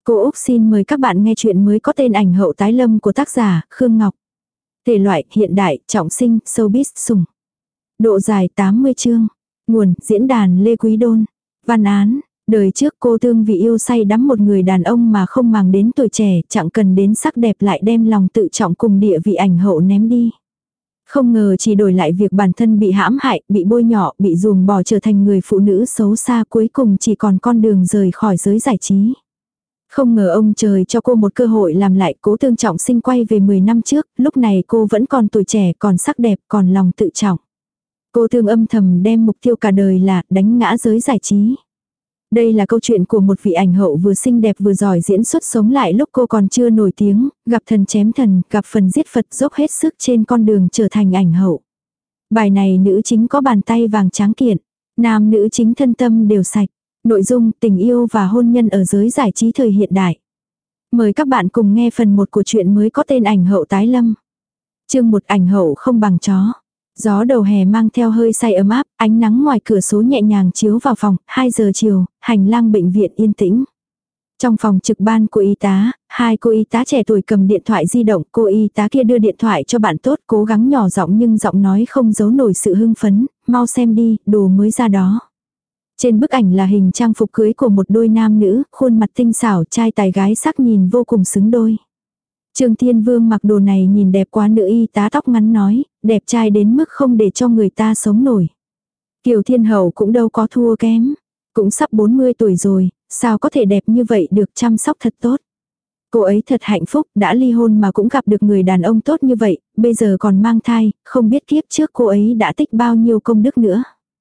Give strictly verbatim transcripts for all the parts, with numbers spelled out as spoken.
Cô Úc xin mời các bạn nghe chuyện mới có tên Ảnh hậu tái lâm của tác giả Khương Ngọc. Thể loại hiện đại, trọng sinh, showbiz, sủng. Độ dài tám mươi chương. Nguồn diễn đàn Lê Quý Đôn. Văn án. Đời trước cô Tương vì yêu say đắm một người đàn ông mà không màng đến tuổi trẻ, chẳng cần đến sắc đẹp lại đem lòng tự trọng cùng địa vị ảnh hậu ném đi. Không ngờ chỉ đổi lại việc bản thân bị hãm hại, bị bôi nhọ, bị ruồng bỏ trở thành người phụ nữ xấu xa, cuối cùng chỉ còn con đường rời khỏi giới giải trí. Không ngờ ông trời cho cô một cơ hội làm lại. Cố Tương trọng sinh quay về mười năm trước, lúc này cô vẫn còn tuổi trẻ, còn sắc đẹp, còn lòng tự trọng. Cô Tương âm thầm đem mục tiêu cả đời là đánh ngã giới giải trí. Đây là câu chuyện của một vị ảnh hậu vừa xinh đẹp vừa giỏi diễn xuất sống lại lúc cô còn chưa nổi tiếng, gặp thần chém thần, gặp phần giết Phật, dốc hết sức trên con đường trở thành ảnh hậu. Bài này nữ chính có bàn tay vàng tráng kiện, nam nữ chính thân tâm đều sạch. Nội dung, tình yêu và hôn nhân ở giới giải trí thời hiện đại. Mời các bạn cùng nghe phần một của chuyện mới có tên Ảnh hậu tái lâm. Chương một. Ảnh hậu không bằng chó. Gió đầu hè mang theo hơi say ấm áp, ánh nắng ngoài cửa sổ nhẹ nhàng chiếu vào phòng, hai giờ chiều, hành lang bệnh viện yên tĩnh. Trong phòng trực ban của y tá, hai cô y tá trẻ tuổi cầm điện thoại di động, cô y tá kia đưa điện thoại cho bạn tốt, cố gắng nhỏ giọng nhưng giọng nói không giấu nổi sự hưng phấn, mau xem đi, đồ mới ra đó. Trên bức ảnh là hình trang phục cưới của một đôi nam nữ, khuôn mặt tinh xảo, trai tài gái sắc nhìn vô cùng xứng đôi. Trương Thiên Vương mặc đồ này nhìn đẹp quá, nữ y tá tóc ngắn nói, đẹp trai đến mức không để cho người ta sống nổi. Kiều Thiên Hậu cũng đâu có thua kém, cũng sắp bốn mươi tuổi rồi, sao có thể đẹp như vậy được, chăm sóc thật tốt. Cô ấy thật hạnh phúc, đã ly hôn mà cũng gặp được người đàn ông tốt như vậy, bây giờ còn mang thai, không biết kiếp trước cô ấy đã tích bao nhiêu công đức nữa.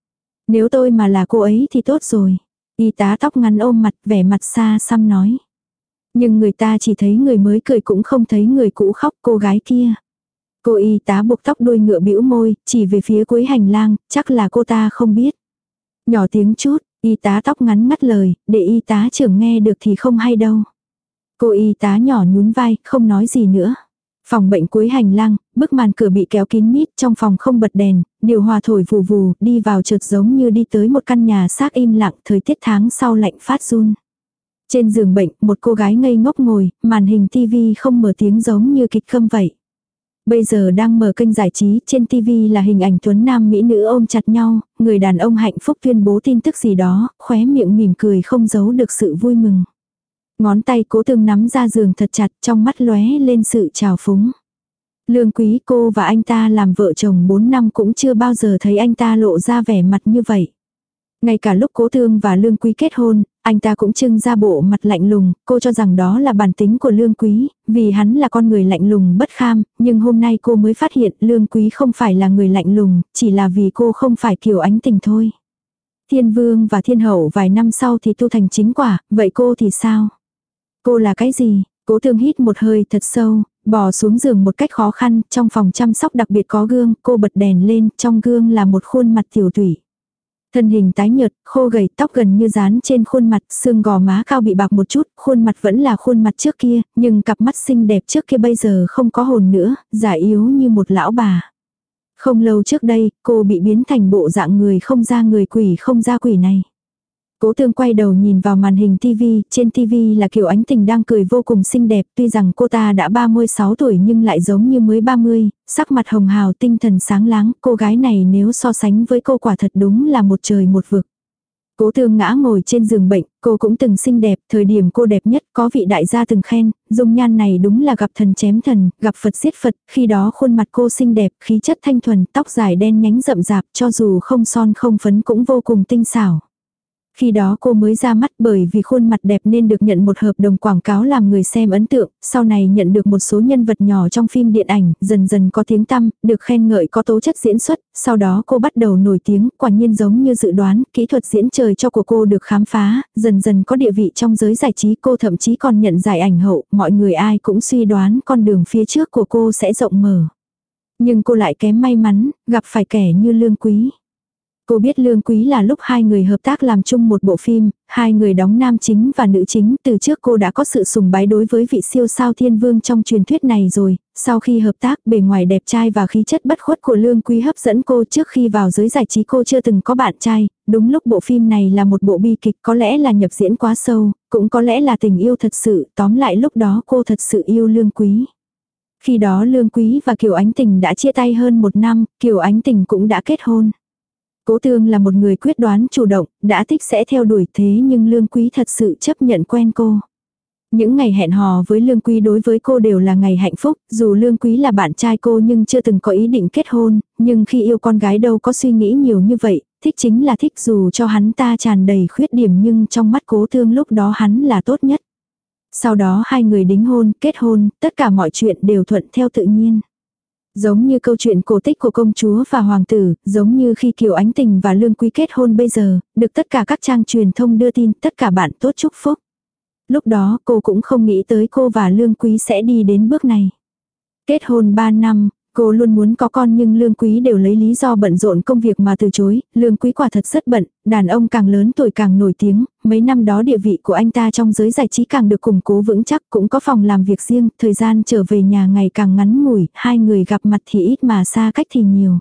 Nếu tôi mà là cô ấy thì tốt rồi. Y tá tóc ngắn ôm mặt, vẻ mặt xa xăm nói. Nhưng người ta chỉ thấy người mới cười cũng không thấy người cũ khóc, cô gái kia. Cô y tá buộc tóc đuôi ngựa bĩu môi, chỉ về phía cuối hành lang, chắc là cô ta không biết. Nhỏ tiếng chút, y tá tóc ngắn ngắt lời, để y tá trưởng nghe được thì không hay đâu. Cô y tá nhỏ nhún vai, không nói gì nữa. Phòng bệnh cuối hành lang, bức màn cửa bị kéo kín mít, trong phòng không bật đèn, điều hòa thổi vù vù, đi vào chợt giống như đi tới một căn nhà xác im lặng, thời tiết tháng sau lạnh phát run. Trên giường bệnh, một cô gái ngây ngốc ngồi, màn hình tivi không mở tiếng giống như kịch câm vậy. Bây giờ đang mở kênh giải trí, trên tivi là hình ảnh tuấn nam mỹ nữ ôm chặt nhau, người đàn ông hạnh phúc tuyên bố tin tức gì đó, khóe miệng mỉm cười không giấu được sự vui mừng. Ngón tay Cố Tương nắm ra giường thật chặt, trong mắt lóe lên sự trào phúng. Lương Quý, cô và anh ta làm vợ chồng bốn năm cũng chưa bao giờ thấy anh ta lộ ra vẻ mặt như vậy. Ngay cả lúc Cố Tương và Lương Quý kết hôn, anh ta cũng trưng ra bộ mặt lạnh lùng, cô cho rằng đó là bản tính của Lương Quý, vì hắn là con người lạnh lùng bất kham, nhưng hôm nay cô mới phát hiện Lương Quý không phải là người lạnh lùng, chỉ là vì cô không phải kiểu ánh tình thôi. Thiên Vương và Thiên Hậu vài năm sau thì tu thành chính quả, vậy cô thì sao? Cô là cái gì? Cố Tương hít một hơi thật sâu, bò xuống giường một cách khó khăn, trong phòng chăm sóc đặc biệt có gương, cô bật đèn lên, trong gương là một khuôn mặt tiểu tụy. Thân hình tái nhợt, khô gầy, tóc gần như dán trên khuôn mặt, xương gò má cao bị bạc một chút, khuôn mặt vẫn là khuôn mặt trước kia, nhưng cặp mắt xinh đẹp trước kia bây giờ không có hồn nữa, già yếu như một lão bà. Không lâu trước đây, cô bị biến thành bộ dạng người không ra người, quỷ không ra quỷ này. Cố Tương quay đầu nhìn vào màn hình tivi, trên tivi là Kiều Ánh Tình đang cười vô cùng xinh đẹp, tuy rằng cô ta đã ba mươi sáu tuổi nhưng lại giống như mới ba mươi, sắc mặt hồng hào, tinh thần sáng láng, cô gái này nếu so sánh với cô quả thật đúng là một trời một vực. Cố Tương ngã ngồi trên giường bệnh, cô cũng từng xinh đẹp, thời điểm cô đẹp nhất có vị đại gia từng khen, dung nhan này đúng là gặp thần chém thần, gặp Phật giết Phật, khi đó khuôn mặt cô xinh đẹp, khí chất thanh thuần, tóc dài đen nhánh rậm rạp, cho dù không son không phấn cũng vô cùng tinh xảo. Khi đó cô mới ra mắt, bởi vì khuôn mặt đẹp nên được nhận một hợp đồng quảng cáo làm người xem ấn tượng, sau này nhận được một số nhân vật nhỏ trong phim điện ảnh, dần dần có tiếng tăm, được khen ngợi có tố chất diễn xuất, sau đó cô bắt đầu nổi tiếng, quả nhiên giống như dự đoán, kỹ thuật diễn trời cho của cô được khám phá, dần dần có địa vị trong giới giải trí, cô thậm chí còn nhận giải ảnh hậu, mọi người ai cũng suy đoán con đường phía trước của cô sẽ rộng mở. Nhưng cô lại kém may mắn, gặp phải kẻ như Lương Quý. Cô biết Lương Quý là lúc hai người hợp tác làm chung một bộ phim, hai người đóng nam chính và nữ chính, từ trước cô đã có sự sùng bái đối với vị siêu sao thiên vương trong truyền thuyết này rồi, sau khi hợp tác bề ngoài đẹp trai và khí chất bất khuất của Lương Quý hấp dẫn cô. Trước khi vào giới giải trí cô chưa từng có bạn trai, đúng lúc bộ phim này là một bộ bi kịch, có lẽ là nhập diễn quá sâu, cũng có lẽ là tình yêu thật sự, tóm lại lúc đó cô thật sự yêu Lương Quý. Khi đó Lương Quý và Kiều Ánh Tình đã chia tay hơn một năm, Kiều Ánh Tình cũng đã kết hôn. Cố Tương là một người quyết đoán chủ động, đã thích sẽ theo đuổi, thế nhưng Lương Quý thật sự chấp nhận quen cô. Những ngày hẹn hò với Lương Quý đối với cô đều là ngày hạnh phúc, dù Lương Quý là bạn trai cô nhưng chưa từng có ý định kết hôn, nhưng khi yêu con gái đâu có suy nghĩ nhiều như vậy, thích chính là thích, dù cho hắn ta tràn đầy khuyết điểm nhưng trong mắt Cố Tương lúc đó hắn là tốt nhất. Sau đó hai người đính hôn, kết hôn, tất cả mọi chuyện đều thuận theo tự nhiên. Giống như câu chuyện cổ tích của công chúa và hoàng tử, giống như khi Kiều Ánh Tình và Lương Quý kết hôn bây giờ, được tất cả các trang truyền thông đưa tin, tất cả bạn tốt chúc phúc. Lúc đó cô cũng không nghĩ tới cô và Lương Quý sẽ đi đến bước này. Kết hôn ba năm, cô luôn muốn có con nhưng Lương Quý đều lấy lý do bận rộn công việc mà từ chối. Lương Quý quả thật rất bận, đàn ông càng lớn tuổi càng nổi tiếng, mấy năm đó địa vị của anh ta trong giới giải trí càng được củng cố vững chắc, cũng có phòng làm việc riêng, thời gian trở về nhà ngày càng ngắn ngủi, hai người gặp mặt thì ít mà xa cách thì nhiều.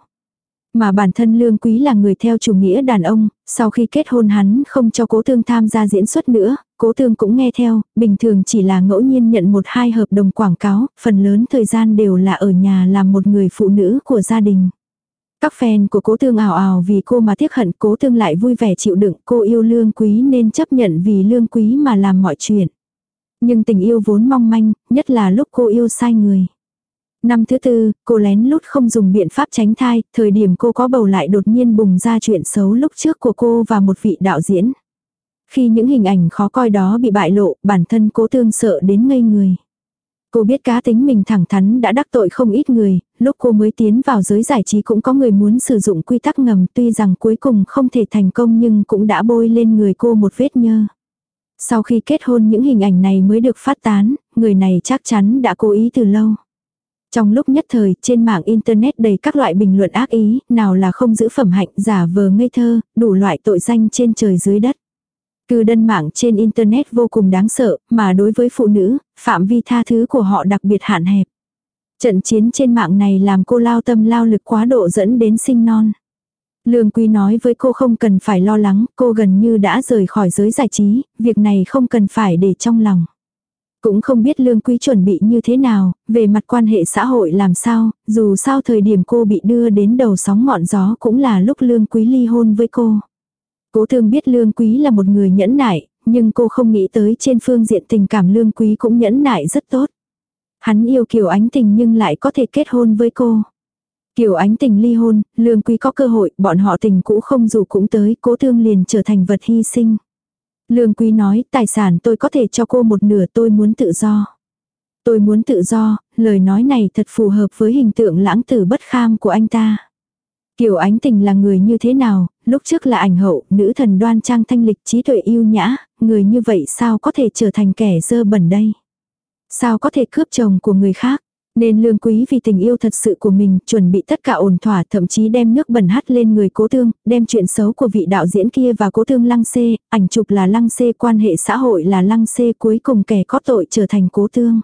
Mà bản thân Lương Quý là người theo chủ nghĩa đàn ông, sau khi kết hôn hắn không cho Cố Tương tham gia diễn xuất nữa, Cố Tương cũng nghe theo, bình thường chỉ là ngẫu nhiên nhận một hai hợp đồng quảng cáo, phần lớn thời gian đều là ở nhà làm một người phụ nữ của gia đình. Các fan của Cố Tương ào ào vì cô mà tiếc hận, Cố Tương lại vui vẻ chịu đựng, cô yêu Lương Quý nên chấp nhận vì Lương Quý mà làm mọi chuyện. Nhưng tình yêu vốn mong manh, nhất là lúc cô yêu sai người. Năm thứ tư, cô lén lút không dùng biện pháp tránh thai, thời điểm cô có bầu lại đột nhiên bùng ra chuyện xấu lúc trước của cô và một vị đạo diễn. Khi những hình ảnh khó coi đó bị bại lộ, bản thân Cố Tương sợ đến ngây người. Cô biết cá tính mình thẳng thắn đã đắc tội không ít người, lúc cô mới tiến vào giới giải trí cũng có người muốn sử dụng quy tắc ngầm, tuy rằng cuối cùng không thể thành công nhưng cũng đã bôi lên người cô một vết nhơ. Sau khi kết hôn những hình ảnh này mới được phát tán, người này chắc chắn đã cố ý từ lâu. Trong lúc nhất thời, trên mạng internet đầy các loại bình luận ác ý, nào là không giữ phẩm hạnh, giả vờ ngây thơ, đủ loại tội danh trên trời dưới đất. Cư dân mạng trên internet vô cùng đáng sợ, mà đối với phụ nữ, phạm vi tha thứ của họ đặc biệt hạn hẹp. Trận chiến trên mạng này làm cô lao tâm lao lực quá độ dẫn đến sinh non. Lương Quý nói với cô không cần phải lo lắng, cô gần như đã rời khỏi giới giải trí, việc này không cần phải để trong lòng. Cũng không biết Lương Quý chuẩn bị như thế nào, về mặt quan hệ xã hội làm sao, dù sao thời điểm cô bị đưa đến đầu sóng ngọn gió cũng là lúc Lương Quý ly hôn với cô. Cố Tương biết Lương Quý là một người nhẫn nại, nhưng cô không nghĩ tới trên phương diện tình cảm Lương Quý cũng nhẫn nại rất tốt. Hắn yêu Kiều Ánh Tình nhưng lại có thể kết hôn với cô. Kiều Ánh Tình ly hôn, Lương Quý có cơ hội, bọn họ tình cũ không dù cũng tới, Cố Tương liền trở thành vật hy sinh. Lương Quý nói, tài sản tôi có thể cho cô một nửa, tôi muốn tự do. Tôi muốn tự do, lời nói này thật phù hợp với hình tượng lãng tử bất kham của anh ta. Kiều Ánh Tình là người như thế nào, lúc trước là ảnh hậu, nữ thần đoan trang thanh lịch, trí tuệ yêu nhã, người như vậy sao có thể trở thành kẻ dơ bẩn đây? Sao có thể cướp chồng của người khác? Nên Lương Quý vì tình yêu thật sự của mình, chuẩn bị tất cả ổn thỏa, thậm chí đem nước bẩn hắt lên người Cố Tương, đem chuyện xấu của vị đạo diễn kia và Cố Tương lăng xê, ảnh chụp là lăng xê, quan hệ xã hội là lăng xê, cuối cùng kẻ có tội trở thành Cố Tương.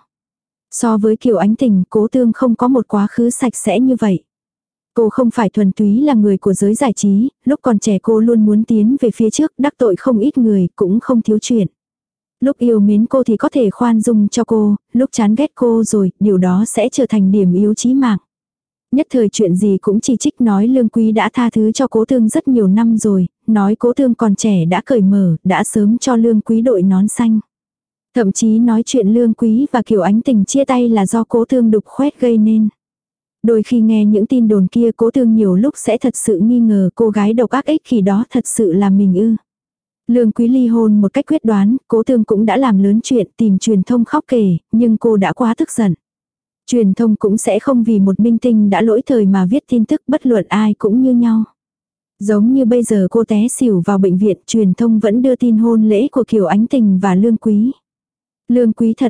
So với Kiều Ánh Tình, Cố Tương không có một quá khứ sạch sẽ như vậy. Cô không phải thuần túy là người của giới giải trí, lúc còn trẻ cô luôn muốn tiến về phía trước, đắc tội không ít người, cũng không thiếu chuyện. Lúc yêu mến cô thì có thể khoan dung cho cô, lúc chán ghét cô rồi, điều đó sẽ trở thành điểm yếu chí mạng. Nhất thời chuyện gì cũng chỉ trích, nói Lương Quý đã tha thứ cho Cố Tương rất nhiều năm rồi, nói Cố Tương còn trẻ đã cởi mở, đã sớm cho Lương Quý đội nón xanh. Thậm chí nói chuyện Lương Quý và Kiều Ánh Tình chia tay là do Cố Tương đục khoét gây nên. Đôi khi nghe những tin đồn kia, Cố Tương nhiều lúc sẽ thật sự nghi ngờ cô gái độc ác ích khi đó thật sự là mình ư. Lương Quý ly hôn một cách quyết đoán, Cố Tương cũng đã làm lớn chuyện tìm truyền thông khóc kể, nhưng cô đã quá tức giận. Truyền thông cũng sẽ không vì một minh tinh đã lỗi thời mà viết tin tức, bất luận ai cũng như nhau. Giống như bây giờ cô té xỉu vào bệnh viện, truyền thông vẫn đưa tin hôn lễ của Kiều Ánh Tình và Lương Quý. Lương Quý thật ác,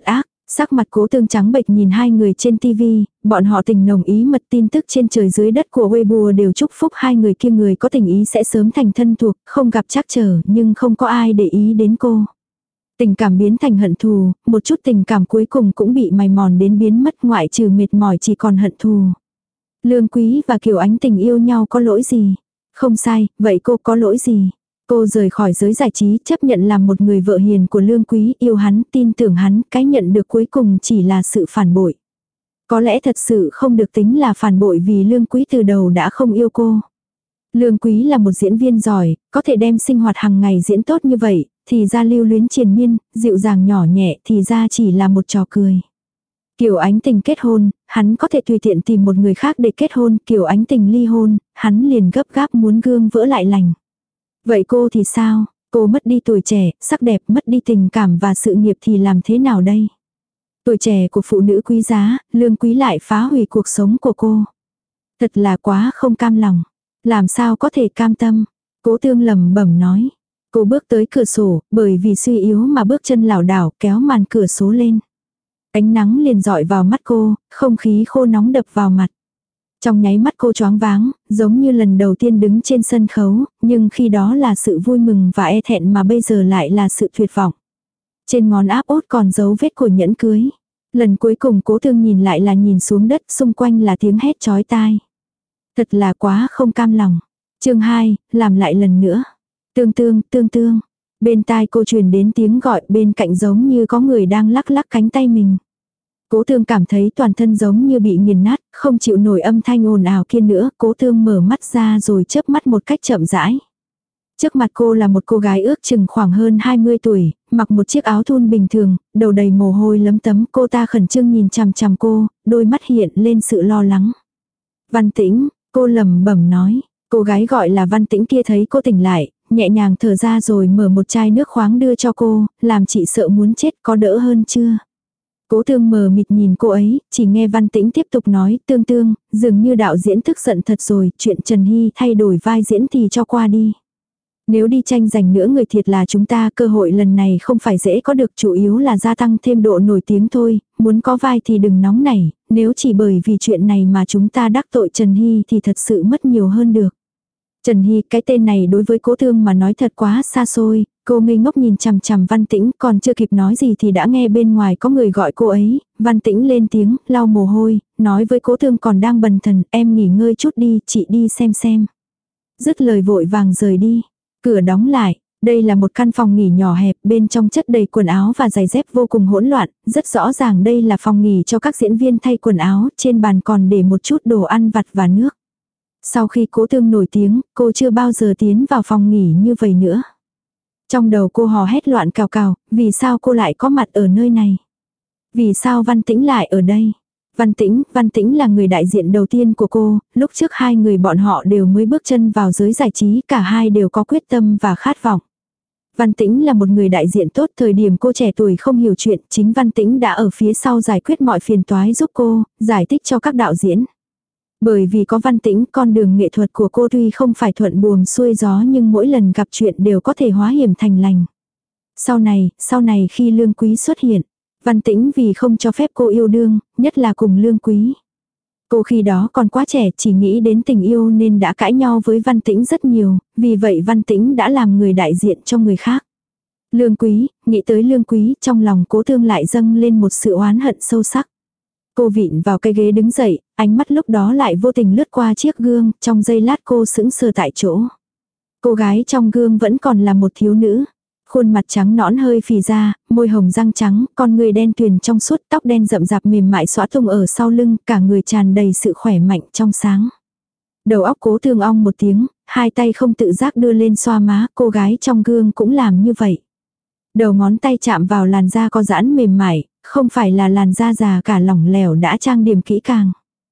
Sắc mặt Cố Tương trắng bệch nhìn hai người trên tivi, bọn họ tình nồng ý mật tin tức trên trời dưới đất của Weibo đều chúc phúc hai người kia người có tình ý sẽ sớm thành thân thuộc, không gặp trắc trở nhưng không có ai để ý đến cô. Tình cảm biến thành hận thù, một chút tình cảm cuối cùng cũng bị mài mòn đến biến mất ngoại trừ mệt mỏi chỉ còn hận thù. Lương Quý và Kiều Ánh Tình yêu nhau có lỗi gì? Không sai, vậy cô có lỗi gì? Cô rời khỏi giới giải trí chấp nhận làm một người vợ hiền của Lương Quý, yêu hắn, tin tưởng hắn, cái nhận được cuối cùng chỉ là sự phản bội. Có lẽ thật sự không được tính là phản bội vì Lương Quý từ đầu đã không yêu cô. Lương Quý là một diễn viên giỏi, có thể đem sinh hoạt hàng ngày diễn tốt như vậy, thì ra lưu luyến triền miên, dịu dàng nhỏ nhẹ thì ra chỉ là một trò cười. Kiều Ánh Tình kết hôn, hắn có thể tùy tiện tìm một người khác để kết hôn, Kiều Ánh Tình ly hôn, hắn liền gấp gáp muốn gương vỡ lại lành. Vậy cô thì sao? Cô mất đi tuổi trẻ, sắc đẹp, mất đi tình cảm và sự nghiệp thì làm thế nào đây? Tuổi trẻ của phụ nữ quý giá, Lương Quý lại phá hủy cuộc sống của cô. Thật là quá không cam lòng. Làm sao có thể cam tâm? Cố Tương lẩm bẩm nói. Cô bước tới cửa sổ, bởi vì suy yếu mà bước chân lảo đảo kéo màn cửa sổ lên. Ánh nắng liền dọi vào mắt cô, không khí khô nóng đập vào mặt. Trong nháy mắt cô choáng váng, giống như lần đầu tiên đứng trên sân khấu, nhưng khi đó là sự vui mừng và e thẹn mà bây giờ lại là sự tuyệt vọng. Trên ngón áp út còn dấu vết của nhẫn cưới. Lần cuối cùng Cố Tương nhìn lại là nhìn xuống đất, xung quanh là tiếng hét chói tai. Thật là quá không cam lòng. Chương hai, làm lại lần nữa. Tương tương, tương tương. Bên tai cô truyền đến tiếng gọi, bên cạnh giống như có người đang lắc lắc cánh tay mình. Cố Tương cảm thấy toàn thân giống như bị nghiền nát, không chịu nổi âm thanh ồn ào kia nữa, Cố Tương mở mắt ra rồi chớp mắt một cách chậm rãi. Trước mặt cô là một cô gái ước chừng khoảng hơn hai mươi tuổi, mặc một chiếc áo thun bình thường, đầu đầy mồ hôi lấm tấm, cô ta khẩn trương nhìn chằm chằm cô, đôi mắt hiện lên sự lo lắng. Văn Tĩnh, cô lẩm bẩm nói, cô gái gọi là Văn Tĩnh kia thấy cô tỉnh lại, nhẹ nhàng thở ra rồi mở một chai nước khoáng đưa cho cô, làm chị sợ muốn chết, có đỡ hơn chưa? Cố Tương mờ mịt nhìn cô ấy, chỉ nghe Văn Tĩnh tiếp tục nói, Tương Tương, dường như đạo diễn tức giận thật rồi, chuyện Trần Hy thay đổi vai diễn thì cho qua đi. Nếu đi tranh giành nữa người thiệt là chúng ta, cơ hội lần này không phải dễ có được, chủ yếu là gia tăng thêm độ nổi tiếng thôi, muốn có vai thì đừng nóng nảy, nếu chỉ bởi vì chuyện này mà chúng ta đắc tội Trần Hy thì thật sự mất nhiều hơn được. Trần Hy, cái tên này đối với Cố Tương mà nói thật quá xa xôi, cô ngây ngốc nhìn chằm chằm Văn Tĩnh, còn chưa kịp nói gì thì đã nghe bên ngoài có người gọi cô ấy. Văn Tĩnh lên tiếng, lau mồ hôi, nói với Cố Tương còn đang bần thần, em nghỉ ngơi chút đi, chị đi xem xem. Dứt lời vội vàng rời đi, cửa đóng lại. Đây là một căn phòng nghỉ nhỏ hẹp, bên trong chất đầy quần áo và giày dép vô cùng hỗn loạn, rất rõ ràng đây là phòng nghỉ cho các diễn viên thay quần áo, trên bàn còn để một chút đồ ăn vặt và nước. Sau khi Cố Tương nổi tiếng, cô chưa bao giờ tiến vào phòng nghỉ như vậy nữa. Trong đầu cô hò hét loạn cào cào, vì sao cô lại có mặt ở nơi này? Vì sao Văn Tĩnh lại ở đây? Văn Tĩnh, Văn Tĩnh là người đại diện đầu tiên của cô, lúc trước hai người bọn họ đều mới bước chân vào giới giải trí, cả hai đều có quyết tâm và khát vọng. Văn Tĩnh là một người đại diện tốt, thời điểm cô trẻ tuổi không hiểu chuyện, chính Văn Tĩnh đã ở phía sau giải quyết mọi phiền toái giúp cô, giải thích cho các đạo diễn. Bởi vì có Văn Tĩnh, con đường nghệ thuật của cô tuy không phải thuận buồm xuôi gió nhưng mỗi lần gặp chuyện đều có thể hóa hiểm thành lành. Sau này, sau này khi Lương Quý xuất hiện, Văn Tĩnh vì không cho phép cô yêu đương, nhất là cùng Lương Quý. Cô khi đó còn quá trẻ, chỉ nghĩ đến tình yêu nên đã cãi nhau với Văn Tĩnh rất nhiều, vì vậy Văn Tĩnh đã làm người đại diện cho người khác. Lương Quý, nghĩ tới Lương Quý, trong lòng Cố Tương lại dâng lên một sự oán hận sâu sắc. Cô vịn vào cái ghế đứng dậy, ánh mắt lúc đó lại vô tình lướt qua chiếc gương, trong giây lát cô sững sờ tại chỗ. Cô gái trong gương vẫn còn là một thiếu nữ. Khuôn mặt trắng nõn hơi phì ra, môi hồng răng trắng, con người đen tuyền trong suốt, tóc đen rậm rạp mềm mại xõa tung ở sau lưng, cả người tràn đầy sự khỏe mạnh trong sáng. Đầu óc Cố Tương ong một tiếng, hai tay không tự giác đưa lên xoa má, cô gái trong gương cũng làm như vậy. Đầu ngón tay chạm vào làn da có giãn mềm mại, không phải là làn da già cả lỏng lẻo đã trang điểm kỹ càng.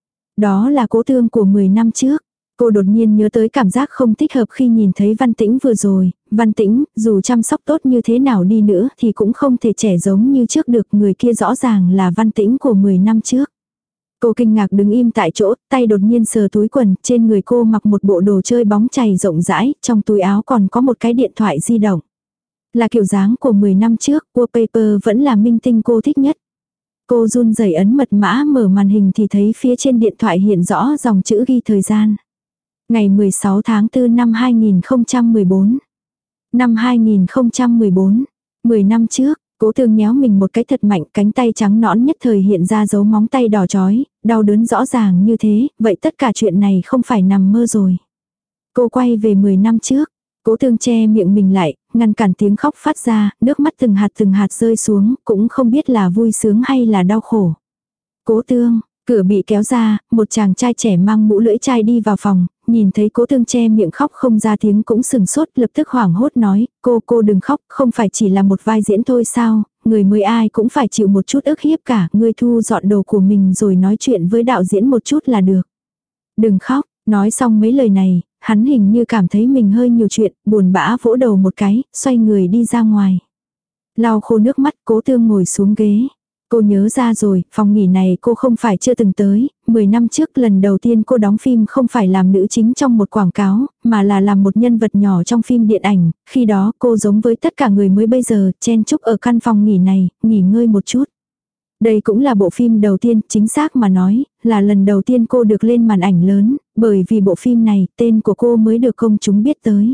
Đó là Cố Tương của mười năm trước. Cô đột nhiên nhớ tới cảm giác không thích hợp khi nhìn thấy Văn Tĩnh vừa rồi. Văn Tĩnh, dù chăm sóc tốt như thế nào đi nữa thì cũng không thể trẻ giống như trước được, người kia rõ ràng là Văn Tĩnh của mười năm trước. Cô kinh ngạc đứng im tại chỗ, tay đột nhiên sờ túi quần, trên người cô mặc một bộ đồ chơi bóng chày rộng rãi, trong túi áo còn có một cái điện thoại di động. Là kiểu dáng của mười năm trước, wallpaper vẫn là minh tinh cô thích nhất. Cô run rẩy ấn mật mã mở màn hình thì thấy phía trên điện thoại hiện rõ dòng chữ ghi thời gian. Ngày mười sáu tháng tư năm hai nghìn không trăm mười bốn. Năm hai nghìn không trăm mười bốn, mười năm trước, Cố Thương nhéo mình một cái thật mạnh, cánh tay trắng nõn nhất thời hiện ra dấu móng tay đỏ chói, đau đớn rõ ràng như thế, vậy tất cả chuyện này không phải nằm mơ rồi. Cô quay về mười năm trước, Cố Thương che miệng mình lại, ngăn cản tiếng khóc phát ra, nước mắt từng hạt từng hạt rơi xuống, cũng không biết là vui sướng hay là đau khổ. Cố Thương, cửa bị kéo ra, một chàng trai trẻ mang mũ lưỡi chai đi vào phòng, nhìn thấy Cố Thương che miệng khóc không ra tiếng cũng sừng sốt, lập tức hoảng hốt nói, cô cô đừng khóc, không phải chỉ là một vai diễn thôi sao, người mới ai cũng phải chịu một chút ức hiếp cả, ngươi thu dọn đồ của mình rồi nói chuyện với đạo diễn một chút là được. Đừng khóc, nói xong mấy lời này, hắn hình như cảm thấy mình hơi nhiều chuyện, buồn bã vỗ đầu một cái, xoay người đi ra ngoài. Lau khô nước mắt, Cố Thương ngồi xuống ghế. Cô nhớ ra rồi, phòng nghỉ này cô không phải chưa từng tới, mười năm trước lần đầu tiên cô đóng phim không phải làm nữ chính trong một quảng cáo, mà là làm một nhân vật nhỏ trong phim điện ảnh, khi đó cô giống với tất cả người mới bây giờ, chen chúc ở căn phòng nghỉ này, nghỉ ngơi một chút. Đây cũng là bộ phim đầu tiên, chính xác mà nói, là lần đầu tiên cô được lên màn ảnh lớn, bởi vì bộ phim này, tên của cô mới được công chúng biết tới.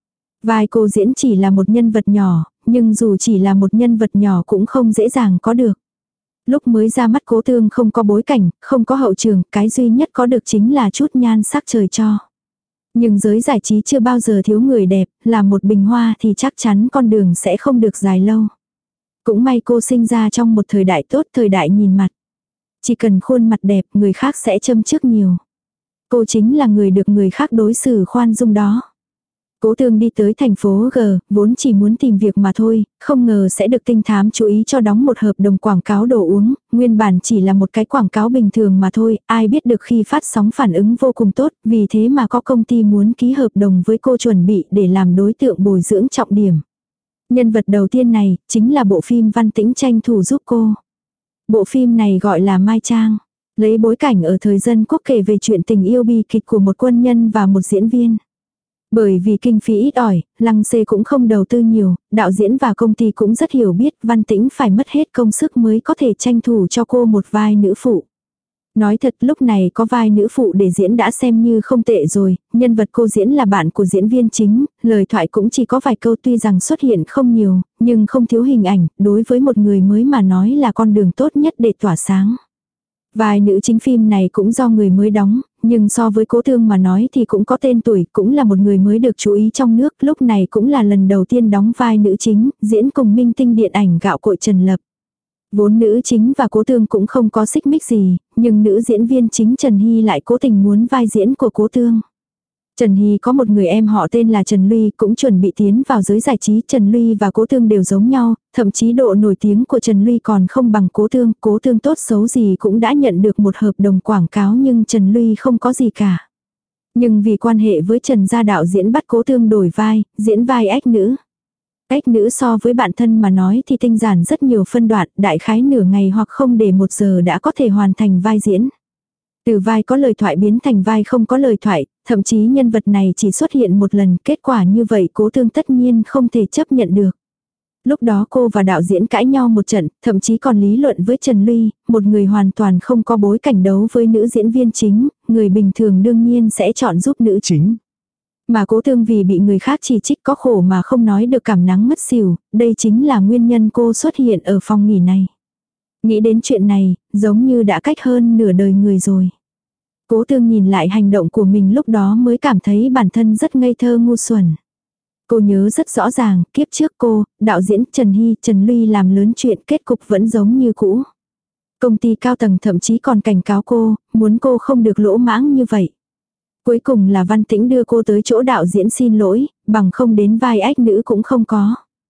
Vai cô diễn chỉ là một nhân vật nhỏ, nhưng dù chỉ là một nhân vật nhỏ cũng không dễ dàng có được. Lúc mới ra mắt Cố Thương không có bối cảnh, không có hậu trường, cái duy nhất có được chính là chút nhan sắc trời cho. Nhưng giới giải trí chưa bao giờ thiếu người đẹp, làm một bình hoa thì chắc chắn con đường sẽ không được dài lâu. Cũng may cô sinh ra trong một thời đại tốt, thời đại nhìn mặt. Chỉ cần khuôn mặt đẹp, người khác sẽ châm chước nhiều. Cô chính là người được người khác đối xử khoan dung đó. Cố Thương đi tới thành phố G, vốn chỉ muốn tìm việc mà thôi, không ngờ sẽ được tinh thám chú ý cho đóng một hợp đồng quảng cáo đồ uống, nguyên bản chỉ là một cái quảng cáo bình thường mà thôi, ai biết được khi phát sóng phản ứng vô cùng tốt, vì thế mà có công ty muốn ký hợp đồng với cô chuẩn bị để làm đối tượng bồi dưỡng trọng điểm. Nhân vật đầu tiên này, chính là bộ phim Văn Tĩnh tranh thủ giúp cô. Bộ phim này gọi là Mai Trang, lấy bối cảnh ở thời dân quốc kể về chuyện tình yêu bi kịch của một quân nhân và một diễn viên. Bởi vì kinh phí ít ỏi, Lăng Xê cũng không đầu tư nhiều, đạo diễn và công ty cũng rất hiểu biết Văn Tĩnh phải mất hết công sức mới có thể tranh thủ cho cô một vai nữ phụ. Nói thật lúc này có vai nữ phụ để diễn đã xem như không tệ rồi, nhân vật cô diễn là bạn của diễn viên chính, lời thoại cũng chỉ có vài câu tuy rằng xuất hiện không nhiều, nhưng không thiếu hình ảnh, đối với một người mới mà nói là con đường tốt nhất để tỏa sáng. Vai nữ chính phim này cũng do người mới đóng, nhưng so với Cố Thương mà nói thì cũng có tên tuổi, cũng là một người mới được chú ý trong nước, lúc này cũng là lần đầu tiên đóng vai nữ chính, diễn cùng minh tinh điện ảnh gạo cội Trần Lập. Vốn nữ chính và Cố Thương cũng không có xích mích gì, nhưng nữ diễn viên chính Trần Hy lại cố tình muốn vai diễn của Cố Thương. Trần Hy có một người em họ tên là Trần Luy cũng chuẩn bị tiến vào giới giải trí. Trần Luy và Cố Thương đều giống nhau, thậm chí độ nổi tiếng của Trần Luy còn không bằng Cố Thương. Cố Thương tốt xấu gì cũng đã nhận được một hợp đồng quảng cáo nhưng Trần Luy không có gì cả. Nhưng vì quan hệ với Trần gia đạo diễn bắt Cố Thương đổi vai, diễn vai ếch nữ. Ếch nữ so với bạn thân mà nói thì tinh giản rất nhiều phân đoạn, đại khái nửa ngày hoặc không để một giờ đã có thể hoàn thành vai diễn. Từ vai có lời thoại biến thành vai không có lời thoại, thậm chí nhân vật này chỉ xuất hiện một lần, kết quả như vậy Cố Thương tất nhiên không thể chấp nhận được. Lúc đó cô và đạo diễn cãi nhau một trận, thậm chí còn lý luận với Trần Luy, một người hoàn toàn không có bối cảnh đấu với nữ diễn viên chính, người bình thường đương nhiên sẽ chọn giúp nữ chính. Mà Cố Thương vì bị người khác chỉ trích có khổ mà không nói được cảm nắng mất xỉu, đây chính là nguyên nhân cô xuất hiện ở phòng nghỉ này. Nghĩ đến chuyện này, giống như đã cách hơn nửa đời người rồi. Cố Thương nhìn lại hành động của mình lúc đó mới cảm thấy bản thân rất ngây thơ ngu xuẩn. Cô nhớ rất rõ ràng, kiếp trước cô, đạo diễn Trần Hy, Trần Luy làm lớn chuyện kết cục vẫn giống như cũ. Công ty cao tầng thậm chí còn cảnh cáo cô, muốn cô không được lỗ mãng như vậy. Cuối cùng là Văn Tĩnh đưa cô tới chỗ đạo diễn xin lỗi, bằng không đến vai ếch nữ cũng không có.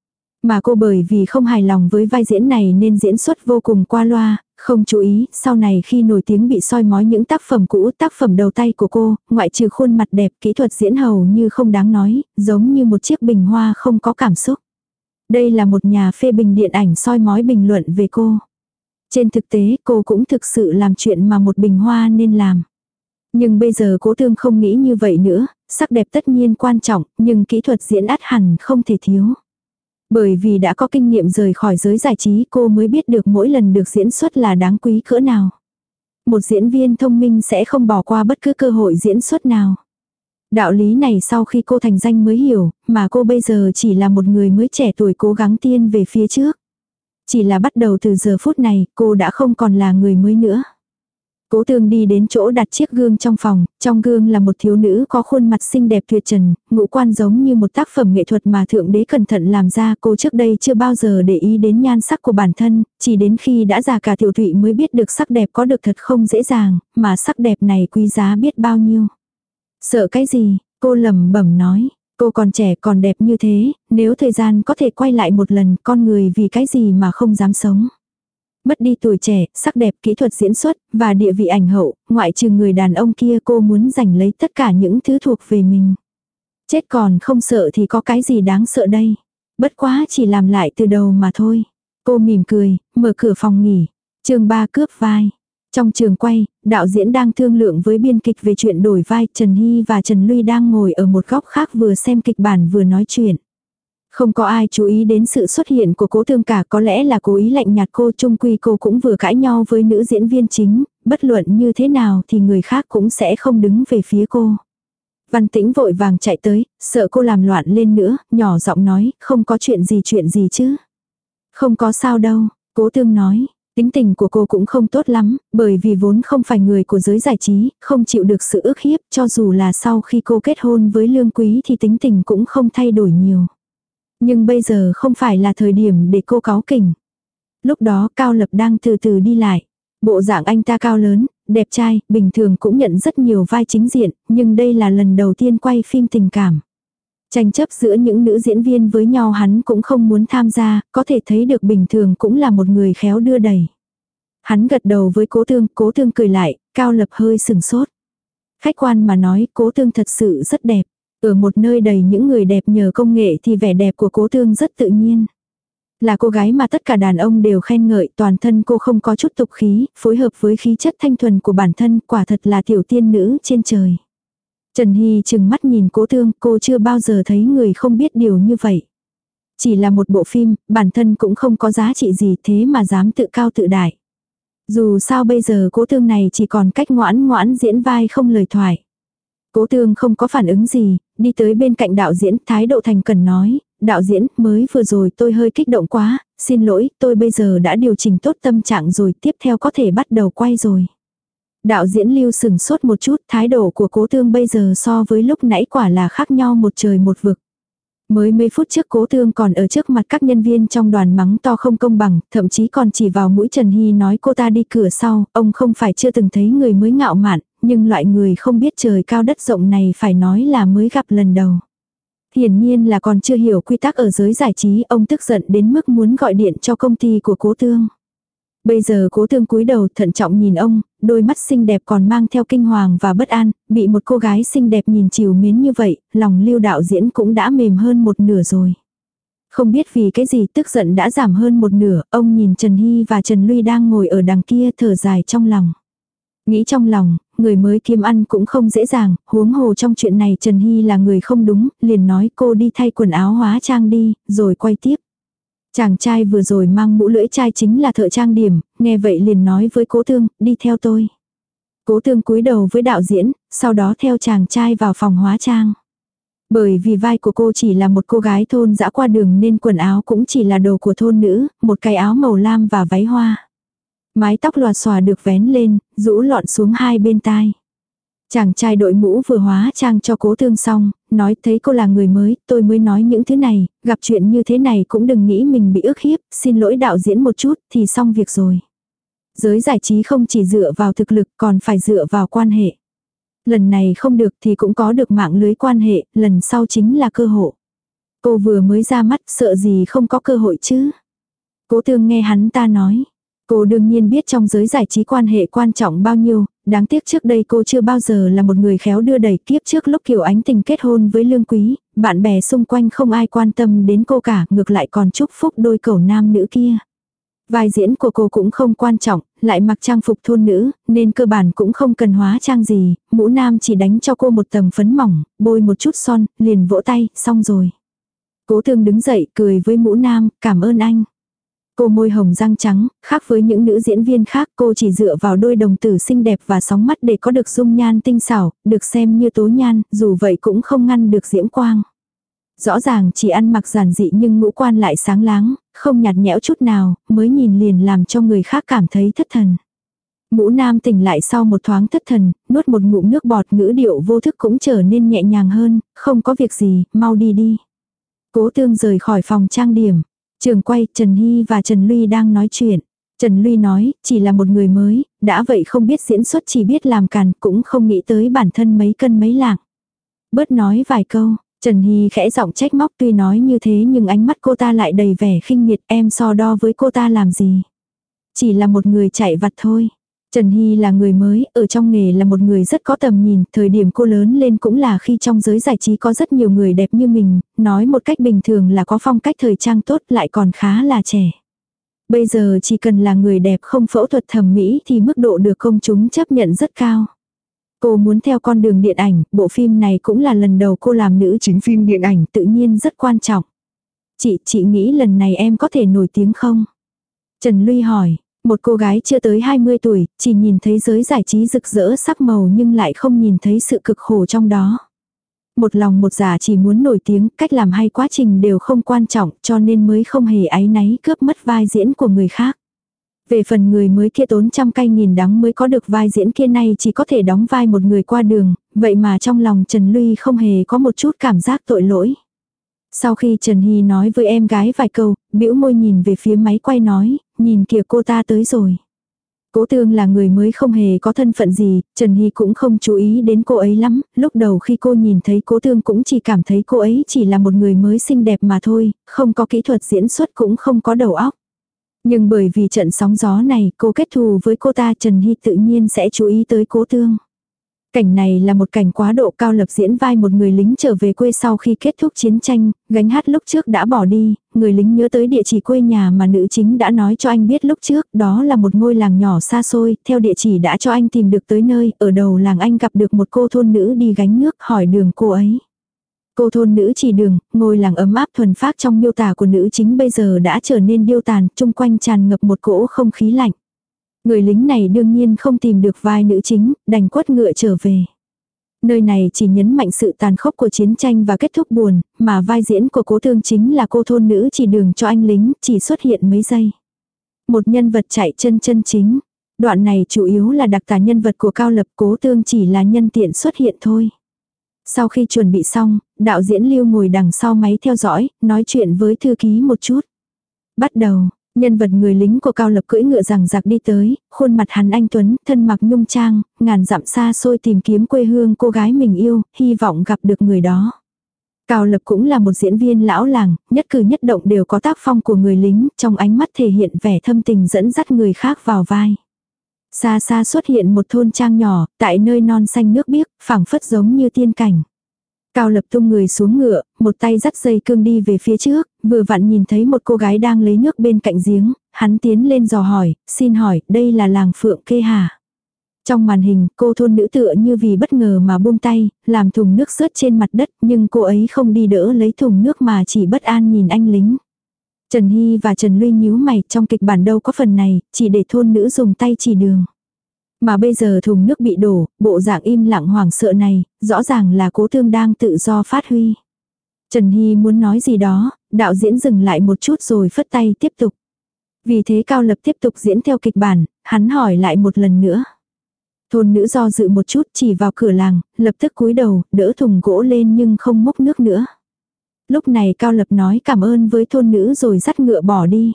Mà cô bởi vì không hài lòng với vai diễn này nên diễn xuất vô cùng qua loa, không chú ý, sau này khi nổi tiếng bị soi mói những tác phẩm cũ, tác phẩm đầu tay của cô, ngoại trừ khuôn mặt đẹp, kỹ thuật diễn hầu như không đáng nói, giống như một chiếc bình hoa không có cảm xúc. Đây là một nhà phê bình điện ảnh soi mói bình luận về cô. Trên thực tế, cô cũng thực sự làm chuyện mà một bình hoa nên làm. Nhưng bây giờ Cố Thương không nghĩ như vậy nữa, sắc đẹp tất nhiên quan trọng, nhưng kỹ thuật diễn ắt hẳn không thể thiếu. Bởi vì đã có kinh nghiệm rời khỏi giới giải trí cô mới biết được mỗi lần được diễn xuất là đáng quý cỡ nào. Một diễn viên thông minh sẽ không bỏ qua bất cứ cơ hội diễn xuất nào. Đạo lý này sau khi cô thành danh mới hiểu, mà cô bây giờ chỉ là một người mới trẻ tuổi cố gắng tiên về phía trước. Chỉ là bắt đầu từ giờ phút này, cô đã không còn là người mới nữa. Cố Tương đi đến chỗ đặt chiếc gương trong phòng, trong gương là một thiếu nữ có khuôn mặt xinh đẹp tuyệt trần, ngũ quan giống như một tác phẩm nghệ thuật mà Thượng Đế cẩn thận làm ra. Cô trước đây chưa bao giờ để ý đến nhan sắc của bản thân, chỉ đến khi đã già cả Tiểu Thụy mới biết được sắc đẹp có được thật không dễ dàng, mà sắc đẹp này quý giá biết bao nhiêu. Sợ cái gì, cô lẩm bẩm nói, cô còn trẻ còn đẹp như thế, nếu thời gian có thể quay lại một lần, con người vì cái gì mà không dám sống. Mất đi tuổi trẻ, sắc đẹp, kỹ thuật diễn xuất, và địa vị ảnh hậu, ngoại trừ người đàn ông kia cô muốn giành lấy tất cả những thứ thuộc về mình. Chết còn không sợ thì có cái gì đáng sợ đây. Bất quá chỉ làm lại từ đầu mà thôi. Cô mỉm cười, mở cửa phòng nghỉ. Chương ba cướp vai. Trong trường quay, đạo diễn đang thương lượng với biên kịch về chuyện đổi vai. Trần Hy và Trần Luy đang ngồi ở một góc khác vừa xem kịch bản vừa nói chuyện. Không có ai chú ý đến sự xuất hiện của Cố Tương cả, có lẽ là cố ý lạnh nhạt cô. Chung quy cô cũng vừa cãi nhau với nữ diễn viên chính, bất luận như thế nào thì người khác cũng sẽ không đứng về phía cô. Văn Tĩnh vội vàng chạy tới, sợ cô làm loạn lên nữa, nhỏ giọng nói, không có chuyện gì chuyện gì chứ. Không có sao đâu, Cố Tương nói. Tính tình của cô cũng không tốt lắm, bởi vì vốn không phải người của giới giải trí, không chịu được sự ức hiếp, cho dù là sau khi cô kết hôn với Lương Quý thì tính tình cũng không thay đổi nhiều. Nhưng bây giờ không phải là thời điểm để cô cáu kỉnh. Lúc đó Cao Lập đang từ từ đi lại. Bộ dạng anh ta cao lớn, đẹp trai, bình thường cũng nhận rất nhiều vai chính diện, nhưng đây là lần đầu tiên quay phim tình cảm. Tranh chấp giữa những nữ diễn viên với nhau hắn cũng không muốn tham gia, có thể thấy được bình thường cũng là một người khéo đưa đẩy. Hắn gật đầu với Cố Tương, Cố Tương cười lại, Cao Lập hơi sừng sốt. Khách quan mà nói, Cố Tương thật sự rất đẹp. Ở một nơi đầy những người đẹp nhờ công nghệ thì vẻ đẹp của Cố Tương rất tự nhiên. Là cô gái mà tất cả đàn ông đều khen ngợi, toàn thân cô không có chút tục khí, phối hợp với khí chất thanh thuần của bản thân, quả thật là tiểu tiên nữ trên trời. Trần Hy chừng mắt nhìn Cố Tương, cô chưa bao giờ thấy người không biết điều như vậy. Chỉ là một bộ phim, bản thân cũng không có giá trị gì thế mà dám tự cao tự đại. Dù sao bây giờ Cố Tương này chỉ còn cách ngoãn ngoãn diễn vai không lời thoại. Cố Tương không có phản ứng gì, đi tới bên cạnh đạo diễn, thái độ thành cần nói, đạo diễn, mới vừa rồi tôi hơi kích động quá, xin lỗi, tôi bây giờ đã điều chỉnh tốt tâm trạng rồi, tiếp theo có thể bắt đầu quay rồi. Đạo diễn Lưu sừng sốt một chút, thái độ của Cố Tương bây giờ so với lúc nãy quả là khác nhau một trời một vực. Mới mấy phút trước Cố Tương còn ở trước mặt các nhân viên trong đoàn mắng to không công bằng, thậm chí còn chỉ vào mũi Trần Hy nói cô ta đi cửa sau, ông không phải chưa từng thấy người mới ngạo mạn, nhưng loại người không biết trời cao đất rộng này phải nói là mới gặp lần đầu. Hiển nhiên là còn chưa hiểu quy tắc ở giới giải trí, ông tức giận đến mức muốn gọi điện cho công ty của Cố Tương. Bây giờ Cố Tương cúi đầu thận trọng nhìn ông, đôi mắt xinh đẹp còn mang theo kinh hoàng và bất an, bị một cô gái xinh đẹp nhìn trìu mến như vậy, lòng Lưu đạo diễn cũng đã mềm hơn một nửa rồi. Không biết vì cái gì tức giận đã giảm hơn một nửa, ông nhìn Trần Hy và Trần Luy đang ngồi ở đằng kia thở dài trong lòng. Nghĩ trong lòng, người mới kiếm ăn cũng không dễ dàng, huống hồ trong chuyện này Trần Hy là người không đúng, liền nói cô đi thay quần áo hóa trang đi, rồi quay tiếp. Chàng trai vừa rồi mang mũ lưỡi trai chính là thợ trang điểm, nghe vậy liền nói với Cố Tương, đi theo tôi. Cố Tương cúi đầu với đạo diễn, sau đó theo chàng trai vào phòng hóa trang. Bởi vì vai của cô chỉ là một cô gái thôn dã qua đường nên quần áo cũng chỉ là đồ của thôn nữ, một cái áo màu lam và váy hoa. Mái tóc lòa xòa được vén lên, rũ lọn xuống hai bên tai. Chàng trai đội mũ vừa hóa trang cho Cố Tương xong, nói thấy cô là người mới, tôi mới nói những thứ này, gặp chuyện như thế này cũng đừng nghĩ mình bị ức hiếp, xin lỗi đạo diễn một chút thì xong việc rồi. Giới giải trí không chỉ dựa vào thực lực còn phải dựa vào quan hệ. Lần này không được thì cũng có được mạng lưới quan hệ, lần sau chính là cơ hội. Cô vừa mới ra mắt sợ gì không có cơ hội chứ. Cố Tương nghe hắn ta nói. Cô đương nhiên biết trong giới giải trí quan hệ quan trọng bao nhiêu, đáng tiếc trước đây cô chưa bao giờ là một người khéo đưa đẩy. Kiếp trước lúc Kiều Ánh Tình kết hôn với Lương Quý, bạn bè xung quanh không ai quan tâm đến cô cả, ngược lại còn chúc phúc đôi cẩu nam nữ kia. Vai diễn của cô cũng không quan trọng, lại mặc trang phục thôn nữ, nên cơ bản cũng không cần hóa trang gì, mũ nam chỉ đánh cho cô một tầng phấn mỏng, bôi một chút son, liền vỗ tay, xong rồi. Cố Thương đứng dậy cười với Mũ Nam, cảm ơn anh. Cô môi hồng răng trắng, khác với những nữ diễn viên khác, cô chỉ dựa vào đôi đồng tử xinh đẹp và sóng mắt để có được dung nhan tinh xảo, được xem như tố nhan, dù vậy cũng không ngăn được diễm quang. Rõ ràng chỉ ăn mặc giản dị nhưng ngũ quan lại sáng láng, không nhạt nhẽo chút nào, mới nhìn liền làm cho người khác cảm thấy thất thần. Mũ Nam tỉnh lại sau một thoáng thất thần, nuốt một ngụm nước bọt, ngữ điệu vô thức cũng trở nên nhẹ nhàng hơn, không có việc gì, mau đi đi. Cố Thương rời khỏi phòng trang điểm. Trường quay, Trần Hy và Trần Luy đang nói chuyện. Trần Luy nói, chỉ là một người mới, đã vậy không biết diễn xuất, chỉ biết làm càn, cũng không nghĩ tới bản thân mấy cân mấy lạng. Bớt nói vài câu, Trần Hy khẽ giọng trách móc, tuy nói như thế nhưng ánh mắt cô ta lại đầy vẻ khinh miệt, em so đo với cô ta làm gì. Chỉ là một người chạy vặt thôi. Trần Hy là người mới, ở trong nghề là một người rất có tầm nhìn, thời điểm cô lớn lên cũng là khi trong giới giải trí có rất nhiều người đẹp như mình, nói một cách bình thường là có phong cách thời trang tốt, lại còn khá là trẻ. Bây giờ chỉ cần là người đẹp không phẫu thuật thẩm mỹ thì mức độ được công chúng chấp nhận rất cao. Cô muốn theo con đường điện ảnh, bộ phim này cũng là lần đầu cô làm nữ chính phim điện ảnh, tự nhiên rất quan trọng. Chị, chị nghĩ lần này em có thể nổi tiếng không? Trần Luy hỏi. Một cô gái chưa tới hai mươi tuổi, chỉ nhìn thấy giới giải trí rực rỡ sắc màu nhưng lại không nhìn thấy sự cực khổ trong đó. Một lòng một dạ chỉ muốn nổi tiếng, cách làm hay quá trình đều không quan trọng, cho nên mới không hề áy náy cướp mất vai diễn của người khác. Về phần người mới kia tốn trăm cay nghìn đắng mới có được vai diễn kia, này chỉ có thể đóng vai một người qua đường, vậy mà trong lòng Trần Luy không hề có một chút cảm giác tội lỗi. Sau khi Trần Hy nói với em gái vài câu, bĩu môi nhìn về phía máy quay nói, nhìn kìa cô ta tới rồi. Cố Thương là người mới không hề có thân phận gì, Trần Hy cũng không chú ý đến cô ấy lắm, lúc đầu khi cô nhìn thấy Cố Thương cũng chỉ cảm thấy cô ấy chỉ là một người mới xinh đẹp mà thôi, không có kỹ thuật diễn xuất cũng không có đầu óc. Nhưng bởi vì trận sóng gió này, cô kết thù với cô ta, Trần Hy tự nhiên sẽ chú ý tới Cố Thương. Cảnh này là một cảnh quá độ. Cao Lập diễn vai một người lính trở về quê sau khi kết thúc chiến tranh, gánh hát lúc trước đã bỏ đi, người lính nhớ tới địa chỉ quê nhà mà nữ chính đã nói cho anh biết lúc trước, đó là một ngôi làng nhỏ xa xôi, theo địa chỉ đã cho anh tìm được tới nơi, ở đầu làng anh gặp được một cô thôn nữ đi gánh nước, hỏi đường cô ấy. Cô thôn nữ chỉ đường, ngôi làng ấm áp thuần phác trong miêu tả của nữ chính bây giờ đã trở nên điêu tàn, chung quanh tràn ngập một cỗ không khí lạnh. Người lính này đương nhiên không tìm được vai nữ chính, đành quất ngựa trở về. Nơi này chỉ nhấn mạnh sự tàn khốc của chiến tranh và kết thúc buồn, mà vai diễn của Cố Thương chính là cô thôn nữ chỉ đường cho anh lính, chỉ xuất hiện mấy giây. Một nhân vật chạy chân chân chính. Đoạn này chủ yếu là đặc tả nhân vật của Cao Lập, Cố Thương chỉ là nhân tiện xuất hiện thôi. Sau khi chuẩn bị xong, đạo diễn Lưu ngồi đằng sau máy theo dõi, nói chuyện với thư ký một chút. Bắt đầu. Nhân vật người lính của Cao Lập cưỡi ngựa rằng giặc đi tới, khuôn mặt hắn anh tuấn, thân mặc nhung trang, ngàn dặm xa xôi tìm kiếm quê hương cô gái mình yêu, hy vọng gặp được người đó. Cao Lập cũng là một diễn viên lão làng, nhất cử nhất động đều có tác phong của người lính, trong ánh mắt thể hiện vẻ thâm tình dẫn dắt người khác vào vai. Xa xa xuất hiện một thôn trang nhỏ, tại nơi non xanh nước biếc, phảng phất giống như tiên cảnh. Cao Lập tung người xuống ngựa, một tay dắt dây cương đi về phía trước, vừa vặn nhìn thấy một cô gái đang lấy nước bên cạnh giếng, hắn tiến lên dò hỏi, xin hỏi, đây là làng Phượng Kê hả? Trong màn hình, cô thôn nữ tựa như vì bất ngờ mà buông tay, làm thùng nước rớt trên mặt đất, nhưng cô ấy không đi đỡ lấy thùng nước mà chỉ bất an nhìn anh lính. Trần Hy và Trần Luy nhíu mày, trong kịch bản đâu có phần này, chỉ để thôn nữ dùng tay chỉ đường. Mà bây giờ thùng nước bị đổ, bộ dạng im lặng hoảng sợ này, rõ ràng là Cố Thương đang tự do phát huy. Trần Hy muốn nói gì đó, đạo diễn dừng lại một chút rồi phất tay tiếp tục. Vì thế Cao Lập tiếp tục diễn theo kịch bản, hắn hỏi lại một lần nữa. Thôn nữ do dự một chút chỉ vào cửa làng, lập tức cúi đầu, đỡ thùng gỗ lên nhưng không múc nước nữa. Lúc này Cao Lập nói cảm ơn với thôn nữ rồi dắt ngựa bỏ đi.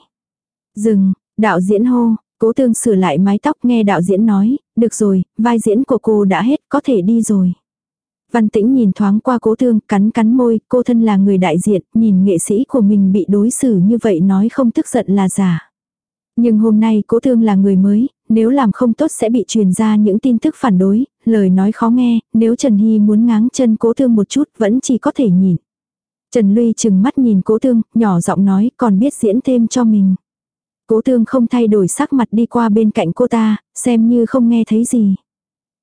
Dừng, đạo diễn hô. Cố Thương sửa lại mái tóc, nghe đạo diễn nói, được rồi, vai diễn của cô đã hết, có thể đi rồi. Văn Tĩnh nhìn thoáng qua Cố Thương, cắn cắn môi, cô thân là người đại diện, nhìn nghệ sĩ của mình bị đối xử như vậy nói không tức giận là giả. Nhưng hôm nay Cố Thương là người mới, nếu làm không tốt sẽ bị truyền ra những tin tức phản đối, lời nói khó nghe, nếu Trần Hy muốn ngáng chân Cố Thương một chút vẫn chỉ có thể nhìn. Trần Luy chừng mắt nhìn Cố Thương, nhỏ giọng nói còn biết diễn thêm cho mình. Cố Thương không thay đổi sắc mặt đi qua bên cạnh cô ta, xem như không nghe thấy gì.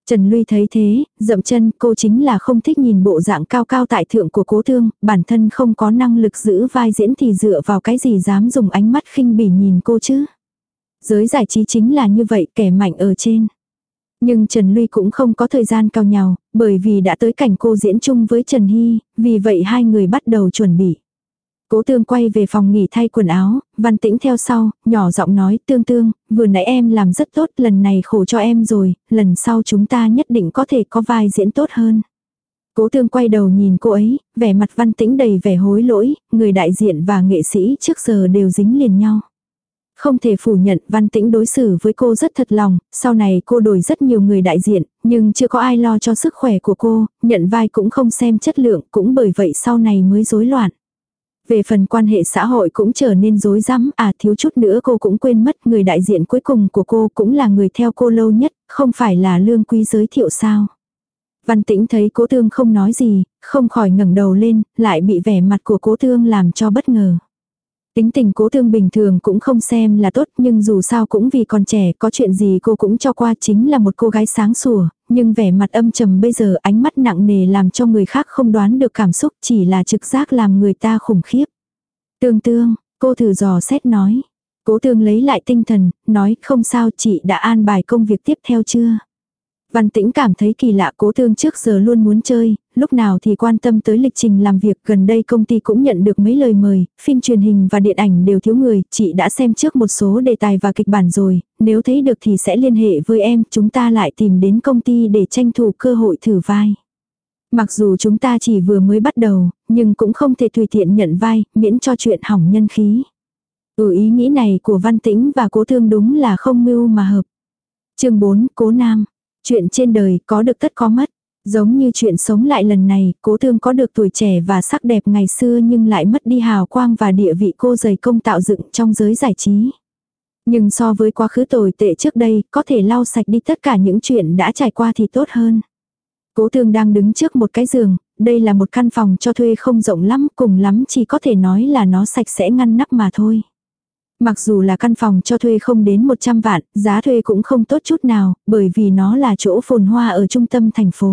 Trần Luy thấy thế, dậm chân, cô chính là không thích nhìn bộ dạng cao cao tại thượng của Cố Thương, bản thân không có năng lực giữ vai diễn thì dựa vào cái gì dám dùng ánh mắt khinh bỉ nhìn cô chứ. Giới giải trí chính là như vậy, kẻ mạnh ở trên. Nhưng Trần Luy cũng không có thời gian cào nhào, bởi vì đã tới cảnh cô diễn chung với Trần Hy, vì vậy hai người bắt đầu chuẩn bị. Cố Tương quay về phòng nghỉ thay quần áo, Văn Tĩnh theo sau, nhỏ giọng nói, Tương Tương, vừa nãy em làm rất tốt, lần này khổ cho em rồi, lần sau chúng ta nhất định có thể có vai diễn tốt hơn. Cố Tương quay đầu nhìn cô ấy, vẻ mặt Văn Tĩnh đầy vẻ hối lỗi, người đại diện và nghệ sĩ trước giờ đều dính liền nhau. Không thể phủ nhận Văn Tĩnh đối xử với cô rất thật lòng, sau này cô đổi rất nhiều người đại diện, nhưng chưa có ai lo cho sức khỏe của cô, nhận vai cũng không xem chất lượng, cũng bởi vậy sau này mới rối loạn. Về phần quan hệ xã hội cũng trở nên rối rắm, à thiếu chút nữa cô cũng quên mất người đại diện cuối cùng của cô cũng là người theo cô lâu nhất, không phải là Lương Quý giới thiệu sao. Văn Tĩnh thấy Cố Tương không nói gì, không khỏi ngẩng đầu lên, lại bị vẻ mặt của Cố Tương làm cho bất ngờ. Tính tình Cố Tương bình thường cũng không xem là tốt, nhưng dù sao cũng vì còn trẻ, có chuyện gì cô cũng cho qua, chính là một cô gái sáng sủa, nhưng vẻ mặt âm trầm bây giờ, ánh mắt nặng nề làm cho người khác không đoán được cảm xúc, chỉ là trực giác làm người ta khủng khiếp. Tương Tương, cô thử dò xét nói. Cố Tương lấy lại tinh thần, nói không sao, chị đã an bài công việc tiếp theo chưa? Văn Tĩnh cảm thấy kỳ lạ, Cố Tương trước giờ luôn muốn chơi, lúc nào thì quan tâm tới lịch trình làm việc, gần đây công ty cũng nhận được mấy lời mời, phim truyền hình và điện ảnh đều thiếu người, chị đã xem trước một số đề tài và kịch bản rồi, nếu thấy được thì sẽ liên hệ với em, chúng ta lại tìm đến công ty để tranh thủ cơ hội thử vai. Mặc dù chúng ta chỉ vừa mới bắt đầu, nhưng cũng không thể tùy tiện nhận vai, miễn cho chuyện hỏng nhân khí. Ừ, ý nghĩ này của Văn Tĩnh và Cố Tương đúng là không mưu mà hợp. Chương bốn, Cố Nam. Chuyện trên đời có được tất có mất. Giống như chuyện sống lại lần này, Cố Tương có được tuổi trẻ và sắc đẹp ngày xưa nhưng lại mất đi hào quang và địa vị cô dày công tạo dựng trong giới giải trí. Nhưng so với quá khứ tồi tệ trước đây, có thể lau sạch đi tất cả những chuyện đã trải qua thì tốt hơn. Cố Tương đang đứng trước một cái giường, đây là một căn phòng cho thuê không rộng lắm, cùng lắm chỉ có thể nói là nó sạch sẽ ngăn nắp mà thôi. Mặc dù là căn phòng cho thuê không đến một trăm vạn, giá thuê cũng không tốt chút nào, bởi vì nó là chỗ phồn hoa ở trung tâm thành phố.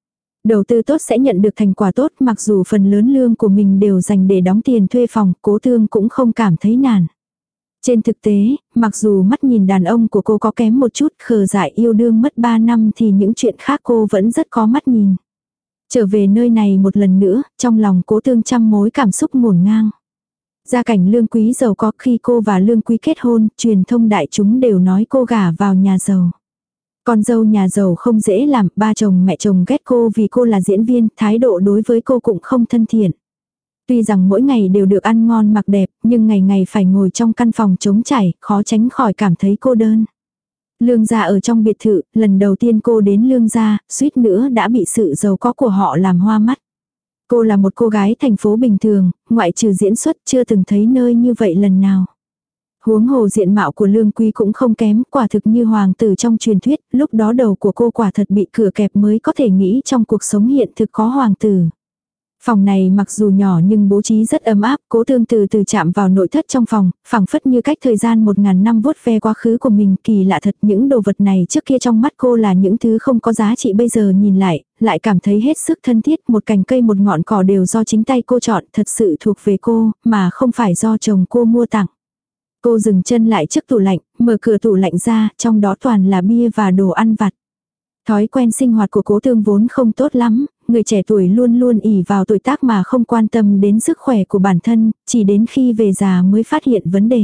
Đầu tư tốt sẽ nhận được thành quả tốt, mặc dù phần lớn lương của mình đều dành để đóng tiền thuê phòng, Cố Tương cũng không cảm thấy nản. Trên thực tế, mặc dù mắt nhìn đàn ông của cô có kém một chút, khờ dại yêu đương mất ba năm thì những chuyện khác cô vẫn rất có mắt nhìn. Trở về nơi này một lần nữa, trong lòng Cố Tương trăm mối cảm xúc ngổn ngang. Gia cảnh Lương Quý giàu có, khi cô và Lương Quý kết hôn, truyền thông đại chúng đều nói cô gả vào nhà giàu. Con dâu nhà giàu không dễ làm, ba chồng mẹ chồng ghét cô vì cô là diễn viên, thái độ đối với cô cũng không thân thiện. Tuy rằng mỗi ngày đều được ăn ngon mặc đẹp, nhưng ngày ngày phải ngồi trong căn phòng trống trải, khó tránh khỏi cảm thấy cô đơn. Lương gia ở trong biệt thự, lần đầu tiên cô đến Lương gia, suýt nữa đã bị sự giàu có của họ làm hoa mắt. Cô là một cô gái thành phố bình thường, ngoại trừ diễn xuất chưa từng thấy nơi như vậy lần nào. Huống hồ diện mạo của Lương Quý cũng không kém, quả thực như hoàng tử trong truyền thuyết, lúc đó đầu của cô quả thật bị cửa kẹp mới có thể nghĩ trong cuộc sống hiện thực có hoàng tử. Phòng này mặc dù nhỏ nhưng bố trí rất ấm áp, Cố Tương từ từ chạm vào nội thất trong phòng, phảng phất như cách thời gian một ngàn năm vuốt ve quá khứ của mình, kỳ lạ thật, những đồ vật này trước kia trong mắt cô là những thứ không có giá trị, bây giờ nhìn lại, lại cảm thấy hết sức thân thiết, một cành cây một ngọn cỏ đều do chính tay cô chọn, thật sự thuộc về cô, mà không phải do chồng cô mua tặng. Cô dừng chân lại trước tủ lạnh, mở cửa tủ lạnh ra, trong đó toàn là bia và đồ ăn vặt. Thói quen sinh hoạt của Cố Tương vốn không tốt lắm, người trẻ tuổi luôn luôn ỷ vào tuổi tác mà không quan tâm đến sức khỏe của bản thân, chỉ đến khi về già mới phát hiện vấn đề.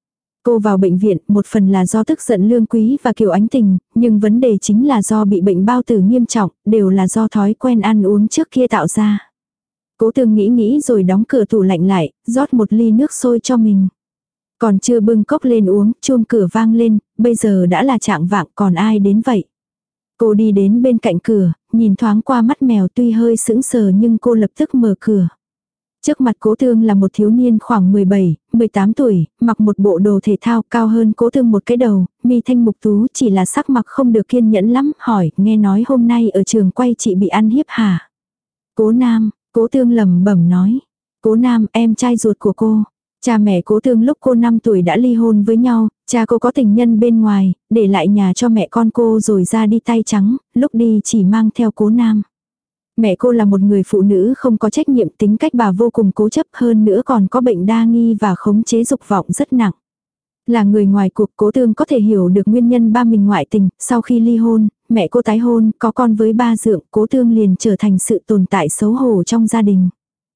Cô vào bệnh viện, một phần là do tức giận Lương Quý và Kiều Ánh Tình, nhưng vấn đề chính là do bị bệnh bao tử nghiêm trọng, đều là do thói quen ăn uống trước kia tạo ra. Cố Tương nghĩ nghĩ rồi đóng cửa tủ lạnh lại, rót một ly nước sôi cho mình. Còn chưa bưng cốc lên uống, chuông cửa vang lên, bây giờ đã là trạng vạng, còn ai đến vậy? Cô đi đến bên cạnh cửa, nhìn thoáng qua mắt mèo, tuy hơi sững sờ nhưng cô lập tức mở cửa. Trước mặt Cố Tương là một thiếu niên khoảng mười bảy, mười tám tuổi, mặc một bộ đồ thể thao, cao hơn Cố Tương một cái đầu, mi thanh mục tú, chỉ là sắc mặt không được kiên nhẫn lắm, hỏi, nghe nói hôm nay ở trường quay chị bị ăn hiếp hả? Cố Nam, Cố Tương lẩm bẩm nói. Cố Nam, em trai ruột của cô. Cha mẹ Cố Tương lúc cô năm tuổi đã ly hôn với nhau, cha cô có tình nhân bên ngoài, để lại nhà cho mẹ con cô rồi ra đi tay trắng, lúc đi chỉ mang theo Cố Nam. Mẹ cô là một người phụ nữ không có trách nhiệm, tính cách bà vô cùng cố chấp, hơn nữa còn có bệnh đa nghi và khống chế dục vọng rất nặng. Là người ngoài cuộc, Cố Tương có thể hiểu được nguyên nhân ba mình ngoại tình, sau khi ly hôn, mẹ cô tái hôn, có con với ba dượng, Cố Tương liền trở thành sự tồn tại xấu hổ trong gia đình.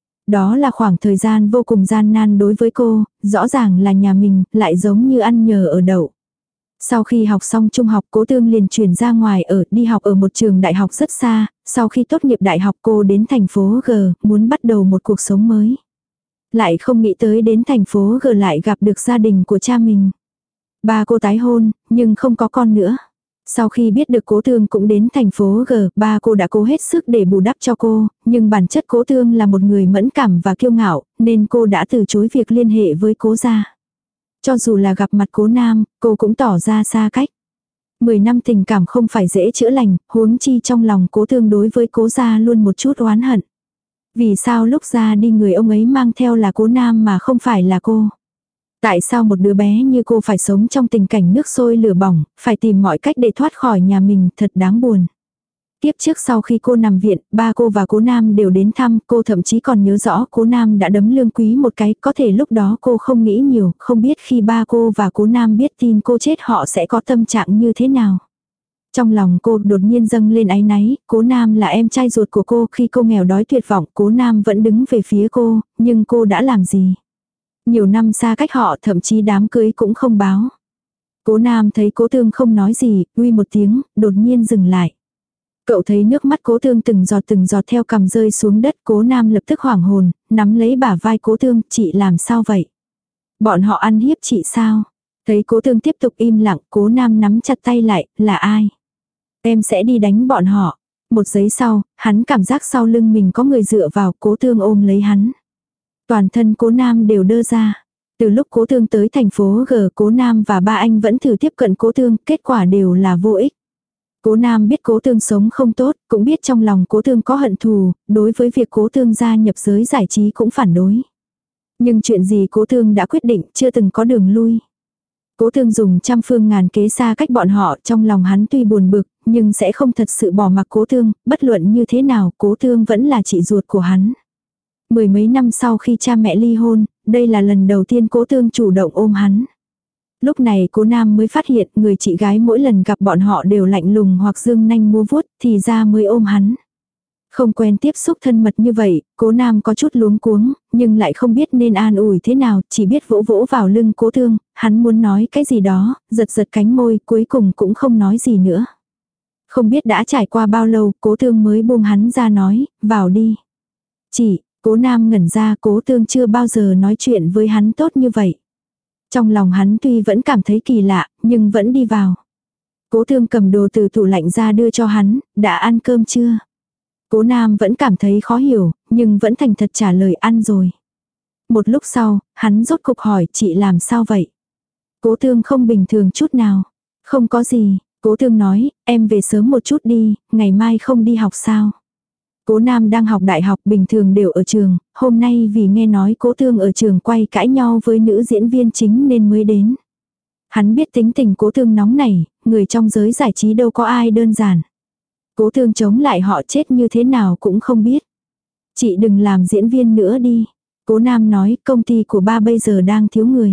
Đó là khoảng thời gian vô cùng gian nan đối với cô, rõ ràng là nhà mình, lại giống như ăn nhờ ở đậu. Sau khi học xong trung học, Cố Tương liền chuyển ra ngoài ở, đi học ở một trường đại học rất xa, sau khi tốt nghiệp đại học cô đến thành phố G, muốn bắt đầu một cuộc sống mới. Lại không nghĩ tới đến thành phố G lại gặp được gia đình của cha mình. Ba cô tái hôn, nhưng không có con nữa. Sau khi biết được Cố Tương cũng đến thành phố G, ba cô đã cố hết sức để bù đắp cho cô, nhưng bản chất Cố Tương là một người mẫn cảm và kiêu ngạo, nên cô đã từ chối việc liên hệ với Cố gia. Cho dù là gặp mặt Cố Nam, cô cũng tỏ ra xa cách. Mười năm tình cảm không phải dễ chữa lành, huống chi trong lòng Cố Tương đối với Cố gia luôn một chút oán hận. Vì sao lúc ra đi người ông ấy mang theo là Cố Nam mà không phải là cô? Tại sao một đứa bé như cô phải sống trong tình cảnh nước sôi lửa bỏng, phải tìm mọi cách để thoát khỏi nhà mình, thật đáng buồn. Tiếp trước sau khi cô nằm viện, ba cô và Cố Nam đều đến thăm, cô thậm chí còn nhớ rõ Cố Nam đã đấm Lương Quý một cái, có thể lúc đó cô không nghĩ nhiều, không biết khi ba cô và Cố Nam biết tin cô chết họ sẽ có tâm trạng như thế nào. Trong lòng cô đột nhiên dâng lên áy náy, Cố Nam là em trai ruột của cô, khi cô nghèo đói tuyệt vọng, Cố Nam vẫn đứng về phía cô, nhưng cô đã làm gì? Nhiều năm xa cách họ, thậm chí đám cưới cũng không báo. Cố Nam thấy Cố Tương không nói gì, uy một tiếng, đột nhiên dừng lại. Cậu thấy nước mắt Cố Tương từng giọt từng giọt theo cằm rơi xuống đất, Cố Nam lập tức hoảng hồn, nắm lấy bả vai Cố Tương, chị làm sao vậy? Bọn họ ăn hiếp chị sao? Thấy Cố Tương tiếp tục im lặng, Cố Nam nắm chặt tay lại, là ai? Em sẽ đi đánh bọn họ. Một giây sau, hắn cảm giác sau lưng mình có người dựa vào, Cố Tương ôm lấy hắn. Toàn thân Cố Nam đều đơ ra. Từ lúc Cố Tương tới thành phố G, Cố Nam và ba anh vẫn thử tiếp cận Cố Tương, kết quả đều là vô ích. Cố Nam biết Cố Tương sống không tốt, cũng biết trong lòng Cố Tương có hận thù, đối với việc Cố Tương gia nhập giới giải trí cũng phản đối. Nhưng chuyện gì Cố Tương đã quyết định, chưa từng có đường lui. Cố Tương dùng trăm phương ngàn kế xa cách bọn họ, trong lòng hắn tuy buồn bực, nhưng sẽ không thật sự bỏ mặc Cố Tương, bất luận như thế nào, Cố Tương vẫn là chị ruột của hắn. Mười mấy năm sau khi cha mẹ ly hôn, đây là lần đầu tiên Cố Tương chủ động ôm hắn. Lúc này Cố Nam mới phát hiện người chị gái mỗi lần gặp bọn họ đều lạnh lùng hoặc dương nanh múa vuốt, thì ra mới ôm hắn. Không quen tiếp xúc thân mật như vậy, Cố Nam có chút luống cuống, nhưng lại không biết nên an ủi thế nào, chỉ biết vỗ vỗ vào lưng Cố Tương, hắn muốn nói cái gì đó, giật giật cánh môi, cuối cùng cũng không nói gì nữa. Không biết đã trải qua bao lâu, Cố Tương mới buông hắn ra nói, vào đi. Chị, Cố Nam ngẩn ra, Cố Tương chưa bao giờ nói chuyện với hắn tốt như vậy. Trong lòng hắn tuy vẫn cảm thấy kỳ lạ, nhưng vẫn đi vào. Cố Tương cầm đồ từ tủ lạnh ra đưa cho hắn, đã ăn cơm chưa? Cố Nam vẫn cảm thấy khó hiểu, nhưng vẫn thành thật trả lời ăn rồi. Một lúc sau, hắn rốt cục hỏi chị làm sao vậy? Cố Tương không bình thường chút nào. Không có gì, Cố Tương nói, em về sớm một chút đi, ngày mai không đi học sao? Cố Nam đang học đại học, bình thường đều ở trường, hôm nay vì nghe nói Cố Tương ở trường quay cãi nhau với nữ diễn viên chính nên mới đến. Hắn biết tính tình Cố Tương nóng nảy, người trong giới giải trí đâu có ai đơn giản. Cố Tương chống lại họ chết như thế nào cũng không biết. Chị đừng làm diễn viên nữa đi. Cố Nam nói công ty của ba bây giờ đang thiếu người.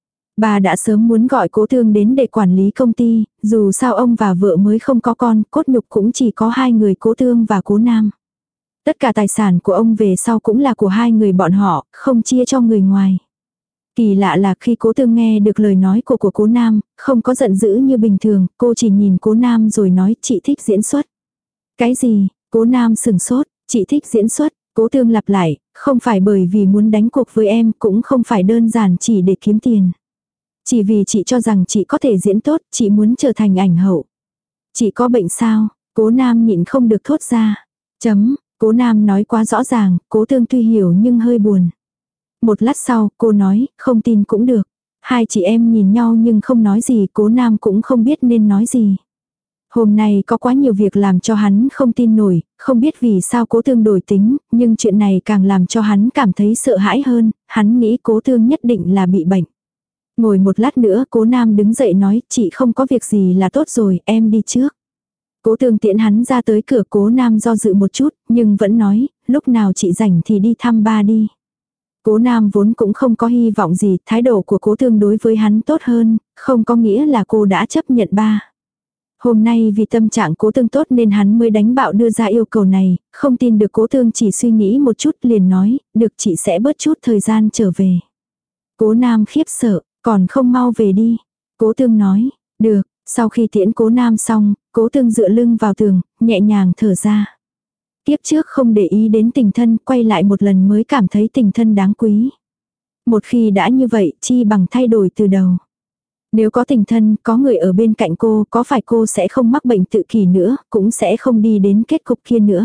Bà đã sớm muốn gọi Cố Tương đến để quản lý công ty, dù sao ông và vợ mới không có con, cốt nhục cũng chỉ có hai người Cố Tương và Cố Nam. Tất cả tài sản của ông về sau cũng là của hai người bọn họ, không chia cho người ngoài. Kỳ lạ là khi Cố Tương nghe được lời nói của của Cố Nam, không có giận dữ như bình thường, cô chỉ nhìn Cố Nam rồi nói chị thích diễn xuất. Cái gì? Cố Nam sừng sốt, chị thích diễn xuất. Cố Tương lặp lại, không phải bởi vì muốn đánh cuộc với em, cũng không phải đơn giản chỉ để kiếm tiền. Chỉ vì chị cho rằng chị có thể diễn tốt, chị muốn trở thành ảnh hậu. Chị có bệnh sao? Cố Nam nhịn không được thốt ra. Chấm, Cố Nam nói quá rõ ràng, Cố Tương tuy hiểu nhưng hơi buồn. Một lát sau, cô nói, không tin cũng được. Hai chị em nhìn nhau nhưng không nói gì, Cố Nam cũng không biết nên nói gì. Hôm nay có quá nhiều việc làm cho hắn không tin nổi, không biết vì sao Cố Thương đổi tính, nhưng chuyện này càng làm cho hắn cảm thấy sợ hãi hơn, hắn nghĩ Cố Thương nhất định là bị bệnh. Ngồi một lát nữa Cố Nam đứng dậy nói, chị không có việc gì là tốt rồi, em đi trước. Cố Thương tiễn hắn ra tới cửa. Cố Nam do dự một chút, nhưng vẫn nói, lúc nào chị rảnh thì đi thăm ba đi. Cố Nam vốn cũng không có hy vọng gì, thái độ của Cố Thương đối với hắn tốt hơn, không có nghĩa là cô đã chấp nhận ba. Hôm nay vì tâm trạng Cố Thương tốt nên hắn mới đánh bạo đưa ra yêu cầu này, không tin được Cố Thương chỉ suy nghĩ một chút liền nói, được chị sẽ bớt chút thời gian trở về. Cố Nam khiếp sợ, còn không mau về đi. Cố Thương nói, được, sau khi tiễn Cố Nam xong, Cố Thương dựa lưng vào tường, nhẹ nhàng thở ra. Tiếp trước không để ý đến tình thân, quay lại một lần mới cảm thấy tình thân đáng quý. Một khi đã như vậy, chi bằng thay đổi từ đầu. Nếu có tình thân, có người ở bên cạnh cô, có phải cô sẽ không mắc bệnh tự kỷ nữa, cũng sẽ không đi đến kết cục kia nữa.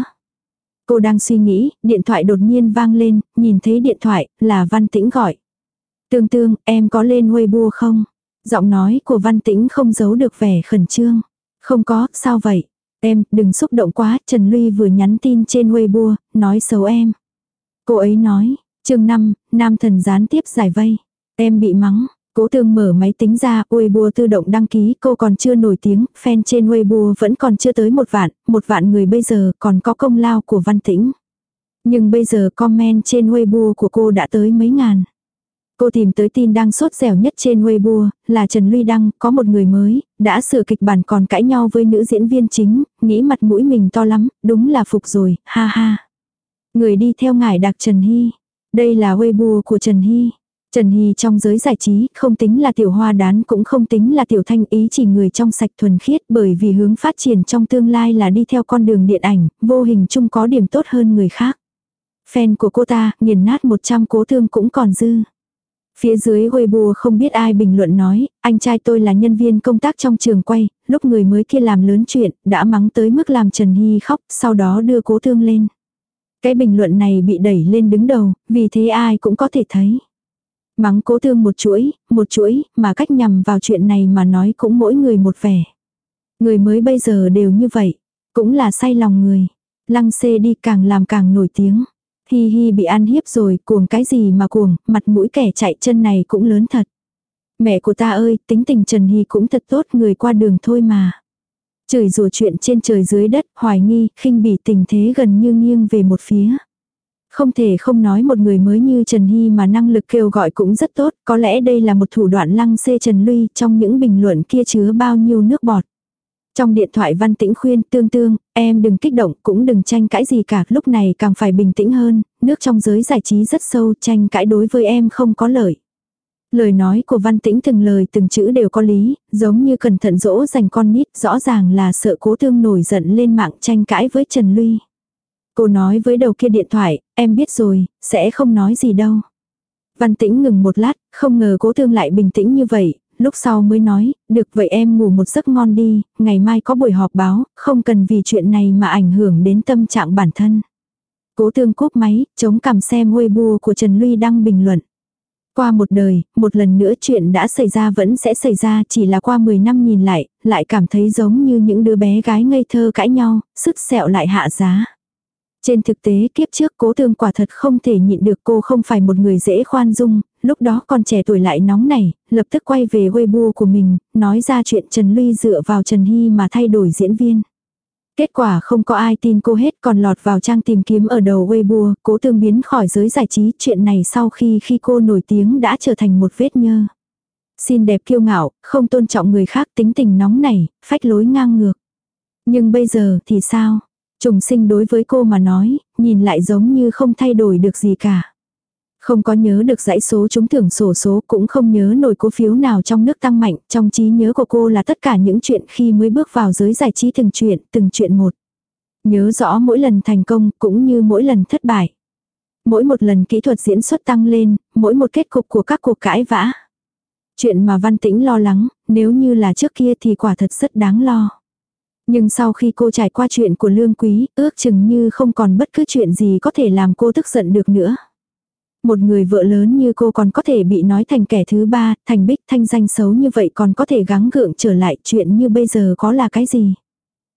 Cô đang suy nghĩ, điện thoại đột nhiên vang lên, nhìn thấy điện thoại, là Văn Tĩnh gọi. Tương Tương, em có lên Weibo không? Giọng nói của Văn Tĩnh không giấu được vẻ khẩn trương. Không có, sao vậy? Em, đừng xúc động quá, Trần Luy vừa nhắn tin trên Weibo, nói xấu em. Cô ấy nói, chương năm, nam thần gián tiếp giải vây. Em bị mắng. Cố Thương mở máy tính ra, Weibo tự động đăng ký, cô còn chưa nổi tiếng, fan trên Weibo vẫn còn chưa tới một vạn, một vạn người bây giờ còn có công lao của Văn Tĩnh. Nhưng bây giờ comment trên Weibo của cô đã tới mấy ngàn. Cô tìm tới tin đang sốt dẻo nhất trên Weibo, là Trần Luy đăng, có một người mới, đã sửa kịch bản còn cãi nhau với nữ diễn viên chính, nghĩ mặt mũi mình to lắm, đúng là phục rồi, ha ha. Người đi theo ngải đặc Trần Hy. Đây là Weibo của Trần Hy. Trần Hy trong giới giải trí, không tính là tiểu hoa đán cũng không tính là tiểu thanh ý, chỉ người trong sạch thuần khiết, bởi vì hướng phát triển trong tương lai là đi theo con đường điện ảnh, vô hình chung có điểm tốt hơn người khác. Fan của cô ta, nghiền nát một trăm Cố Thương cũng còn dư. Phía dưới Weibo không biết ai bình luận nói, anh trai tôi là nhân viên công tác trong trường quay, lúc người mới kia làm lớn chuyện, đã mắng tới mức làm Trần Hy khóc, sau đó đưa Cố Thương lên. Cái bình luận này bị đẩy lên đứng đầu, vì thế ai cũng có thể thấy. Mắng Cố Thương một chuỗi, một chuỗi, mà cách nhằm vào chuyện này mà nói cũng mỗi người một vẻ. Người mới bây giờ đều như vậy, cũng là say lòng người. Lăng xê đi càng làm càng nổi tiếng. Hi hi bị ăn hiếp rồi, cuồng cái gì mà cuồng, mặt mũi kẻ chạy chân này cũng lớn thật. Mẹ của ta ơi, tính tình Trần Hy cũng thật tốt, người qua đường thôi mà. Chửi rủa chuyện trên trời dưới đất, hoài nghi, khinh bỉ, tình thế gần như nghiêng về một phía. Không thể không nói một người mới như Trần Hy mà năng lực kêu gọi cũng rất tốt, có lẽ đây là một thủ đoạn lăng xê Trần Luy, trong những bình luận kia chứa bao nhiêu nước bọt. Trong điện thoại Văn Tĩnh khuyên, Tương Tương, em đừng kích động, cũng đừng tranh cãi gì cả, lúc này càng phải bình tĩnh hơn, nước trong giới giải trí rất sâu, tranh cãi đối với em không có lợi. Lời nói của Văn Tĩnh từng lời từng chữ đều có lý, giống như cẩn thận dỗ dành con nít, rõ ràng là sợ Cố Thương nổi giận lên mạng tranh cãi với Trần Luy. Cô nói với đầu kia điện thoại, em biết rồi, sẽ không nói gì đâu. Văn Tĩnh ngừng một lát, không ngờ Cố Thương lại bình tĩnh như vậy, lúc sau mới nói, được vậy em ngủ một giấc ngon đi, ngày mai có buổi họp báo, không cần vì chuyện này mà ảnh hưởng đến tâm trạng bản thân. Cố Thương cúp máy, chống cằm xem Weibo của Trần Luy đăng bình luận. Qua một đời, một lần nữa chuyện đã xảy ra vẫn sẽ xảy ra, chỉ là qua mười năm nhìn lại, lại cảm thấy giống như những đứa bé gái ngây thơ cãi nhau, sứt sẹo lại hạ giá. Trên thực tế kiếp trước Cố Thương quả thật không thể nhịn được, cô không phải một người dễ khoan dung, lúc đó còn trẻ tuổi lại nóng nảy, lập tức quay về Weibo của mình, nói ra chuyện Trần Luy dựa vào Trần Hy mà thay đổi diễn viên. Kết quả không có ai tin cô hết, còn lọt vào trang tìm kiếm ở đầu Weibo, Cố Thương biến khỏi giới giải trí, chuyện này sau khi khi cô nổi tiếng đã trở thành một vết nhơ. Xinh đẹp kiêu ngạo, không tôn trọng người khác, tính tình nóng nảy, phách lối ngang ngược. Nhưng bây giờ thì sao? Trùng sinh đối với cô mà nói, nhìn lại giống như không thay đổi được gì cả. Không có nhớ được dãy số trúng thưởng xổ số, cũng không nhớ nổi cổ phiếu nào trong nước tăng mạnh, trong trí nhớ của cô là tất cả những chuyện khi mới bước vào giới giải trí, từng chuyện, từng chuyện một. Nhớ rõ mỗi lần thành công, cũng như mỗi lần thất bại. Mỗi một lần kỹ thuật diễn xuất tăng lên, mỗi một kết cục của các cuộc cãi vã. Chuyện mà Văn Tĩnh lo lắng, nếu như là trước kia thì quả thật rất đáng lo. Nhưng sau khi cô trải qua chuyện của Lương Quý, ước chừng như không còn bất cứ chuyện gì có thể làm cô tức giận được nữa. Một người vợ lớn như cô còn có thể bị nói thành kẻ thứ ba, thành bích thanh danh xấu như vậy còn có thể gắng gượng trở lại, chuyện như bây giờ có là cái gì.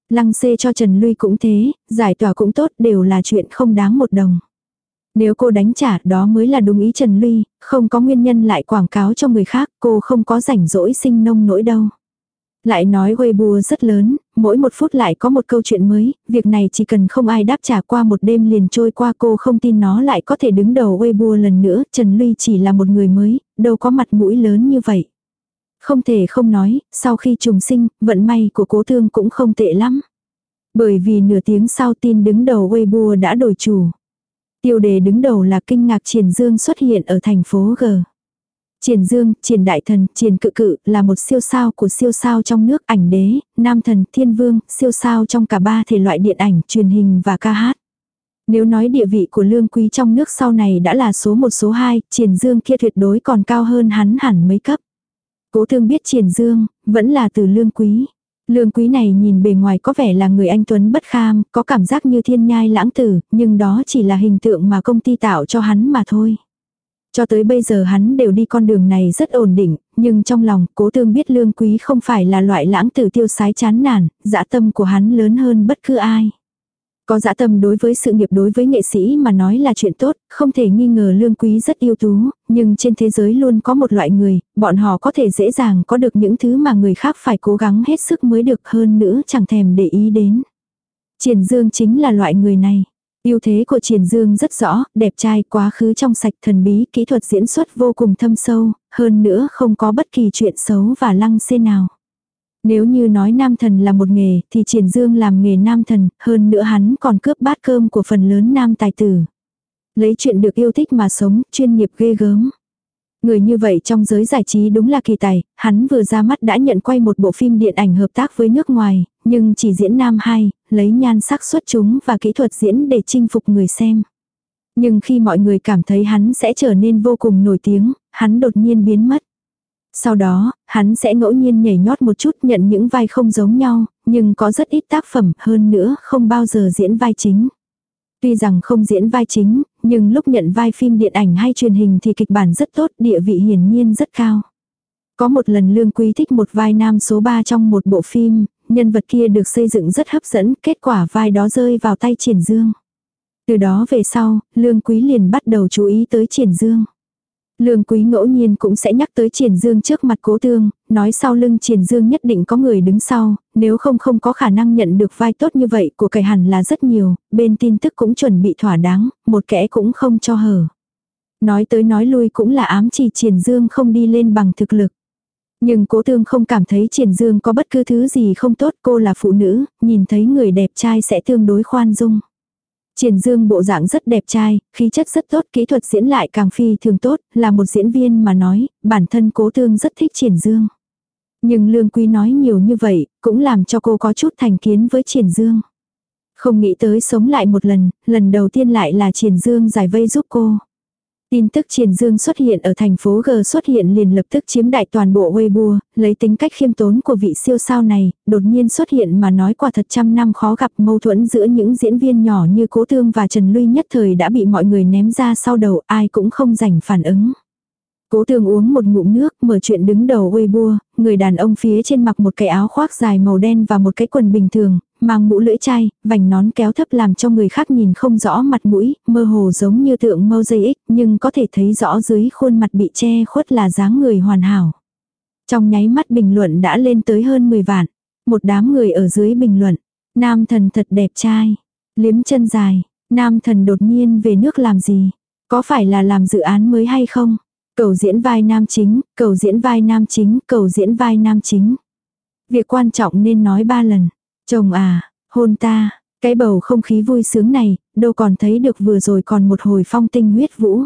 Lăng xê cho Trần Luy cũng thế, giải tỏa cũng tốt, đều là chuyện không đáng một đồng. Nếu cô đánh trả đó mới là đúng ý Trần Luy, không có nguyên nhân lại quảng cáo cho người khác, cô không có rảnh rỗi sinh nông nỗi đâu. Lại nói Weibo rất lớn, mỗi một phút lại có một câu chuyện mới, việc này chỉ cần không ai đáp trả qua một đêm liền trôi qua, cô không tin nó lại có thể đứng đầu Weibo lần nữa, Trần Luy chỉ là một người mới, đâu có mặt mũi lớn như vậy. Không thể không nói, sau khi trùng sinh, vận may của Cố Thương cũng không tệ lắm. Bởi vì nửa tiếng sau tin đứng đầu Weibo đã đổi chủ. Tiêu đề đứng đầu là kinh ngạc Triển Dương xuất hiện ở thành phố G. Triển Dương, Triển Đại Thần, Triển Cự Cự là một siêu sao của siêu sao trong nước, ảnh đế, nam thần, thiên vương, siêu sao trong cả ba thể loại điện ảnh, truyền hình và ca hát. Nếu nói địa vị của Lương Quý trong nước sau này đã là số một số hai, Triển Dương kia tuyệt đối còn cao hơn hắn hẳn mấy cấp. Cố Thương biết Triển Dương, vẫn là từ Lương Quý. Lương Quý này nhìn bề ngoài có vẻ là người anh tuấn bất kham, có cảm giác như thiên nhai lãng tử, nhưng đó chỉ là hình tượng mà công ty tạo cho hắn mà thôi. Cho tới bây giờ hắn đều đi con đường này rất ổn định, nhưng trong lòng Cố Thương biết Lương Quý không phải là loại lãng tử tiêu sái chán nản, dã tâm của hắn lớn hơn bất cứ ai. Có dã tâm đối với sự nghiệp, đối với nghệ sĩ mà nói là chuyện tốt, không thể nghi ngờ Lương Quý rất ưu tú, nhưng trên thế giới luôn có một loại người, bọn họ có thể dễ dàng có được những thứ mà người khác phải cố gắng hết sức mới được, hơn nữa chẳng thèm để ý đến. Triển Dương chính là loại người này. Ưu thế của Triển Dương rất rõ, đẹp trai, quá khứ trong sạch, thần bí, kỹ thuật diễn xuất vô cùng thâm sâu, hơn nữa không có bất kỳ chuyện xấu và lăng xê nào. Nếu như nói nam thần là một nghề, thì Triển Dương làm nghề nam thần, hơn nữa hắn còn cướp bát cơm của phần lớn nam tài tử. Lấy chuyện được yêu thích mà sống, chuyên nghiệp ghê gớm. Người như vậy trong giới giải trí đúng là kỳ tài, hắn vừa ra mắt đã nhận quay một bộ phim điện ảnh hợp tác với nước ngoài, nhưng chỉ diễn nam hai, lấy nhan sắc xuất chúng và kỹ thuật diễn để chinh phục người xem. Nhưng khi mọi người cảm thấy hắn sẽ trở nên vô cùng nổi tiếng, hắn đột nhiên biến mất. Sau đó, hắn sẽ ngẫu nhiên nhảy nhót một chút, nhận những vai không giống nhau, nhưng có rất ít tác phẩm, hơn nữa không bao giờ diễn vai chính. Tuy rằng không diễn vai chính, nhưng lúc nhận vai phim điện ảnh hay truyền hình thì kịch bản rất tốt, địa vị hiển nhiên rất cao. Có một lần Lương Quý thích một vai nam số ba trong một bộ phim, nhân vật kia được xây dựng rất hấp dẫn, kết quả vai đó rơi vào tay Triển Dương. Từ đó về sau, Lương Quý liền bắt đầu chú ý tới Triển Dương. Lương Quý ngẫu nhiên cũng sẽ nhắc tới Triển Dương trước mặt Cố Thương, nói sau lưng Triển Dương nhất định có người đứng sau, nếu không không có khả năng nhận được vai tốt như vậy, của cải hẳn là rất nhiều, bên tin tức cũng chuẩn bị thỏa đáng, một kẽ cũng không cho hở. Nói tới nói lui cũng là ám chỉ Triển Dương không đi lên bằng thực lực. Nhưng Cố Thương không cảm thấy Triển Dương có bất cứ thứ gì không tốt, cô là phụ nữ, nhìn thấy người đẹp trai sẽ tương đối khoan dung. Triển Dương bộ dạng rất đẹp trai, khí chất rất tốt, kỹ thuật diễn lại càng phi thường tốt, là một diễn viên mà nói, bản thân Cố Thương rất thích Triển Dương. Nhưng Lương Quý nói nhiều như vậy, cũng làm cho cô có chút thành kiến với Triển Dương. Không nghĩ tới sống lại một lần, lần đầu tiên lại là Triển Dương giải vây giúp cô. Tin tức Triển Dương xuất hiện ở thành phố G xuất hiện liền lập tức chiếm đại toàn bộ Weibo, lấy tính cách khiêm tốn của vị siêu sao này, đột nhiên xuất hiện mà nói quả thật trăm năm khó gặp, mâu thuẫn giữa những diễn viên nhỏ như Cố Thương và Trần Luy nhất thời đã bị mọi người ném ra sau đầu, ai cũng không rảnh phản ứng. Cố Thương uống một ngụm nước, mở chuyện đứng đầu Weibo, người đàn ông phía trên mặc một cái áo khoác dài màu đen và một cái quần bình thường, mang mũ lưỡi chai, vành nón kéo thấp làm cho người khác nhìn không rõ mặt mũi, mơ hồ giống như tượng mosaic, nhưng có thể thấy rõ dưới khuôn mặt bị che khuất là dáng người hoàn hảo. Trong nháy mắt bình luận đã lên tới hơn mười vạn. Một đám người ở dưới bình luận, nam thần thật đẹp trai, liếm chân dài, nam thần đột nhiên về nước làm gì, có phải là làm dự án mới hay không? Cầu diễn vai nam chính, cầu diễn vai nam chính, cầu diễn vai nam chính. Việc quan trọng nên nói ba lần. Chồng à, hôn ta, cái bầu không khí vui sướng này, đâu còn thấy được vừa rồi còn một hồi phong tinh huyết vũ.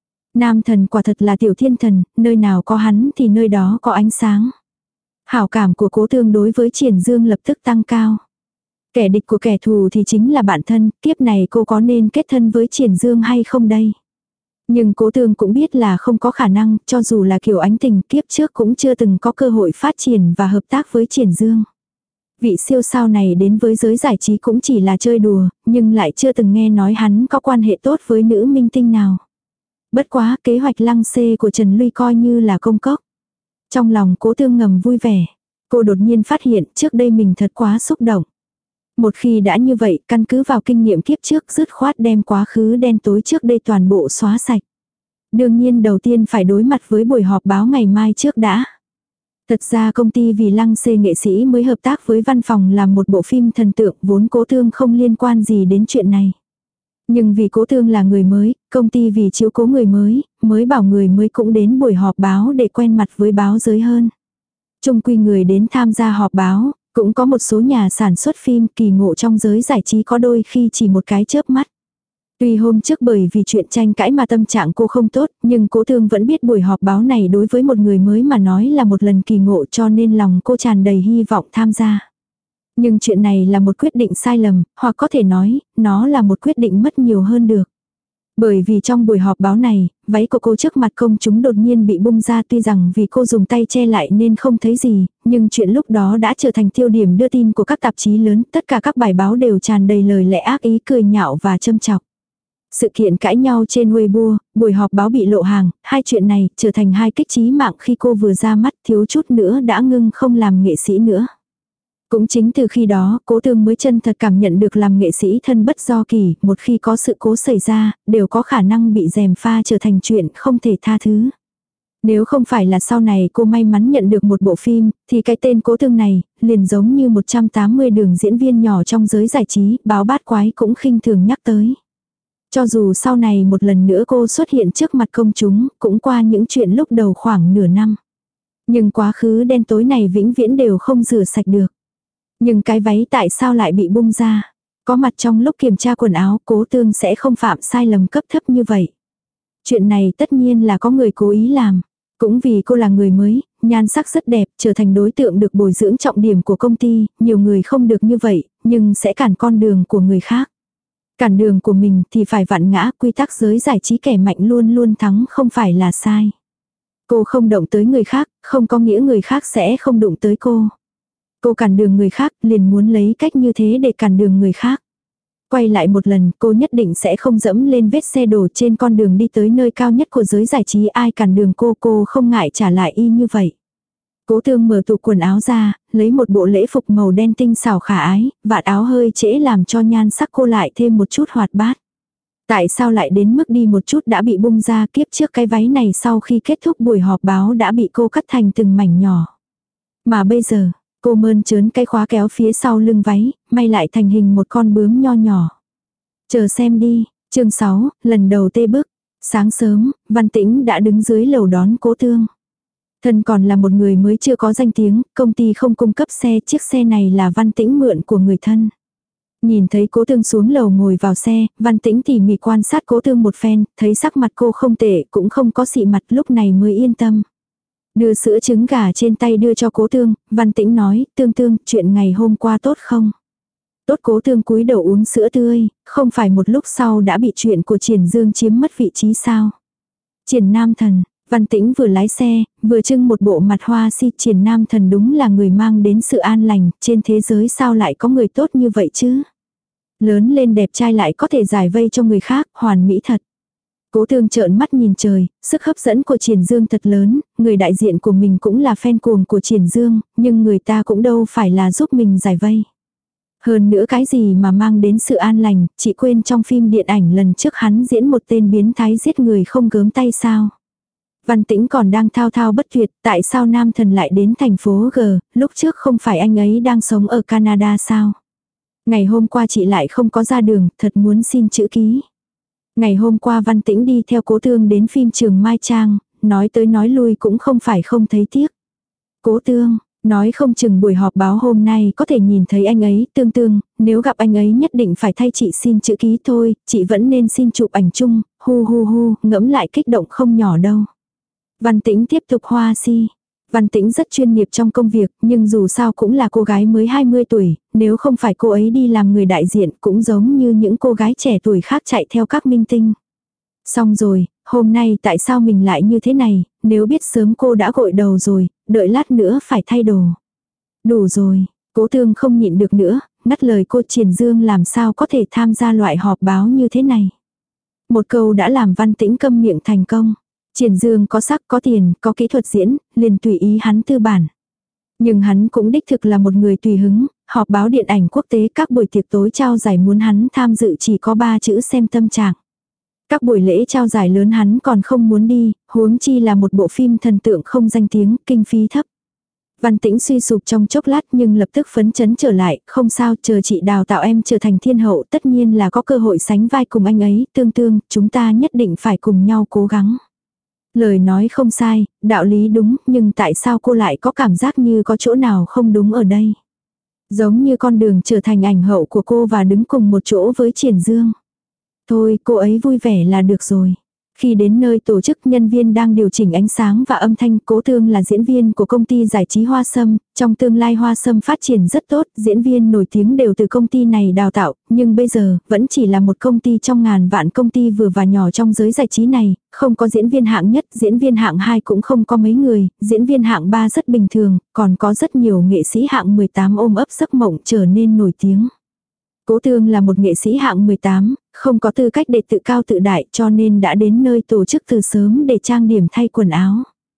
Nam thần quả thật là tiểu thiên thần, nơi nào có hắn thì nơi đó có ánh sáng. Hảo cảm của Cố Thương đối với Triển Dương lập tức tăng cao. Kẻ địch của kẻ thù thì chính là bạn thân, kiếp này cô có nên kết thân với Triển Dương hay không đây? Nhưng Cố Thương cũng biết là không có khả năng, cho dù là kiểu ánh tình kiếp trước cũng chưa từng có cơ hội phát triển và hợp tác với Triển Dương. Vị siêu sao này đến với giới giải trí cũng chỉ là chơi đùa, nhưng lại chưa từng nghe nói hắn có quan hệ tốt với nữ minh tinh nào. Bất quá kế hoạch lăng xê của Trần Luy coi như là công cốc. Trong lòng Cố Thương ngầm vui vẻ, cô đột nhiên phát hiện trước đây mình thật quá xúc động. Một khi đã như vậy, căn cứ vào kinh nghiệm kiếp trước dứt khoát đem quá khứ đen tối trước đây toàn bộ xóa sạch. Đương nhiên đầu tiên phải đối mặt với buổi họp báo ngày mai trước đã. Thật ra công ty vì Lăng Xê nghệ sĩ mới hợp tác với văn phòng làm một bộ phim thần tượng, vốn Cố Thương không liên quan gì đến chuyện này. Nhưng vì Cố Thương là người mới, công ty vì chiếu cố người mới, mới bảo người mới cũng đến buổi họp báo để quen mặt với báo giới hơn. Chung quy người đến tham gia họp báo, cũng có một số nhà sản xuất phim kỳ ngộ trong giới giải trí có đôi khi chỉ một cái chớp mắt. Tuy hôm trước bởi vì chuyện tranh cãi mà tâm trạng cô không tốt, nhưng Cố Thương vẫn biết buổi họp báo này đối với một người mới mà nói là một lần kỳ ngộ, cho nên lòng cô tràn đầy hy vọng tham gia. Nhưng chuyện này là một quyết định sai lầm, hoặc có thể nói, nó là một quyết định mất nhiều hơn được. Bởi vì trong buổi họp báo này, váy của cô trước mặt công chúng đột nhiên bị bung ra, tuy rằng vì cô dùng tay che lại nên không thấy gì, nhưng chuyện lúc đó đã trở thành tiêu điểm đưa tin của các tạp chí lớn, tất cả các bài báo đều tràn đầy lời lẽ ác ý, cười nhạo và châm chọc. Sự kiện cãi nhau trên Weibo, buổi họp báo bị lộ hàng, hai chuyện này trở thành hai kích chí mạng khi cô vừa ra mắt, thiếu chút nữa đã ngưng không làm nghệ sĩ nữa. Cũng chính từ khi đó, Cố Thương mới chân thật cảm nhận được làm nghệ sĩ thân bất do kỳ, một khi có sự cố xảy ra, đều có khả năng bị gièm pha trở thành chuyện không thể tha thứ. Nếu không phải là sau này cô may mắn nhận được một bộ phim, thì cái tên Cố Thương này, liền giống như một trăm tám mươi đường diễn viên nhỏ trong giới giải trí, báo bát quái cũng khinh thường nhắc tới. Cho dù sau này một lần nữa cô xuất hiện trước mặt công chúng, cũng qua những chuyện lúc đầu khoảng nửa năm. Nhưng quá khứ đen tối này vĩnh viễn đều không rửa sạch được. Nhưng cái váy tại sao lại bị bung ra? Có mặt trong lúc kiểm tra quần áo, Cố Thương sẽ không phạm sai lầm cấp thấp như vậy. Chuyện này tất nhiên là có người cố ý làm. Cũng vì cô là người mới, nhan sắc rất đẹp, trở thành đối tượng được bồi dưỡng trọng điểm của công ty, nhiều người không được như vậy, nhưng sẽ cản con đường của người khác. Cản đường của mình thì phải vặn ngã, quy tắc giới giải trí kẻ mạnh luôn luôn thắng không phải là sai. Cô không động tới người khác, không có nghĩa người khác sẽ không đụng tới cô. Cô cản đường người khác, liền muốn lấy cách như thế để cản đường người khác. Quay lại một lần, cô nhất định sẽ không dẫm lên vết xe đổ trên con đường đi tới nơi cao nhất của giới giải trí, ai cản đường cô, cô không ngại trả lại y như vậy. Cố Thương mở tủ quần áo ra, lấy một bộ lễ phục màu đen tinh xảo khả ái, vạt áo hơi trễ làm cho nhan sắc cô lại thêm một chút hoạt bát. Tại sao lại đến mức đi một chút đã bị bung ra, kiếp trước cái váy này sau khi kết thúc buổi họp báo đã bị cô cắt thành từng mảnh nhỏ. Mà bây giờ, cô mơn trớn cái khóa kéo phía sau lưng váy, may lại thành hình một con bướm nho nhỏ. Chờ xem đi, chương sáu, lần đầu tê bức. Sáng sớm, Văn Tĩnh đã đứng dưới lầu đón Cố Thương. Thân còn là một người mới chưa có danh tiếng, công ty không cung cấp xe, chiếc xe này là Văn Tĩnh mượn của người thân. Nhìn thấy Cố Thương xuống lầu ngồi vào xe, Văn Tĩnh tỉ mỉ quan sát Cố Thương một phen, thấy sắc mặt cô không tệ, cũng không có xị mặt, lúc này mới yên tâm. Đưa sữa trứng gà trên tay đưa cho Cố Thương, Văn Tĩnh nói, Thương Thương, chuyện ngày hôm qua tốt không? Tốt. Cố Thương cúi đầu uống sữa tươi, không phải một lúc sau đã bị chuyện của Triển Dương chiếm mất vị trí sao? Triển Nam Thần, Văn Tĩnh vừa lái xe, vừa trưng một bộ mặt hoa si, Triển Nam Thần đúng là người mang đến sự an lành, trên thế giới sao lại có người tốt như vậy chứ? Lớn lên đẹp trai lại có thể giải vây cho người khác, hoàn mỹ thật. Cố Thương trợn mắt nhìn trời, sức hấp dẫn của Triển Dương thật lớn, người đại diện của mình cũng là fan cuồng của Triển Dương, nhưng người ta cũng đâu phải là giúp mình giải vây. Hơn nữa cái gì mà mang đến sự an lành, chị quên trong phim điện ảnh lần trước hắn diễn một tên biến thái giết người không gớm tay sao. Văn Tĩnh còn đang thao thao bất tuyệt, tại sao Nam Thần lại đến thành phố G, lúc trước không phải anh ấy đang sống ở Canada sao? Ngày hôm qua chị lại không có ra đường, thật muốn xin chữ ký. Ngày hôm qua Văn Tĩnh đi theo Cố Thương đến phim trường Mai Trang, nói tới nói lui cũng không phải không thấy tiếc. Cố Thương, nói không chừng buổi họp báo hôm nay có thể nhìn thấy anh ấy, Tương Tương, nếu gặp anh ấy nhất định phải thay chị xin chữ ký thôi, chị vẫn nên xin chụp ảnh chung, hu hu hu, ngẫm lại kích động không nhỏ đâu. Văn Tĩnh tiếp tục hoa si. Văn Tĩnh rất chuyên nghiệp trong công việc, nhưng dù sao cũng là cô gái mới hai mươi tuổi, nếu không phải cô ấy đi làm người đại diện cũng giống như những cô gái trẻ tuổi khác chạy theo các minh tinh. Xong rồi, hôm nay tại sao mình lại như thế này, nếu biết sớm cô đã gội đầu rồi, đợi lát nữa phải thay đồ. Đủ rồi, Cố Thương không nhịn được nữa, ngắt lời cô. Triển Dương làm sao có thể tham gia loại họp báo như thế này. Một câu đã làm Văn Tĩnh câm miệng thành công. Triển Dương có sắc, có tiền, có kỹ thuật diễn, liền tùy ý hắn tư bản. Nhưng hắn cũng đích thực là một người tùy hứng, họp báo điện ảnh quốc tế, các buổi tiệc tối trao giải muốn hắn tham dự chỉ có ba chữ xem tâm trạng. Các buổi lễ trao giải lớn hắn còn không muốn đi, huống chi là một bộ phim thần tượng không danh tiếng, kinh phí thấp. Văn Tĩnh suy sụp trong chốc lát nhưng lập tức phấn chấn trở lại, không sao, chờ chị đào tạo em trở thành thiên hậu, tất nhiên là có cơ hội sánh vai cùng anh ấy, tương tương, chúng ta nhất định phải cùng nhau cố gắng. Lời nói không sai, đạo lý đúng, nhưng tại sao cô lại có cảm giác như có chỗ nào không đúng ở đây? Giống như con đường trở thành ảnh hậu của cô và đứng cùng một chỗ với Triển Dương. Thôi, cô ấy vui vẻ là được rồi. Khi đến nơi tổ chức, nhân viên đang điều chỉnh ánh sáng và âm thanh. Cố Tương là diễn viên của công ty giải trí Hoa Sâm, trong tương lai Hoa Sâm phát triển rất tốt, diễn viên nổi tiếng đều từ công ty này đào tạo, nhưng bây giờ vẫn chỉ là một công ty trong ngàn vạn công ty vừa và nhỏ trong giới giải trí này, không có diễn viên hạng nhất, diễn viên hạng hai cũng không có mấy người, diễn viên hạng ba rất bình thường, còn có rất nhiều nghệ sĩ hạng mười tám ôm ấp giấc mộng trở nên nổi tiếng. Cố Tương là một nghệ sĩ hạng mười tám, không có tư cách để tự cao tự đại cho nên đã đến nơi tổ chức từ sớm để trang điểm thay quần áo.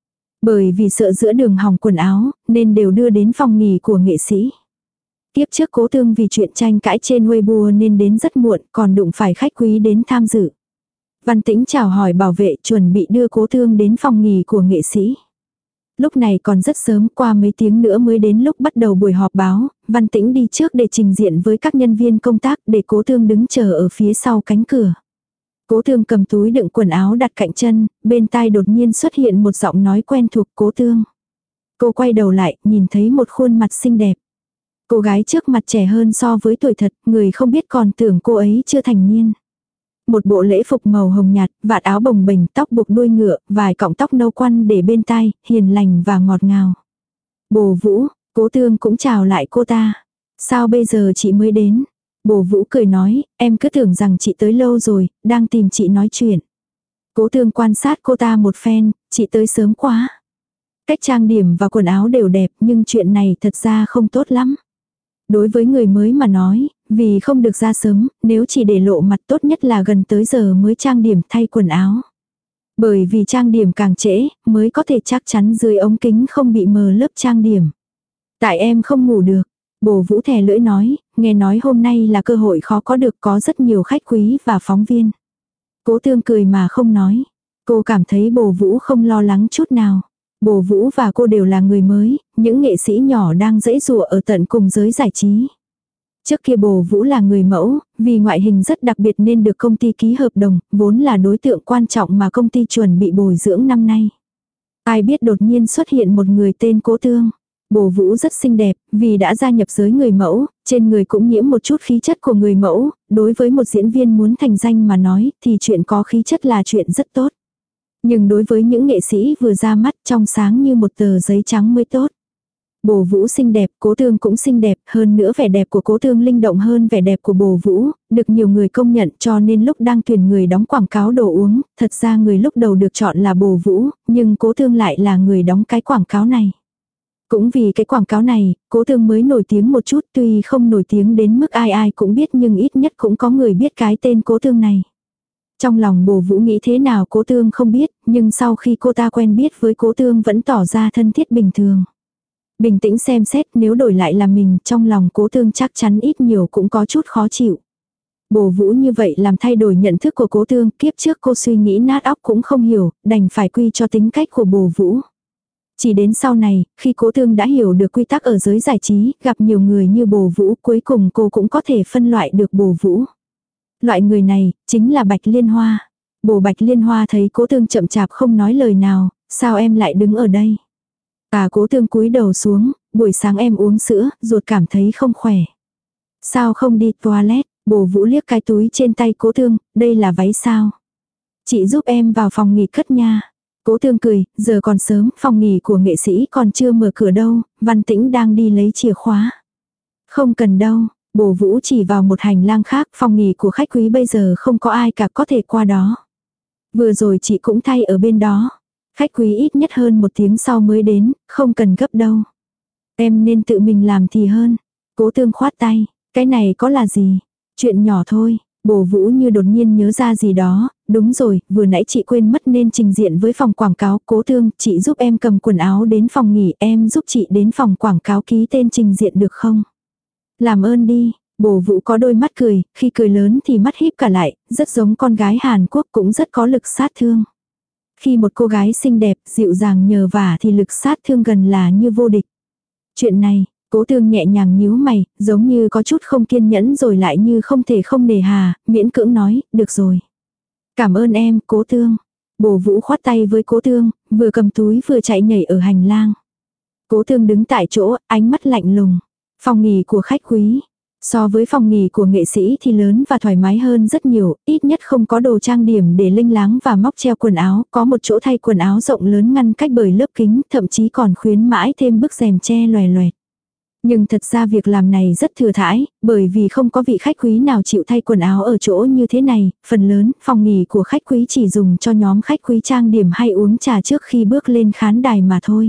Bởi vì sợ giữa đường hỏng quần áo, nên đều đưa đến phòng nghỉ của nghệ sĩ. Tiếp trước Cố Tương vì chuyện tranh cãi trên Weibo nên đến rất muộn, còn đụng phải khách quý đến tham dự. Văn Tĩnh chào hỏi bảo vệ chuẩn bị đưa Cố Tương đến phòng nghỉ của nghệ sĩ. Lúc này còn rất sớm, qua mấy tiếng nữa mới đến lúc bắt đầu buổi họp báo, Văn Tĩnh đi trước để trình diện với các nhân viên công tác để Cố Tương đứng chờ ở phía sau cánh cửa. Cố Tương cầm túi đựng quần áo đặt cạnh chân, bên tai đột nhiên xuất hiện một giọng nói quen thuộc. Cố Tương. Cô quay đầu lại, nhìn thấy một khuôn mặt xinh đẹp. Cô gái trước mặt trẻ hơn so với tuổi thật, người không biết còn tưởng cô ấy chưa thành niên. Một bộ lễ phục màu hồng nhạt, vạt áo bồng bềnh, tóc buộc đuôi ngựa, vài cọng tóc nâu quăn để bên tai, hiền lành và ngọt ngào. Bồ Vũ, Cố Tương cũng chào lại cô ta. Sao bây giờ chị mới đến? Bồ Vũ cười nói, em cứ tưởng rằng chị tới lâu rồi, đang tìm chị nói chuyện. Cố Tương quan sát cô ta một phen, chị tới sớm quá. Cách trang điểm và quần áo đều đẹp nhưng chuyện này thật ra không tốt lắm. Đối với người mới mà nói, vì không được ra sớm, nếu chỉ để lộ mặt tốt nhất là gần tới giờ mới trang điểm thay quần áo. Bởi vì trang điểm càng trễ, mới có thể chắc chắn dưới ống kính không bị mờ lớp trang điểm. Tại em không ngủ được, Bồ Vũ thè lưỡi nói, nghe nói hôm nay là cơ hội khó có được, có rất nhiều khách quý và phóng viên. Cố Tương cười mà không nói. Cô cảm thấy Bồ Vũ không lo lắng chút nào. Bồ Vũ và cô đều là người mới, những nghệ sĩ nhỏ đang giãy giụa ở tận cùng giới giải trí. Trước kia Bồ Vũ là người mẫu, vì ngoại hình rất đặc biệt nên được công ty ký hợp đồng, vốn là đối tượng quan trọng mà công ty chuẩn bị bồi dưỡng năm nay. Ai biết đột nhiên xuất hiện một người tên Cố Tương. Bồ Vũ rất xinh đẹp, vì đã gia nhập giới người mẫu, trên người cũng nhiễm một chút khí chất của người mẫu, đối với một diễn viên muốn thành danh mà nói thì chuyện có khí chất là chuyện rất tốt. Nhưng đối với những nghệ sĩ vừa ra mắt trong sáng như một tờ giấy trắng mới tốt. Bồ Vũ xinh đẹp, Cố Tương cũng xinh đẹp, hơn nữa vẻ đẹp của Cố Tương linh động hơn vẻ đẹp của Bồ Vũ, được nhiều người công nhận cho nên lúc đang tuyển người đóng quảng cáo đồ uống, thật ra người lúc đầu được chọn là Bồ Vũ, nhưng Cố Tương lại là người đóng cái quảng cáo này. Cũng vì cái quảng cáo này, Cố Tương mới nổi tiếng một chút, tuy không nổi tiếng đến mức ai ai cũng biết nhưng ít nhất cũng có người biết cái tên Cố Tương này. Trong lòng Bồ Vũ nghĩ thế nào Cố Tương không biết, nhưng sau khi cô ta quen biết với Cố Tương vẫn tỏ ra thân thiết bình thường. Bình tĩnh xem xét, nếu đổi lại là mình, trong lòng Cố Tương chắc chắn ít nhiều cũng có chút khó chịu. Bồ Vũ như vậy làm thay đổi nhận thức của Cố Tương, kiếp trước cô suy nghĩ nát óc cũng không hiểu, đành phải quy cho tính cách của Bồ Vũ. Chỉ đến sau này, khi Cố Tương đã hiểu được quy tắc ở giới giải trí, gặp nhiều người như Bồ Vũ, cuối cùng cô cũng có thể phân loại được Bồ Vũ. Loại người này, chính là Bạch Liên Hoa. Bồ Bạch Liên Hoa thấy Cố Tương chậm chạp không nói lời nào, sao em lại đứng ở đây? À Cố Tương cúi đầu xuống, buổi sáng em uống sữa, ruột cảm thấy không khỏe. Sao không đi toilet? Bồ Vũ liếc cái túi trên tay Cố Tương, đây là váy sao? Chị giúp em vào phòng nghỉ cất nha. Cố Tương cười, giờ còn sớm, phòng nghỉ của nghệ sĩ còn chưa mở cửa đâu, Văn Tĩnh đang đi lấy chìa khóa. Không cần đâu, Bồ Vũ chỉ vào một hành lang khác, phòng nghỉ của khách quý bây giờ không có ai cả có thể qua đó. Vừa rồi chị cũng thay ở bên đó. Khách quý ít nhất hơn một tiếng sau mới đến, không cần gấp đâu. Em nên tự mình làm thì hơn. Cố Tương khoát tay, cái này có là gì? Chuyện nhỏ thôi. Bồ Vũ như đột nhiên nhớ ra gì đó, đúng rồi, vừa nãy chị quên mất nên trình diện với phòng quảng cáo. Cố Tương, chị giúp em cầm quần áo đến phòng nghỉ, em giúp chị đến phòng quảng cáo ký tên trình diện được không? Làm ơn đi, bổ Vũ có đôi mắt cười, khi cười lớn thì mắt híp cả lại, rất giống con gái Hàn Quốc cũng rất có lực sát thương. Khi một cô gái xinh đẹp, dịu dàng nhờ vả thì lực sát thương gần là như vô địch. Chuyện này, Cố Tương nhẹ nhàng nhíu mày, giống như có chút không kiên nhẫn rồi lại như không thể không nề hà, miễn cưỡng nói, được rồi. Cảm ơn em, Cố Tương. Bổ Vũ khoát tay với Cố Tương, vừa cầm túi vừa chạy nhảy ở hành lang. Cố Tương đứng tại chỗ, ánh mắt lạnh lùng. Phòng nghỉ của khách quý. So với phòng nghỉ của nghệ sĩ thì lớn và thoải mái hơn rất nhiều, ít nhất không có đồ trang điểm để linh láng và móc treo quần áo, có một chỗ thay quần áo rộng lớn ngăn cách bởi lớp kính, thậm chí còn khuyến mãi thêm bức rèm che loè loẹt. Nhưng thật ra việc làm này rất thừa thãi, bởi vì không có vị khách quý nào chịu thay quần áo ở chỗ như thế này, phần lớn phòng nghỉ của khách quý chỉ dùng cho nhóm khách quý trang điểm hay uống trà trước khi bước lên khán đài mà thôi.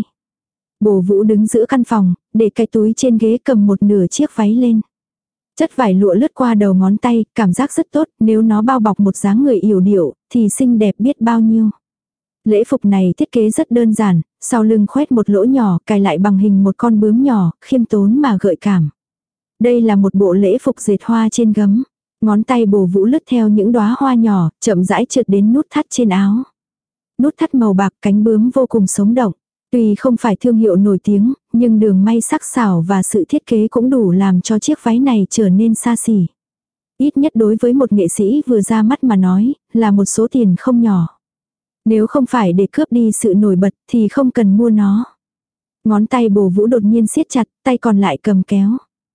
Bổ Vũ đứng giữa căn phòng, để cái túi trên ghế cầm một nửa chiếc váy lên. Chất vải lụa lướt qua đầu ngón tay, cảm giác rất tốt, nếu nó bao bọc một dáng người yểu điệu, thì xinh đẹp biết bao nhiêu. Lễ phục này thiết kế rất đơn giản, sau lưng khoét một lỗ nhỏ, cài lại bằng hình một con bướm nhỏ, khiêm tốn mà gợi cảm. Đây là một bộ lễ phục dệt hoa trên gấm. Ngón tay Bổ Vũ lướt theo những đóa hoa nhỏ, chậm rãi trượt đến nút thắt trên áo. Nút thắt màu bạc, cánh bướm vô cùng sống động. Tuy không phải thương hiệu nổi tiếng, nhưng đường may sắc sảo và sự thiết kế cũng đủ làm cho chiếc váy này trở nên xa xỉ. Ít nhất đối với một nghệ sĩ vừa ra mắt mà nói, là một số tiền không nhỏ. Nếu không phải để cướp đi sự nổi bật thì không cần mua nó. Ngón tay Bổ Vũ đột nhiên siết chặt, tay còn lại cầm kéo.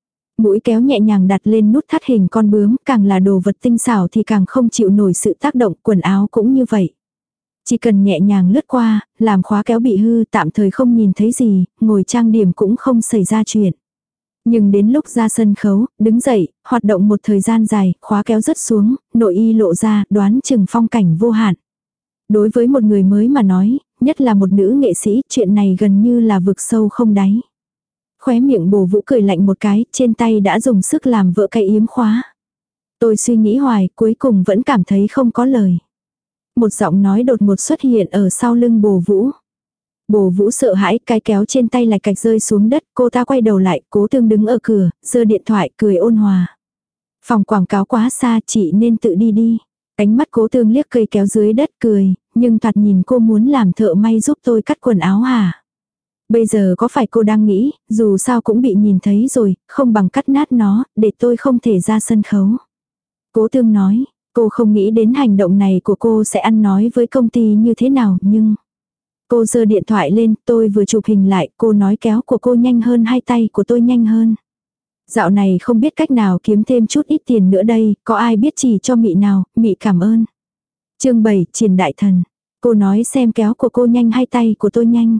Mũi kéo nhẹ nhàng đặt lên nút thắt hình con bướm, càng là đồ vật tinh xảo thì càng không chịu nổi sự tác động, quần áo cũng như vậy. Chỉ cần nhẹ nhàng lướt qua, làm khóa kéo bị hư tạm thời không nhìn thấy gì, ngồi trang điểm cũng không xảy ra chuyện. Nhưng đến lúc ra sân khấu, đứng dậy, hoạt động một thời gian dài, khóa kéo rớt xuống, nội y lộ ra, đoán chừng phong cảnh vô hạn. Đối với một người mới mà nói, nhất là một nữ nghệ sĩ, chuyện này gần như là vực sâu không đáy. Khóe miệng Bổ Vũ cười lạnh một cái, trên tay đã dùng sức làm vỡ cái yếm khóa. Tôi suy nghĩ hoài, cuối cùng vẫn cảm thấy không có lời. Một giọng nói đột ngột xuất hiện ở sau lưng Bổ Vũ. Bổ Vũ sợ hãi, cái kéo trên tay lạch cạch rơi xuống đất, cô ta quay đầu lại, Cố Tương đứng ở cửa, giơ điện thoại, cười ôn hòa. Phòng quảng cáo quá xa, chị nên tự đi đi. Ánh mắt Cố Tương liếc cây kéo dưới đất cười, nhưng thoạt nhìn cô muốn làm thợ may giúp tôi cắt quần áo hả? Bây giờ có phải cô đang nghĩ, dù sao cũng bị nhìn thấy rồi, không bằng cắt nát nó, để tôi không thể ra sân khấu. Cố Tương nói, cô không nghĩ đến hành động này của cô sẽ ăn nói với công ty như thế nào, nhưng... Cô giơ điện thoại lên, tôi vừa chụp hình lại, cô nói kéo của cô nhanh hơn hai tay của tôi nhanh hơn. Dạo này không biết cách nào kiếm thêm chút ít tiền nữa đây, có ai biết chỉ cho Mị nào, Mị cảm ơn. Chương bảy, Triển Đại Thần. Cô nói xem kéo của cô nhanh hay tay của tôi nhanh.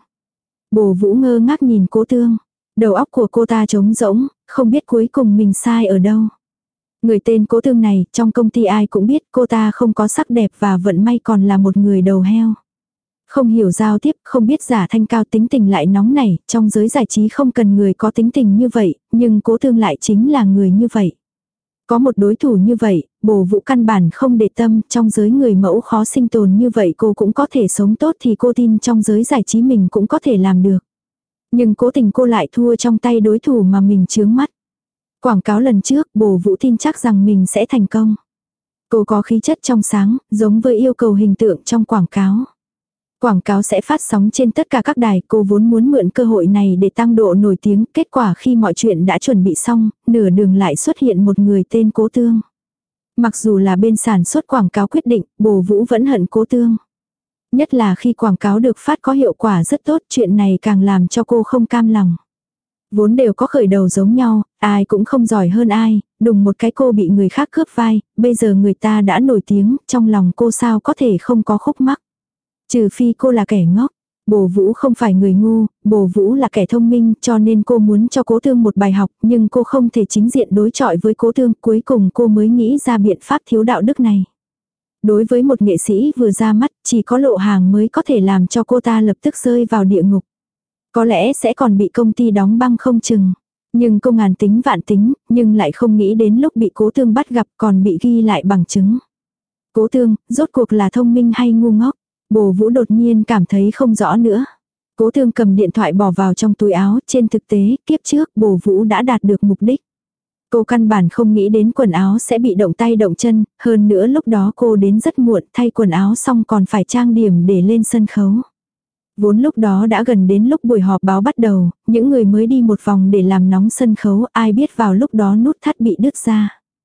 Bổ Vũ ngơ ngác nhìn Cố Tương. Đầu óc của cô ta trống rỗng, không biết cuối cùng mình sai ở đâu. Người tên Cố Tương này, trong công ty ai cũng biết cô ta không có sắc đẹp và vận may còn là một người đầu heo. Không hiểu giao tiếp, không biết giả thanh cao, tính tình lại nóng nảy, trong giới giải trí không cần người có tính tình như vậy, nhưng Cố Tương lại chính là người như vậy. Có một đối thủ như vậy, Bổ Vũ căn bản không để tâm, trong giới người mẫu khó sinh tồn như vậy cô cũng có thể sống tốt thì cô tin trong giới giải trí mình cũng có thể làm được. Nhưng cố tình cô lại thua trong tay đối thủ mà mình chướng mắt. Quảng cáo lần trước, Bổ Vũ tin chắc rằng mình sẽ thành công. Cô có khí chất trong sáng, giống với yêu cầu hình tượng trong quảng cáo. Quảng cáo sẽ phát sóng trên tất cả các đài, cô vốn muốn mượn cơ hội này để tăng độ nổi tiếng, kết quả khi mọi chuyện đã chuẩn bị xong, nửa đường lại xuất hiện một người tên Cố Tương. Mặc dù là bên sản xuất quảng cáo quyết định, Bổ Vũ vẫn hận Cố Tương. Nhất là khi quảng cáo được phát có hiệu quả rất tốt, chuyện này càng làm cho cô không cam lòng. Vốn đều có khởi đầu giống nhau, ai cũng không giỏi hơn ai, đùng một cái cô bị người khác cướp vai, bây giờ người ta đã nổi tiếng, trong lòng cô sao có thể không có khúc mắc. Trừ phi cô là kẻ ngốc. Bổ Vũ không phải người ngu, Bổ Vũ là kẻ thông minh, cho nên cô muốn cho Cố Tương một bài học, nhưng cô không thể chính diện đối chọi với Cố Tương, cuối cùng cô mới nghĩ ra biện pháp thiếu đạo đức này. Đối với một nghệ sĩ vừa ra mắt, chỉ có lộ hàng mới có thể làm cho cô ta lập tức rơi vào địa ngục. Có lẽ sẽ còn bị công ty đóng băng không chừng. Nhưng cô ngàn tính vạn tính, nhưng lại không nghĩ đến lúc bị Cố Tương bắt gặp còn bị ghi lại bằng chứng. Cố Tương, rốt cuộc là thông minh hay ngu ngốc? Bổ Vũ đột nhiên cảm thấy không rõ nữa. Cố Tương cầm điện thoại bỏ vào trong túi áo, trên thực tế, kiếp trước Bổ Vũ đã đạt được mục đích. Cô căn bản không nghĩ đến quần áo sẽ bị động tay động chân, hơn nữa lúc đó cô đến rất muộn, thay quần áo xong còn phải trang điểm để lên sân khấu. Vốn lúc đó đã gần đến lúc buổi họp báo bắt đầu, những người mới đi một vòng để làm nóng sân khấu, ai biết vào lúc đó nút thắt bị đứt ra.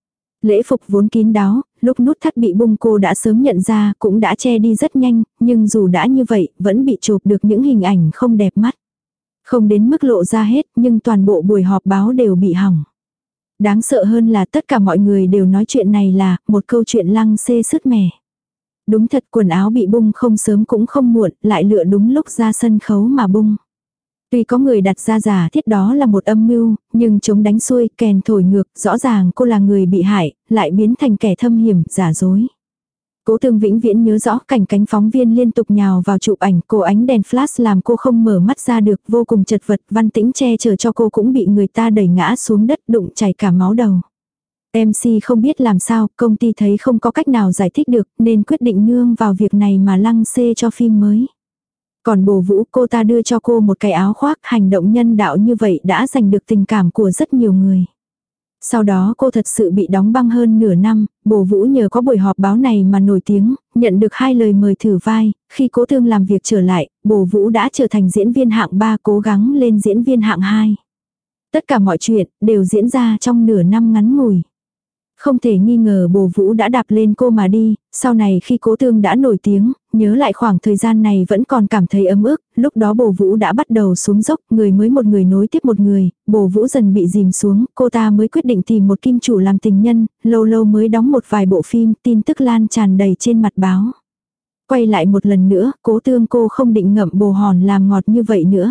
Lễ phục vốn kín đáo, lúc nút thắt bị bung cô đã sớm nhận ra, cũng đã che đi rất nhanh, nhưng dù đã như vậy, vẫn bị chụp được những hình ảnh không đẹp mắt. Không đến mức lộ ra hết, nhưng toàn bộ buổi họp báo đều bị hỏng. Đáng sợ hơn là tất cả mọi người đều nói chuyện này là một câu chuyện lăng xê sứt mẻ. Đúng thật, quần áo bị bung không sớm cũng không muộn, lại lựa đúng lúc ra sân khấu mà bung. Tuy có người đặt ra giả thiết đó là một âm mưu, nhưng chống đánh xuôi, kèn thổi ngược, rõ ràng cô là người bị hại, lại biến thành kẻ thâm hiểm, giả dối. Cố Tương vĩnh viễn nhớ rõ cảnh cánh phóng viên liên tục nhào vào chụp ảnh, cô ánh đèn flash làm cô không mở mắt ra được, vô cùng chật vật, Văn Tĩnh che chở cho cô cũng bị người ta đẩy ngã xuống đất, đụng chảy cả máu đầu. em xê không biết làm sao, công ty thấy không có cách nào giải thích được, nên quyết định nương vào việc này mà lăng xê cho phim mới. Còn Bồ Vũ, cô ta đưa cho cô một cái áo khoác, hành động nhân đạo như vậy đã giành được tình cảm của rất nhiều người. Sau đó cô thật sự bị đóng băng hơn nửa năm, Bồ Vũ nhờ có buổi họp báo này mà nổi tiếng, nhận được hai lời mời thử vai, khi Cố Tương làm việc trở lại, Bồ Vũ đã trở thành diễn viên hạng ba cố gắng lên diễn viên hạng hai. Tất cả mọi chuyện đều diễn ra trong nửa năm ngắn ngủi. Không thể nghi ngờ Bồ Vũ đã đạp lên cô mà đi, sau này khi Cố Tương đã nổi tiếng, nhớ lại khoảng thời gian này vẫn còn cảm thấy ấm ức, lúc đó Bồ Vũ đã bắt đầu xuống dốc, người mới một người nối tiếp một người, Bồ Vũ dần bị dìm xuống, cô ta mới quyết định tìm một kim chủ làm tình nhân, lâu lâu mới đóng một vài bộ phim, tin tức lan tràn đầy trên mặt báo. Quay lại một lần nữa, Cố Tương cô không định ngậm bồ hòn làm ngọt như vậy nữa.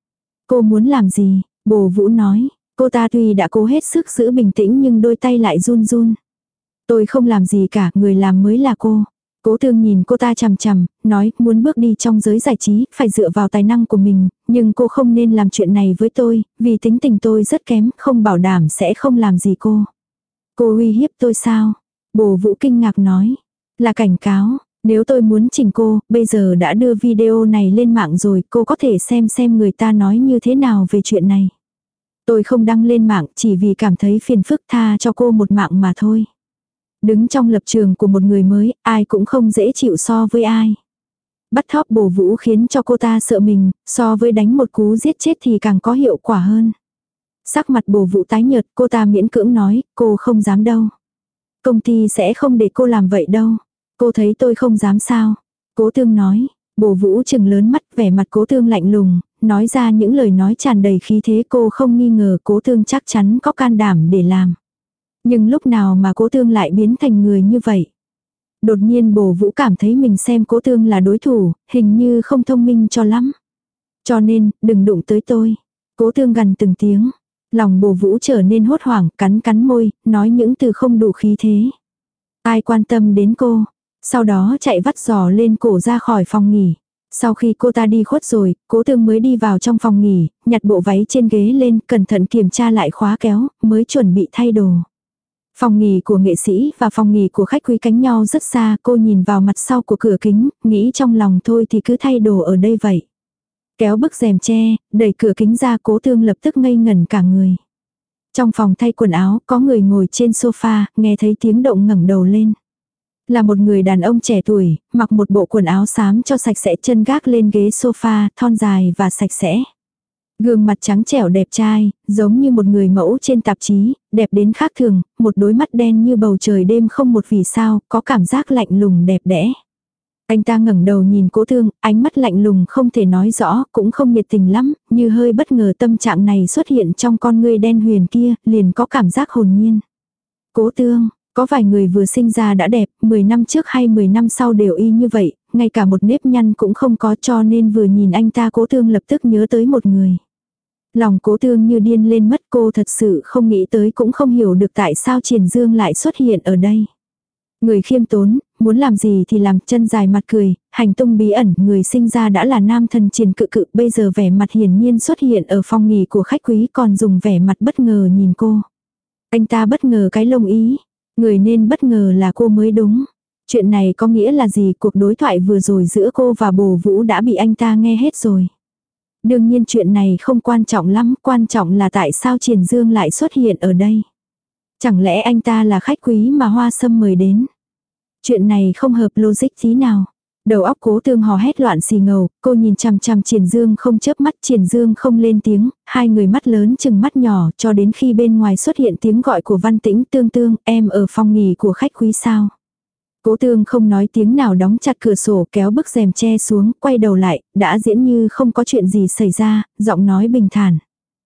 Cô muốn làm gì? Bồ Vũ nói. Cô ta tuy đã cố hết sức giữ bình tĩnh nhưng đôi tay lại run run. Tôi không làm gì cả, người làm mới là cô. Cố Tương nhìn cô ta chằm chằm, nói muốn bước đi trong giới giải trí, phải dựa vào tài năng của mình, nhưng cô không nên làm chuyện này với tôi, vì tính tình tôi rất kém, không bảo đảm sẽ không làm gì cô. Cô uy hiếp tôi sao? Bồ Vũ kinh ngạc nói. Là cảnh cáo, nếu tôi muốn chỉnh cô, bây giờ đã đưa video này lên mạng rồi, cô có thể xem xem người ta nói như thế nào về chuyện này. Tôi không đăng lên mạng chỉ vì cảm thấy phiền phức, tha cho cô một mạng mà thôi. Đứng trong lập trường của một người mới, ai cũng không dễ chịu so với ai. Bắt thóp Bồ Vũ khiến cho cô ta sợ mình, so với đánh một cú giết chết thì càng có hiệu quả hơn. Sắc mặt Bồ Vũ tái nhợt, cô ta miễn cưỡng nói, cô không dám đâu. Công ty sẽ không để cô làm vậy đâu. Cô thấy tôi không dám sao? Cố Tương nói. Bồ Vũ trừng lớn mắt, vẻ mặt Cố Tương lạnh lùng, nói ra những lời nói tràn đầy khí thế, cô không nghi ngờ Cố Tương chắc chắn có can đảm để làm. Nhưng lúc nào mà Cố Tương lại biến thành người như vậy? Đột nhiên Bồ Vũ cảm thấy mình xem Cố Tương là đối thủ, hình như không thông minh cho lắm. Cho nên, đừng đụng tới tôi. Cố Tương gằn từng tiếng. Lòng Bồ Vũ trở nên hốt hoảng, cắn cắn môi, nói những từ không đủ khí thế. Ai quan tâm đến cô? Sau đó chạy vắt giò lên cổ ra khỏi phòng nghỉ. Sau khi cô ta đi khuất rồi, Cố Tương mới đi vào trong phòng nghỉ, nhặt bộ váy trên ghế lên, cẩn thận kiểm tra lại khóa kéo, mới chuẩn bị thay đồ. Phòng nghỉ của nghệ sĩ và phòng nghỉ của khách quý cánh nhau rất xa, cô nhìn vào mặt sau của cửa kính, nghĩ trong lòng thôi thì cứ thay đồ ở đây vậy. Kéo bức rèm che, đẩy cửa kính ra, Cố Tương lập tức ngây ngẩn cả người. Trong phòng thay quần áo, có người ngồi trên sofa, nghe thấy tiếng động ngẩng đầu lên. Là một người đàn ông trẻ tuổi, mặc một bộ quần áo xám cho sạch sẽ, chân gác lên ghế sofa, thon dài và sạch sẽ. Gương mặt trắng trẻo đẹp trai, giống như một người mẫu trên tạp chí, đẹp đến khác thường, một đôi mắt đen như bầu trời đêm không một vì sao, có cảm giác lạnh lùng đẹp đẽ. Anh ta ngẩng đầu nhìn Cố Tương, ánh mắt lạnh lùng không thể nói rõ, cũng không nhiệt tình lắm, như hơi bất ngờ tâm trạng này xuất hiện trong con ngươi đen huyền kia, liền có cảm giác hồn nhiên. Cố Tương, có vài người vừa sinh ra đã đẹp, mười năm trước hay mười năm sau đều y như vậy, ngay cả một nếp nhăn cũng không có, cho nên vừa nhìn anh ta Cố Tương lập tức nhớ tới một người. Lòng Cố Tương như điên lên mất, cô thật sự không nghĩ tới cũng không hiểu được tại sao Triển Dương lại xuất hiện ở đây. Người khiêm tốn, muốn làm gì thì làm, chân dài mặt cười, hành tung bí ẩn, người sinh ra đã là nam thần Triển Cự Cự, bây giờ vẻ mặt hiển nhiên xuất hiện ở phòng nghỉ của khách quý, còn dùng vẻ mặt bất ngờ nhìn cô. Anh ta bất ngờ cái lông ý, người nên bất ngờ là cô mới đúng. Chuyện này có nghĩa là gì? Cuộc đối thoại vừa rồi giữa cô và Bồ Vũ đã bị anh ta nghe hết rồi. Đương nhiên chuyện này không quan trọng lắm, quan trọng là tại sao Triển Dương lại xuất hiện ở đây. Chẳng lẽ anh ta là khách quý mà Hoa Sâm mời đến? Chuyện này không hợp logic tí nào. Đầu óc Cố Tương hò hét loạn xì ngầu, cô nhìn chằm chằm Triển Dương không chớp mắt, Triển Dương không lên tiếng, hai người mắt lớn chừng mắt nhỏ cho đến khi bên ngoài xuất hiện tiếng gọi của Văn Tĩnh, Tương Tương, em ở phòng nghỉ của khách quý sao? Cố Tương không nói tiếng nào đóng chặt cửa sổ kéo bức rèm che xuống, quay đầu lại, đã diễn như không có chuyện gì xảy ra, giọng nói bình thản.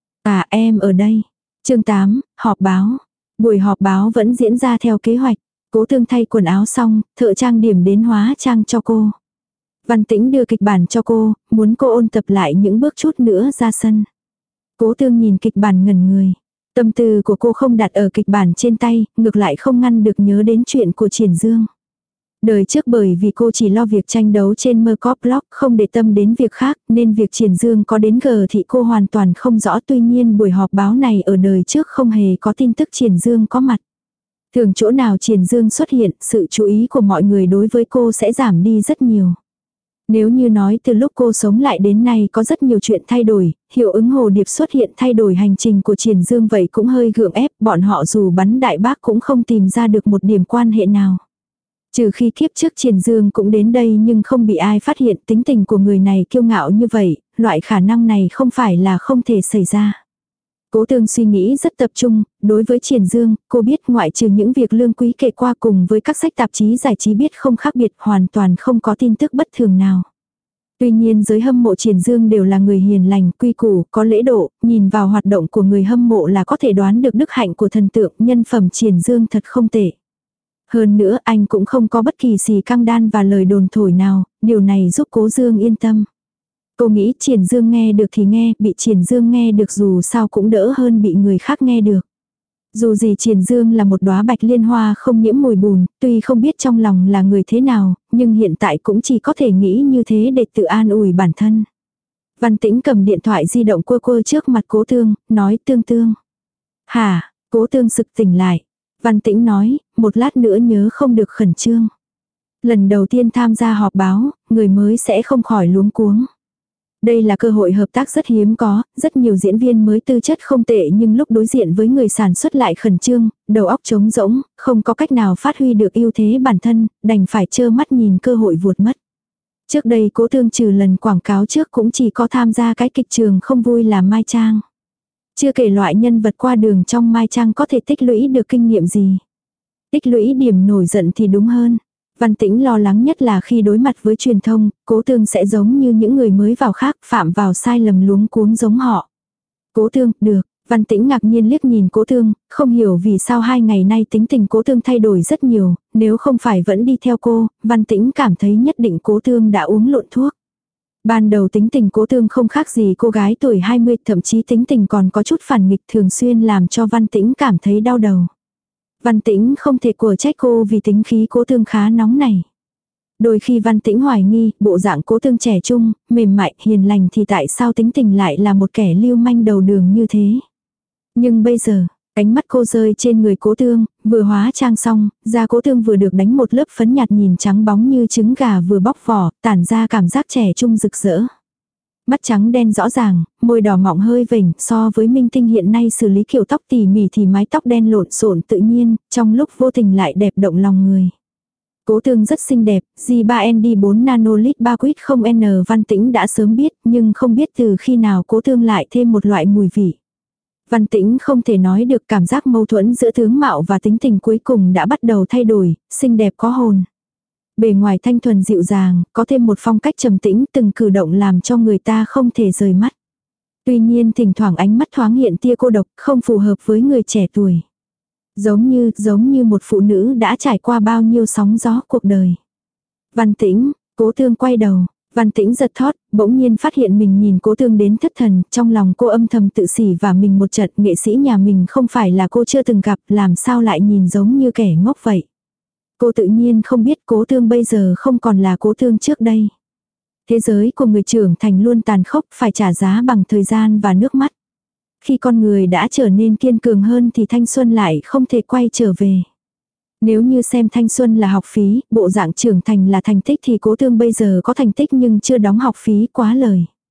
À em ở đây. Chương tám, họp báo. Buổi họp báo vẫn diễn ra theo kế hoạch. Cố Tương thay quần áo xong, thợ trang điểm đến hóa trang cho cô. Văn Tĩnh đưa kịch bản cho cô, muốn cô ôn tập lại những bước chút nữa ra sân. Cố Tương nhìn kịch bản ngẩn người. Tâm tư của cô không đặt ở kịch bản trên tay, ngược lại không ngăn được nhớ đến chuyện của Triển Dương. Đời trước bởi vì cô chỉ lo việc tranh đấu trên Mơ Cóp Blog, không để tâm đến việc khác, nên việc Triển Dương có đến gờ thì cô hoàn toàn không rõ. Tuy nhiên buổi họp báo này ở đời trước không hề có tin tức Triển Dương có mặt. Thường chỗ nào Triển Dương xuất hiện, sự chú ý của mọi người đối với cô sẽ giảm đi rất nhiều. Nếu như nói từ lúc cô sống lại đến nay có rất nhiều chuyện thay đổi, hiệu ứng hồ điệp xuất hiện thay đổi hành trình của Triển Dương vậy cũng hơi gượng ép, bọn họ dù bắn đại bác cũng không tìm ra được một điểm quan hệ nào. Trừ khi kiếp trước Triển Dương cũng đến đây nhưng không bị ai phát hiện, tính tình của người này kiêu ngạo như vậy, loại khả năng này không phải là không thể xảy ra. Cố Tương suy nghĩ rất tập trung, đối với Triển Dương, cô biết ngoại trừ những việc Lương Quý kể qua cùng với các sách tạp chí giải trí biết không khác biệt, hoàn toàn không có tin tức bất thường nào. Tuy nhiên giới hâm mộ Triển Dương đều là người hiền lành, quy củ, có lễ độ, nhìn vào hoạt động của người hâm mộ là có thể đoán được đức hạnh của thần tượng, nhân phẩm Triển Dương thật không tệ. Hơn nữa anh cũng không có bất kỳ xì căng đan và lời đồn thổi nào, điều này giúp Cố Dương yên tâm. Cô nghĩ Triển Dương nghe được thì nghe, bị Triển Dương nghe được dù sao cũng đỡ hơn bị người khác nghe được. Dù gì Triển Dương là một đóa bạch liên hoa không nhiễm mùi bùn, tuy không biết trong lòng là người thế nào, nhưng hiện tại cũng chỉ có thể nghĩ như thế để tự an ủi bản thân. Văn Tĩnh cầm điện thoại di động quơ quơ trước mặt Cố Tương, nói Tương Tương. Hả, Cố Tương sực tỉnh lại. Văn Tĩnh nói, một lát nữa nhớ không được khẩn trương. Lần đầu tiên tham gia họp báo, người mới sẽ không khỏi luống cuống. Đây là cơ hội hợp tác rất hiếm có, rất nhiều diễn viên mới tư chất không tệ nhưng lúc đối diện với người sản xuất lại khẩn trương, đầu óc trống rỗng, không có cách nào phát huy được ưu thế bản thân, đành phải trơ mắt nhìn cơ hội vuột mất. Trước đây Cố Tương trừ lần quảng cáo trước cũng chỉ có tham gia cái kịch trường không vui là Mai Trang. Chưa kể loại nhân vật qua đường trong Mai Trang có thể tích lũy được kinh nghiệm gì. Tích lũy điểm nổi giận thì đúng hơn. Văn Tĩnh lo lắng nhất là khi đối mặt với truyền thông, Cố Tương sẽ giống như những người mới vào khác, phạm vào sai lầm luống cuống giống họ. Cố Tương, được. Văn Tĩnh ngạc nhiên liếc nhìn Cố Tương, không hiểu vì sao hai ngày nay tính tình Cố Tương thay đổi rất nhiều, nếu không phải vẫn đi theo cô, Văn Tĩnh cảm thấy nhất định Cố Tương đã uống lộn thuốc. Ban đầu tính tình Cố Tương không khác gì cô gái tuổi hai mươi, thậm chí tính tình còn có chút phản nghịch, thường xuyên làm cho Văn Tĩnh cảm thấy đau đầu. Văn Tĩnh không thể của trách cô vì tính khí Cố Tương khá nóng này. Đôi khi Văn Tĩnh hoài nghi, bộ dạng Cố Tương trẻ trung, mềm mại, hiền lành thì tại sao tính tình lại là một kẻ lưu manh đầu đường như thế. Nhưng bây giờ, ánh mắt cô rơi trên người Cố Tương, vừa hóa trang xong, da Cố Tương vừa được đánh một lớp phấn nhạt nhìn trắng bóng như trứng gà vừa bóc vỏ, tản ra cảm giác trẻ trung rực rỡ. Mắt trắng đen rõ ràng, môi đỏ mọng hơi vểnh, so với minh tinh hiện nay xử lý kiểu tóc tỉ mỉ thì mái tóc đen lộn xộn tự nhiên, trong lúc vô tình lại đẹp động lòng người. Cố Tương rất xinh đẹp, G ba N D bốn nanolit ba quýt không N Văn Tĩnh đã sớm biết, nhưng không biết từ khi nào Cố Tương lại thêm một loại mùi vị. Văn Tĩnh không thể nói được, cảm giác mâu thuẫn giữa tướng mạo và tính tình cuối cùng đã bắt đầu thay đổi, xinh đẹp có hồn. Bề ngoài thanh thuần dịu dàng, có thêm một phong cách trầm tĩnh, từng cử động làm cho người ta không thể rời mắt. Tuy nhiên thỉnh thoảng ánh mắt thoáng hiện tia cô độc, không phù hợp với người trẻ tuổi. Giống như, giống như một phụ nữ đã trải qua bao nhiêu sóng gió cuộc đời. Văn Tĩnh, Cố Tương quay đầu. Văn Tĩnh giật thót, bỗng nhiên phát hiện mình nhìn Cố Tương đến thất thần, trong lòng cô âm thầm tự sỉ và mình một trận, nghệ sĩ nhà mình không phải là cô chưa từng gặp, làm sao lại nhìn giống như kẻ ngốc vậy. Cô tự nhiên không biết Cố Tương bây giờ không còn là Cố Tương trước đây. Thế giới của người trưởng thành luôn tàn khốc, phải trả giá bằng thời gian và nước mắt. Khi con người đã trở nên kiên cường hơn thì thanh xuân lại không thể quay trở về. Nếu như xem thanh xuân là học phí, bộ dạng trưởng thành là thành tích thì Cố Tương bây giờ có thành tích nhưng chưa đóng học phí, quá lời.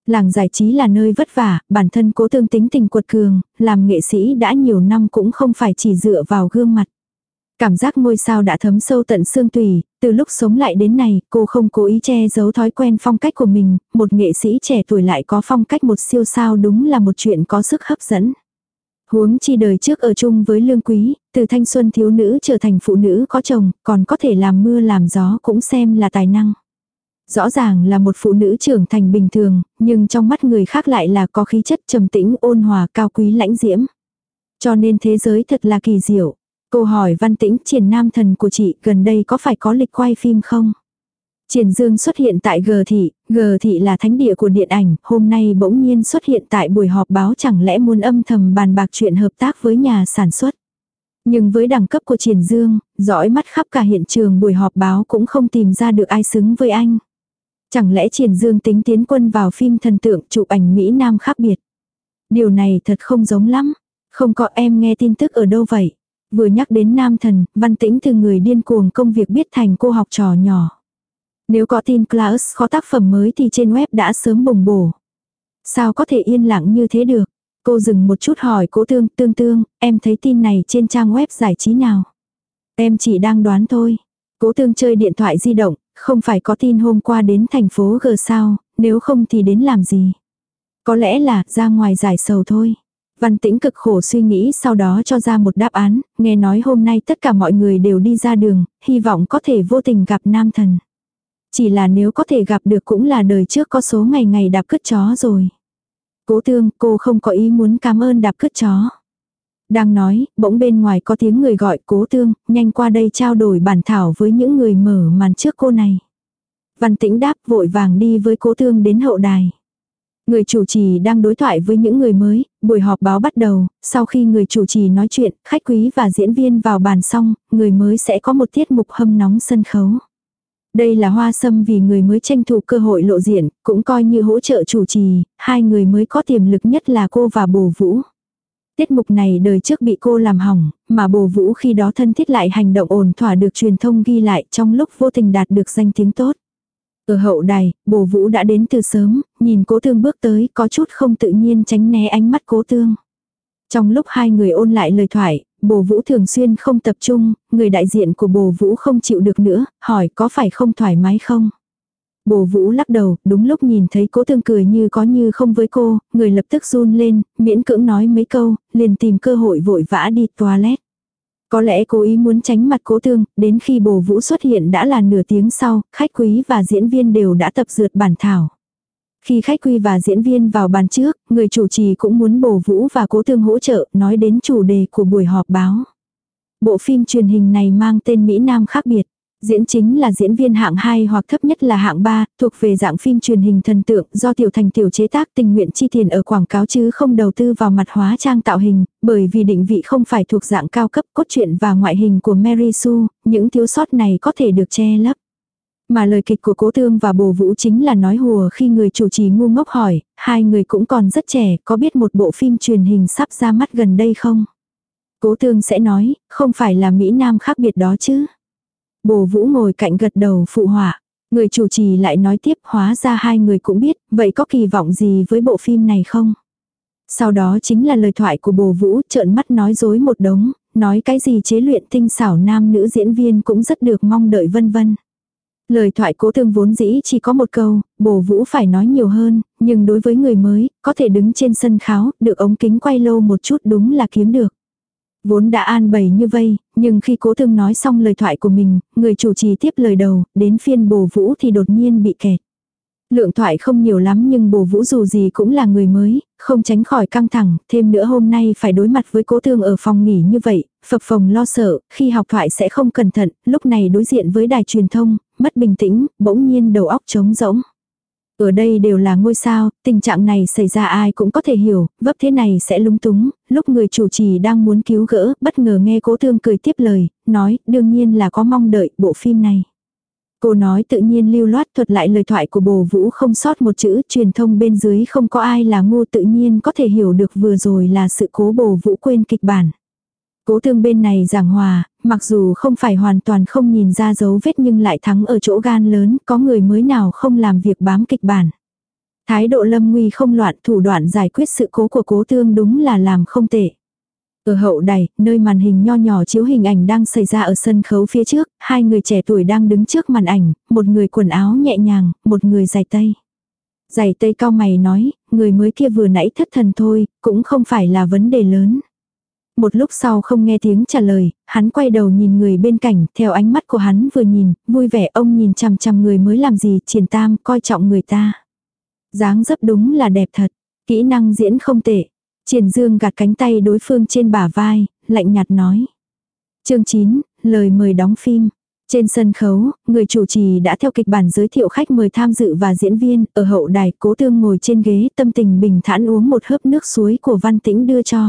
Làng giải trí là nơi vất vả, bản thân Cố Tương tính tình quật cường, làm nghệ sĩ đã nhiều năm cũng không phải chỉ dựa vào gương mặt. Cảm giác ngôi sao đã thấm sâu tận xương tủy, từ lúc sống lại đến nay, cô không cố ý che giấu thói quen phong cách của mình, một nghệ sĩ trẻ tuổi lại có phong cách một siêu sao đúng là một chuyện có sức hấp dẫn. Huống chi đời trước ở chung với Lương Quý, từ thanh xuân thiếu nữ trở thành phụ nữ có chồng, còn có thể làm mưa làm gió cũng xem là tài năng. Rõ ràng là một phụ nữ trưởng thành bình thường, nhưng trong mắt người khác lại là có khí chất trầm tĩnh ôn hòa cao quý lãnh diễm. Cho nên thế giới thật là kỳ diệu. Cô hỏi Văn Tĩnh, Triển nam thần của chị gần đây có phải có lịch quay phim không? Triển Dương xuất hiện tại G thị, G thị là thánh địa của điện ảnh, hôm nay bỗng nhiên xuất hiện tại buổi họp báo, chẳng lẽ muốn âm thầm bàn bạc chuyện hợp tác với nhà sản xuất. Nhưng với đẳng cấp của Triển Dương, dõi mắt khắp cả hiện trường buổi họp báo cũng không tìm ra được ai xứng với anh. Chẳng lẽ Triển Dương tính tiến quân vào phim thần tượng chụp ảnh Mỹ Nam khác biệt? Điều này thật không giống lắm. Không có, em nghe tin tức ở đâu vậy? Vừa nhắc đến nam thần, Văn Tĩnh từ người điên cuồng công việc biết thành cô học trò nhỏ. Nếu có tin Klaus có tác phẩm mới thì trên web đã sớm bùng bổ. Sao có thể yên lặng như thế được? Cô dừng một chút hỏi Cố Tương, Tương Tương, em thấy tin này trên trang web giải trí nào? Em chỉ đang đoán thôi. Cố Tương chơi điện thoại di động, không phải có tin hôm qua đến thành phố G sao, nếu không thì đến làm gì? Có lẽ là ra ngoài giải sầu thôi. Văn Tĩnh cực khổ suy nghĩ sau đó cho ra một đáp án, nghe nói hôm nay tất cả mọi người đều đi ra đường, hy vọng có thể vô tình gặp nam thần. Chỉ là nếu có thể gặp được cũng là đời trước có số ngày ngày đạp cứt chó rồi. Cố Tương, cô không có ý muốn cảm ơn đạp cứt chó. Đang nói, bỗng bên ngoài có tiếng người gọi Cố Tương, nhanh qua đây trao đổi bản thảo với những người mở màn trước cô này. Văn Tĩnh đáp vội vàng đi với Cố Tương đến hậu đài. Người chủ trì đang đối thoại với những người mới, buổi họp báo bắt đầu, sau khi người chủ trì nói chuyện, khách quý và diễn viên vào bàn xong, người mới sẽ có một tiết mục hâm nóng sân khấu. Đây là Hoa Sâm vì người mới tranh thủ cơ hội lộ diện, cũng coi như hỗ trợ chủ trì, hai người mới có tiềm lực nhất là cô và Bồ Vũ. Tiết mục này đời trước bị cô làm hỏng, mà Bồ Vũ khi đó thân thiết lại hành động ổn thỏa được truyền thông ghi lại trong lúc vô tình đạt được danh tiếng tốt. Ở hậu đài, Bồ Vũ đã đến từ sớm, nhìn Cố Tương bước tới có chút không tự nhiên tránh né ánh mắt Cố Tương. Trong lúc hai người ôn lại lời thoại, Bồ Vũ thường xuyên không tập trung, người đại diện của Bồ Vũ không chịu được nữa, hỏi có phải không thoải mái không? Bồ Vũ lắc đầu, đúng lúc nhìn thấy Cố Tương cười như có như không với cô, người lập tức run lên, miễn cưỡng nói mấy câu, liền tìm cơ hội vội vã đi toilet. Có lẽ cố ý muốn tránh mặt Cố Tương, đến khi Bồ Vũ xuất hiện đã là nửa tiếng sau, khách quý và diễn viên đều đã tập dượt bản thảo. Khi khách quý và diễn viên vào bàn trước, người chủ trì cũng muốn Bồ Vũ và Cố Tương hỗ trợ, nói đến chủ đề của buổi họp báo. Bộ phim truyền hình này mang tên Mỹ Nam khác biệt. Diễn chính là diễn viên hạng hai hoặc thấp nhất là hạng ba, thuộc về dạng phim truyền hình thần tượng do Tiểu Thành Tiểu chế tác tình nguyện chi tiền ở quảng cáo chứ không đầu tư vào mặt hóa trang tạo hình, bởi vì định vị không phải thuộc dạng cao cấp, cốt truyện và ngoại hình của Mary Sue, những thiếu sót này có thể được che lấp. Mà lời kịch của Cố Tương và Bồ Vũ chính là nói hùa khi người chủ trì ngu ngốc hỏi, hai người cũng còn rất trẻ, có biết một bộ phim truyền hình sắp ra mắt gần đây không? Cố Tương sẽ nói, không phải là Mỹ Nam khác biệt đó chứ. Bồ Vũ ngồi cạnh gật đầu phụ họa. Người chủ trì lại nói tiếp, hóa ra hai người cũng biết, vậy có kỳ vọng gì với bộ phim này không? Sau đó chính là lời thoại của Bồ Vũ, trợn mắt nói dối một đống, nói cái gì chế luyện tinh xảo nam nữ diễn viên cũng rất được mong đợi vân vân. Lời thoại Cố Tương vốn dĩ chỉ có một câu, Bồ Vũ phải nói nhiều hơn, nhưng đối với người mới, có thể đứng trên sân khấu, được ống kính quay lâu một chút đúng là kiếm được. Vốn đã an bày như vây, nhưng khi Cố Tương nói xong lời thoại của mình, người chủ trì tiếp lời đầu, đến phiên Bồ Vũ thì đột nhiên bị kẹt. Lượng thoại không nhiều lắm nhưng Bồ Vũ dù gì cũng là người mới, không tránh khỏi căng thẳng, thêm nữa hôm nay phải đối mặt với Cố Tương ở phòng nghỉ như vậy, phập phồng lo sợ, khi học thoại sẽ không cẩn thận, lúc này đối diện với đài truyền thông, mất bình tĩnh, bỗng nhiên đầu óc trống rỗng. Ở đây đều là ngôi sao, tình trạng này xảy ra ai cũng có thể hiểu, vấp thế này sẽ lúng túng, lúc người chủ trì đang muốn cứu gỡ, bất ngờ nghe Cố Tương cười tiếp lời, nói, đương nhiên là có mong đợi bộ phim này. Cô nói tự nhiên lưu loát thuật lại lời thoại của Bồ Vũ không sót một chữ, truyền thông bên dưới không có ai là ngu tự nhiên có thể hiểu được vừa rồi là sự cố Bồ Vũ quên kịch bản. Cố Tương bên này giảng hòa, mặc dù không phải hoàn toàn không nhìn ra dấu vết nhưng lại thắng ở chỗ gan lớn, có người mới nào không làm việc bám kịch bản. Thái độ lâm nguy không loạn, thủ đoạn giải quyết sự cố của Cố Tương đúng là làm không tệ. Ở hậu đài, nơi màn hình nho nhỏ chiếu hình ảnh đang xảy ra ở sân khấu phía trước, hai người trẻ tuổi đang đứng trước màn ảnh, một người quần áo nhẹ nhàng, một người giày tây. Giày tây cau mày nói, người mới kia vừa nãy thất thần thôi, cũng không phải là vấn đề lớn. Một lúc sau không nghe tiếng trả lời, hắn quay đầu nhìn người bên cạnh, theo ánh mắt của hắn vừa nhìn, vui vẻ ông nhìn chằm chằm người mới làm gì, Triển Tam, coi trọng người ta. Dáng dấp đúng là đẹp thật, kỹ năng diễn không tệ. Triển Dương gạt cánh tay đối phương trên bả vai, lạnh nhạt nói. Chương chín, lời mời đóng phim. Trên sân khấu, người chủ trì đã theo kịch bản giới thiệu khách mời tham dự và diễn viên, ở hậu đài Cố Tương ngồi trên ghế tâm tình bình thản uống một hớp nước suối của Văn Tĩnh đưa cho.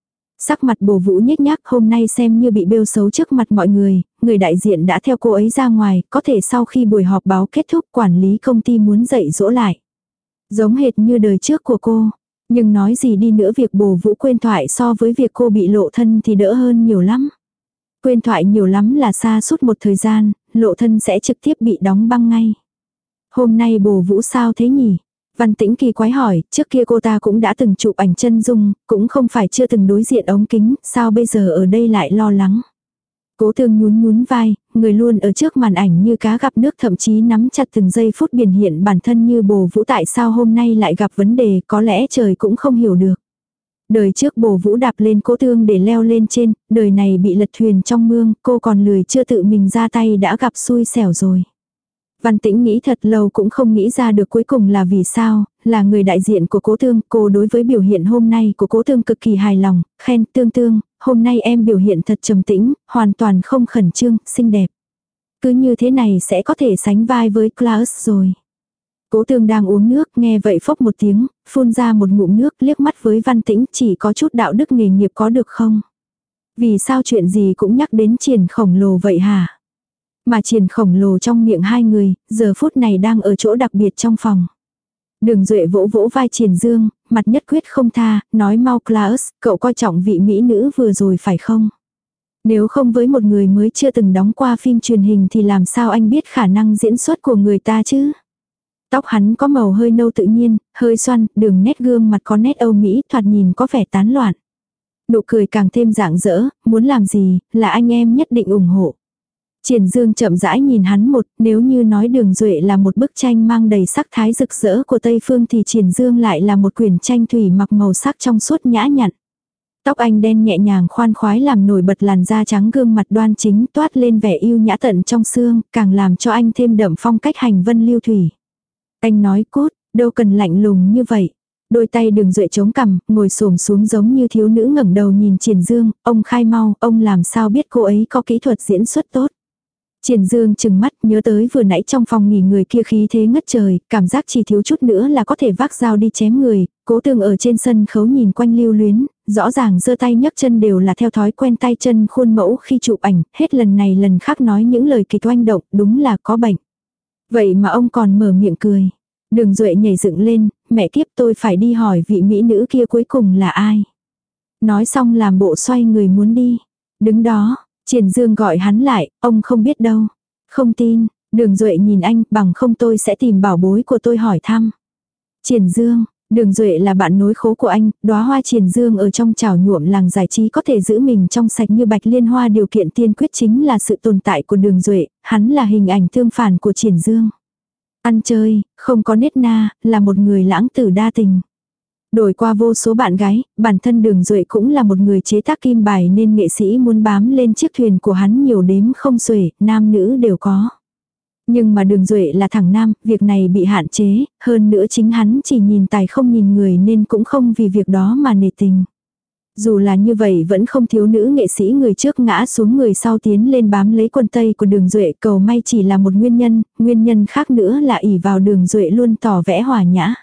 Sắc mặt Bồ Vũ nhếch nhác, hôm nay xem như bị bêu xấu trước mặt mọi người, người đại diện đã theo cô ấy ra ngoài, có thể sau khi buổi họp báo kết thúc quản lý công ty muốn dạy dỗ lại. Giống hệt như đời trước của cô. Nhưng nói gì đi nữa việc Bồ Vũ quên thoại so với việc cô bị lộ thân thì đỡ hơn nhiều lắm. Quên thoại nhiều lắm là xa suốt một thời gian, lộ thân sẽ trực tiếp bị đóng băng ngay. Hôm nay Bồ Vũ sao thế nhỉ? Văn Tĩnh kỳ quái hỏi, trước kia cô ta cũng đã từng chụp ảnh chân dung, cũng không phải chưa từng đối diện ống kính, sao bây giờ ở đây lại lo lắng. Cố Tương nhún nhún vai, người luôn ở trước màn ảnh như cá gặp nước, thậm chí nắm chặt từng giây phút biểu hiện bản thân như Bồ Vũ, tại sao hôm nay lại gặp vấn đề, có lẽ trời cũng không hiểu được. Đời trước Bồ Vũ đạp lên Cố Tương để leo lên trên, đời này bị lật thuyền trong mương, cô còn lười chưa tự mình ra tay đã gặp xui xẻo rồi. Văn Tĩnh nghĩ thật lâu cũng không nghĩ ra được cuối cùng là vì sao, là người đại diện của Cố Tương, cô đối với biểu hiện hôm nay của Cố Tương cực kỳ hài lòng, khen Tương Tương, hôm nay em biểu hiện thật trầm tĩnh, hoàn toàn không khẩn trương, xinh đẹp. Cứ như thế này sẽ có thể sánh vai với Klaus rồi. Cố Tương đang uống nước, nghe vậy phốc một tiếng, phun ra một ngụm nước, liếc mắt với Văn Tĩnh, chỉ có chút đạo đức nghề nghiệp có được không? Vì sao chuyện gì cũng nhắc đến Triển khổng lồ vậy hả? Mà Triển khổng lồ trong miệng hai người, giờ phút này đang ở chỗ đặc biệt trong phòng. Đường Duệ vỗ vỗ vai Triển Dương, mặt nhất quyết không tha, nói mau Klaus, cậu coi trọng vị mỹ nữ vừa rồi phải không? Nếu không với một người mới chưa từng đóng qua phim truyền hình thì làm sao anh biết khả năng diễn xuất của người ta chứ? Tóc hắn có màu hơi nâu tự nhiên, hơi xoăn, đường nét gương mặt có nét Âu Mỹ, thoạt nhìn có vẻ tán loạn. Nụ cười càng thêm rạng rỡ, muốn làm gì, là anh em nhất định ủng hộ. Triển Dương chậm rãi nhìn hắn một, nếu như nói Đường Duệ là một bức tranh mang đầy sắc thái rực rỡ của Tây Phương thì Triển Dương lại là một quyển tranh thủy mặc màu sắc trong suốt nhã nhặn. Tóc anh đen nhẹ nhàng khoan khoái làm nổi bật làn da trắng, gương mặt đoan chính toát lên vẻ yêu nhã tận trong xương, càng làm cho anh thêm đậm phong cách hành vân lưu thủy. Anh nói cút, đâu cần lạnh lùng như vậy. Đôi tay Đường Duệ chống cằm, ngồi xổm xuống giống như thiếu nữ ngẩng đầu nhìn Triển Dương, ông khai mau, ông làm sao biết cô ấy có kỹ thuật diễn xuất tốt. Triển Dương chừng mắt nhớ tới vừa nãy trong phòng nghỉ người kia khí thế ngất trời, cảm giác chỉ thiếu chút nữa là có thể vác dao đi chém người. Cố Tương ở trên sân khấu nhìn quanh lưu luyến, rõ ràng giơ tay nhấc chân đều là theo thói quen tay chân khuôn mẫu khi chụp ảnh, hết lần này lần khác nói những lời kịch oanh động, đúng là có bệnh. Vậy mà ông còn mở miệng cười. Đường Duệ nhảy dựng lên, mẹ kiếp, tôi phải đi hỏi vị mỹ nữ kia cuối cùng là ai. Nói xong làm bộ xoay người muốn đi. Đứng đó. Triển Dương gọi hắn lại, ông không biết đâu. Không tin, Đường Duệ nhìn anh, bằng không tôi sẽ tìm bảo bối của tôi hỏi thăm. Triển Dương, Đường Duệ là bạn nối khố của anh, đóa hoa Triển Dương ở trong chảo nhuộm làng giải trí có thể giữ mình trong sạch như bạch liên hoa, điều kiện tiên quyết chính là sự tồn tại của Đường Duệ, hắn là hình ảnh tương phản của Triển Dương. Ăn chơi, không có nết na, là một người lãng tử đa tình. Đổi qua vô số bạn gái, bản thân Đường Duệ cũng là một người chế tác kim bài nên nghệ sĩ muốn bám lên chiếc thuyền của hắn nhiều đếm không xuể, nam nữ đều có. Nhưng mà Đường Duệ là thằng nam, việc này bị hạn chế, hơn nữa chính hắn chỉ nhìn tài không nhìn người nên cũng không vì việc đó mà nể tình. Dù là như vậy vẫn không thiếu nữ nghệ sĩ người trước ngã xuống người sau tiến lên bám lấy quần tây của Đường Duệ, cầu may chỉ là một nguyên nhân, nguyên nhân khác nữa là ỷ vào Đường Duệ luôn tỏ vẻ hòa nhã.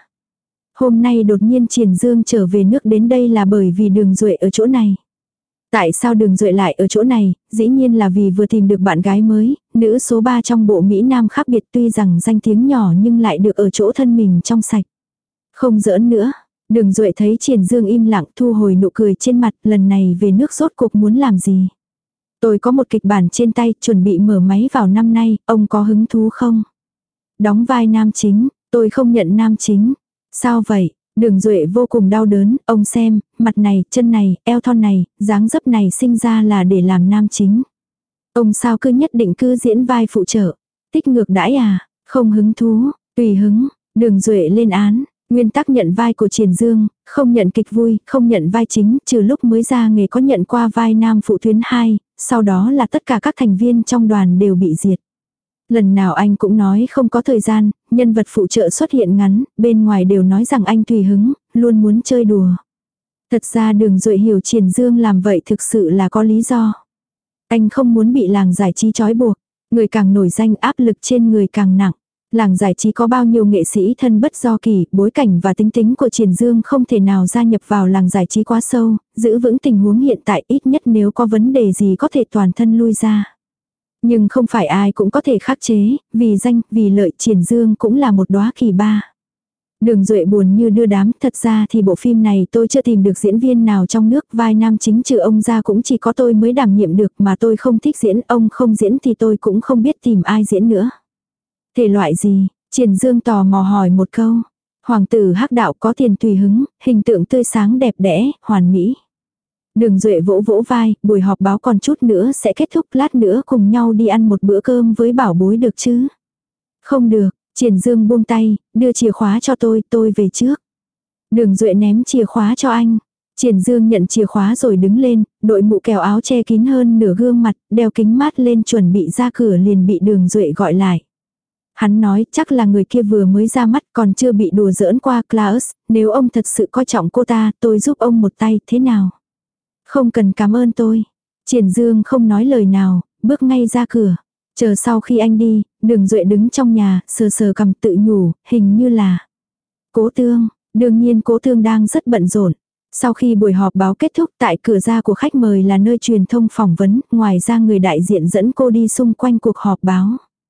Hôm nay đột nhiên Triển Dương trở về nước đến đây là bởi vì Đường Duệ ở chỗ này. Tại sao Đường Duệ lại ở chỗ này? Dĩ nhiên là vì vừa tìm được bạn gái mới, nữ số ba trong bộ Mỹ Nam khác biệt, tuy rằng danh tiếng nhỏ nhưng lại được ở chỗ thân mình trong sạch. Không giỡn nữa. Đường Duệ thấy Triển Dương im lặng, thu hồi nụ cười trên mặt, lần này về nước rốt cuộc muốn làm gì? Tôi có một kịch bản trên tay, chuẩn bị mở máy vào năm nay, ông có hứng thú không? Đóng vai nam chính, tôi không nhận nam chính. Sao vậy? Đường Duệ vô cùng đau đớn, ông xem, mặt này, chân này, eo thon này, dáng dấp này sinh ra là để làm nam chính. Ông sao cứ nhất định cứ diễn vai phụ trợ. Tích ngược đãi à, không hứng thú, tùy hứng, Đường Duệ lên án. Nguyên tắc nhận vai của Triển Dương, không nhận kịch vui, không nhận vai chính, trừ lúc mới ra nghề có nhận qua vai nam phụ tuyến hai, sau đó là tất cả các thành viên trong đoàn đều bị diệt. Lần nào anh cũng nói không có thời gian, nhân vật phụ trợ xuất hiện ngắn, bên ngoài đều nói rằng anh tùy hứng, luôn muốn chơi đùa. Thật ra Đường Duệ hiểu Triển Dương làm vậy thực sự là có lý do. Anh không muốn bị làng giải trí trói buộc, người càng nổi danh áp lực trên người càng nặng. Làng giải trí có bao nhiêu nghệ sĩ thân bất do kỳ, bối cảnh và tính tính của Triển Dương không thể nào gia nhập vào làng giải trí quá sâu, giữ vững tình huống hiện tại ít nhất nếu có vấn đề gì có thể toàn thân lui ra. Nhưng không phải ai cũng có thể khắc chế, vì danh, vì lợi Triển Dương cũng là một đóa kỳ ba. Đường Duệ buồn như đưa đám, thật ra thì bộ phim này tôi chưa tìm được diễn viên nào trong nước, vai nam chính trừ ông ra cũng chỉ có tôi mới đảm nhiệm được, mà tôi không thích diễn, ông không diễn thì tôi cũng không biết tìm ai diễn nữa. Thể loại gì? Triển Dương tò mò hỏi một câu. Hoàng tử hắc đạo có tiền tùy hứng, hình tượng tươi sáng đẹp đẽ, hoàn mỹ. Đường Duệ vỗ vỗ vai, buổi họp báo còn chút nữa sẽ kết thúc, lát nữa cùng nhau đi ăn một bữa cơm với bảo bối được chứ? Không được, Triển Dương buông tay, đưa chìa khóa cho tôi, tôi về trước. Đường Duệ ném chìa khóa cho anh. Triển Dương nhận chìa khóa rồi đứng lên, đội mũ kèo áo che kín hơn nửa gương mặt, đeo kính mát lên chuẩn bị ra cửa liền bị Đường Duệ gọi lại. Hắn nói chắc là người kia vừa mới ra mắt còn chưa bị đùa giỡn qua Klaus, nếu ông thật sự coi trọng cô ta, tôi giúp ông một tay, thế nào? Không cần cảm ơn tôi. Triển Dương không nói lời nào, bước ngay ra cửa. Chờ sau khi anh đi, Đường Duệ đứng trong nhà, sờ sờ cằm tự nhủ, hình như là Cố Tương. Đương nhiên Cố Tương đang rất bận rộn. Sau khi buổi họp báo kết thúc, tại cửa ra của khách mời là nơi truyền thông phỏng vấn, ngoài ra người đại diện dẫn cô đi xung quanh cuộc họp báo.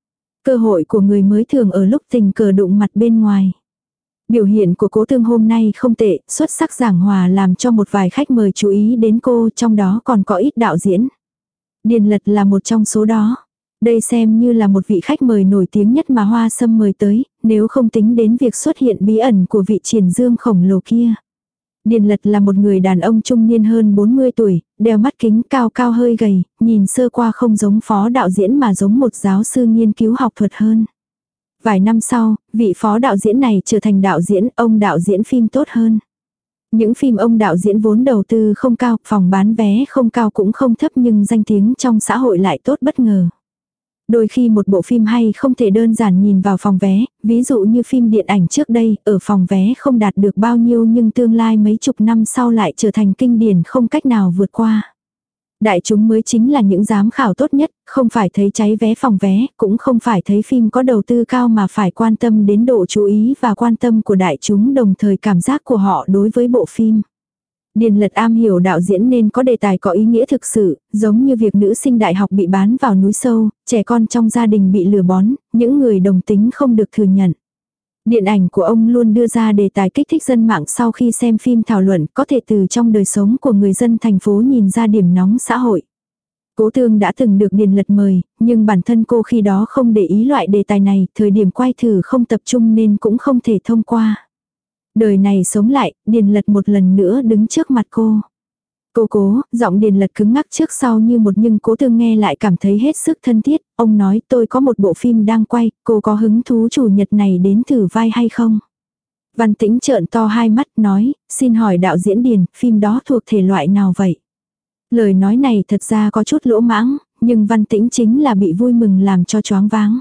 Cơ hội của người mới thường ở lúc tình cờ đụng mặt bên ngoài. Biểu hiện của Cố Tương hôm nay không tệ, xuất sắc giảng hòa làm cho một vài khách mời chú ý đến cô, trong đó còn có ít đạo diễn. Điền Lật là một trong số đó. Đây xem như là một vị khách mời nổi tiếng nhất mà Hoa Sâm mời tới, nếu không tính đến việc xuất hiện bí ẩn của vị Triển Dương khổng lồ kia. Điền Lật là một người đàn ông trung niên hơn bốn mươi tuổi, đeo mắt kính cao cao hơi gầy, nhìn sơ qua không giống phó đạo diễn mà giống một giáo sư nghiên cứu học thuật hơn. Vài năm sau, vị phó đạo diễn này trở thành đạo diễn, ông đạo diễn phim tốt hơn. Những phim ông đạo diễn vốn đầu tư không cao, phòng bán vé không cao cũng không thấp nhưng danh tiếng trong xã hội lại tốt bất ngờ. Đôi khi một bộ phim hay không thể đơn giản nhìn vào phòng vé, ví dụ như phim điện ảnh trước đây, ở phòng vé không đạt được bao nhiêu nhưng tương lai mấy chục năm sau lại trở thành kinh điển không cách nào vượt qua. Đại chúng mới chính là những giám khảo tốt nhất, không phải thấy cháy vé phòng vé, cũng không phải thấy phim có đầu tư cao mà phải quan tâm đến độ chú ý và quan tâm của đại chúng đồng thời cảm giác của họ đối với bộ phim. Điền Lật am hiểu đạo diễn nên có đề tài có ý nghĩa thực sự, giống như việc nữ sinh đại học bị bán vào núi sâu, trẻ con trong gia đình bị lừa bón, những người đồng tính không được thừa nhận. Điện ảnh của ông luôn đưa ra đề tài kích thích dân mạng sau khi xem phim thảo luận, có thể từ trong đời sống của người dân thành phố nhìn ra điểm nóng xã hội. Cố Tương đã từng được Điền Lật mời, nhưng bản thân cô khi đó không để ý loại đề tài này, thời điểm quay thử không tập trung nên cũng không thể thông qua. Đời này sống lại, Điền Lật một lần nữa đứng trước mặt cô. Cô Cố, giọng Điền Lật cứng ngắc trước sau như một nhưng Cố Tương nghe lại cảm thấy hết sức thân thiết. Ông nói tôi có một bộ phim đang quay, cô có hứng thú chủ nhật này đến thử vai hay không? Văn Tĩnh trợn to hai mắt nói, xin hỏi đạo diễn Điền, phim đó thuộc thể loại nào vậy? Lời nói này thật ra có chút lỗ mãng, nhưng Văn Tĩnh chính là bị vui mừng làm cho choáng váng.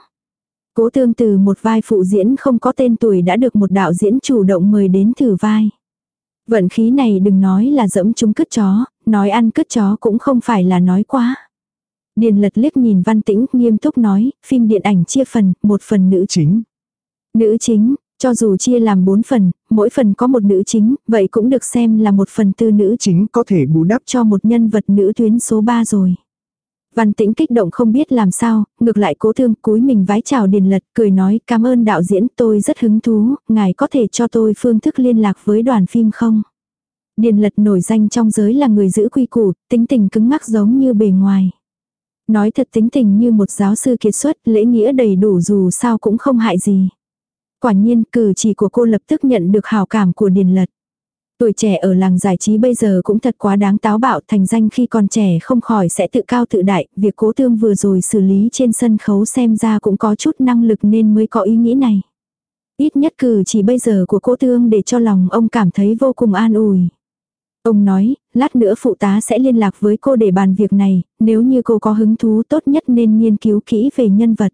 Cố Tương từ một vai phụ diễn không có tên tuổi đã được một đạo diễn chủ động mời đến thử vai. Vận khí này đừng nói là dẫm trúng cứt chó, nói ăn cứt chó cũng không phải là nói quá. Điền Lật liếc nhìn Văn Tĩnh nghiêm túc nói, phim điện ảnh chia phần, một phần nữ chính. Nữ chính, cho dù chia làm bốn phần, mỗi phần có một nữ chính, vậy cũng được xem là một phần tư nữ chính có thể bù đắp cho một nhân vật nữ tuyến số ba rồi. Văn Tĩnh kích động không biết làm sao, ngược lại Cố Tương cúi mình vái chào Điền Lật, cười nói cảm ơn đạo diễn, tôi rất hứng thú, ngài có thể cho tôi phương thức liên lạc với đoàn phim không? Điền Lật nổi danh trong giới là người giữ quy củ, tính tình cứng ngắc giống như bề ngoài. Nói thật tính tình như một giáo sư kiệt xuất, lễ nghĩa đầy đủ dù sao cũng không hại gì. Quả nhiên cử chỉ của cô lập tức nhận được hào cảm của Điền Lật. Tuổi trẻ ở làng giải trí bây giờ cũng thật quá đáng, táo bạo thành danh khi còn trẻ không khỏi sẽ tự cao tự đại. Việc Cố Tương vừa rồi xử lý trên sân khấu xem ra cũng có chút năng lực nên mới có ý nghĩ này. Ít nhất cử chỉ bây giờ của Cố Tương để cho lòng ông cảm thấy vô cùng an ủi. Ông nói, lát nữa phụ tá sẽ liên lạc với cô để bàn việc này, nếu như cô có hứng thú tốt nhất nên nghiên cứu kỹ về nhân vật.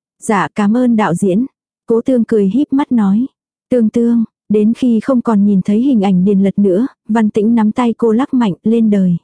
Dạ cảm ơn đạo diễn. Cố Tương cười híp mắt nói. Tương Tương, đến khi không còn nhìn thấy hình ảnh Điền Lật nữa, Văn Tĩnh nắm tay cô lắc mạnh lên đời.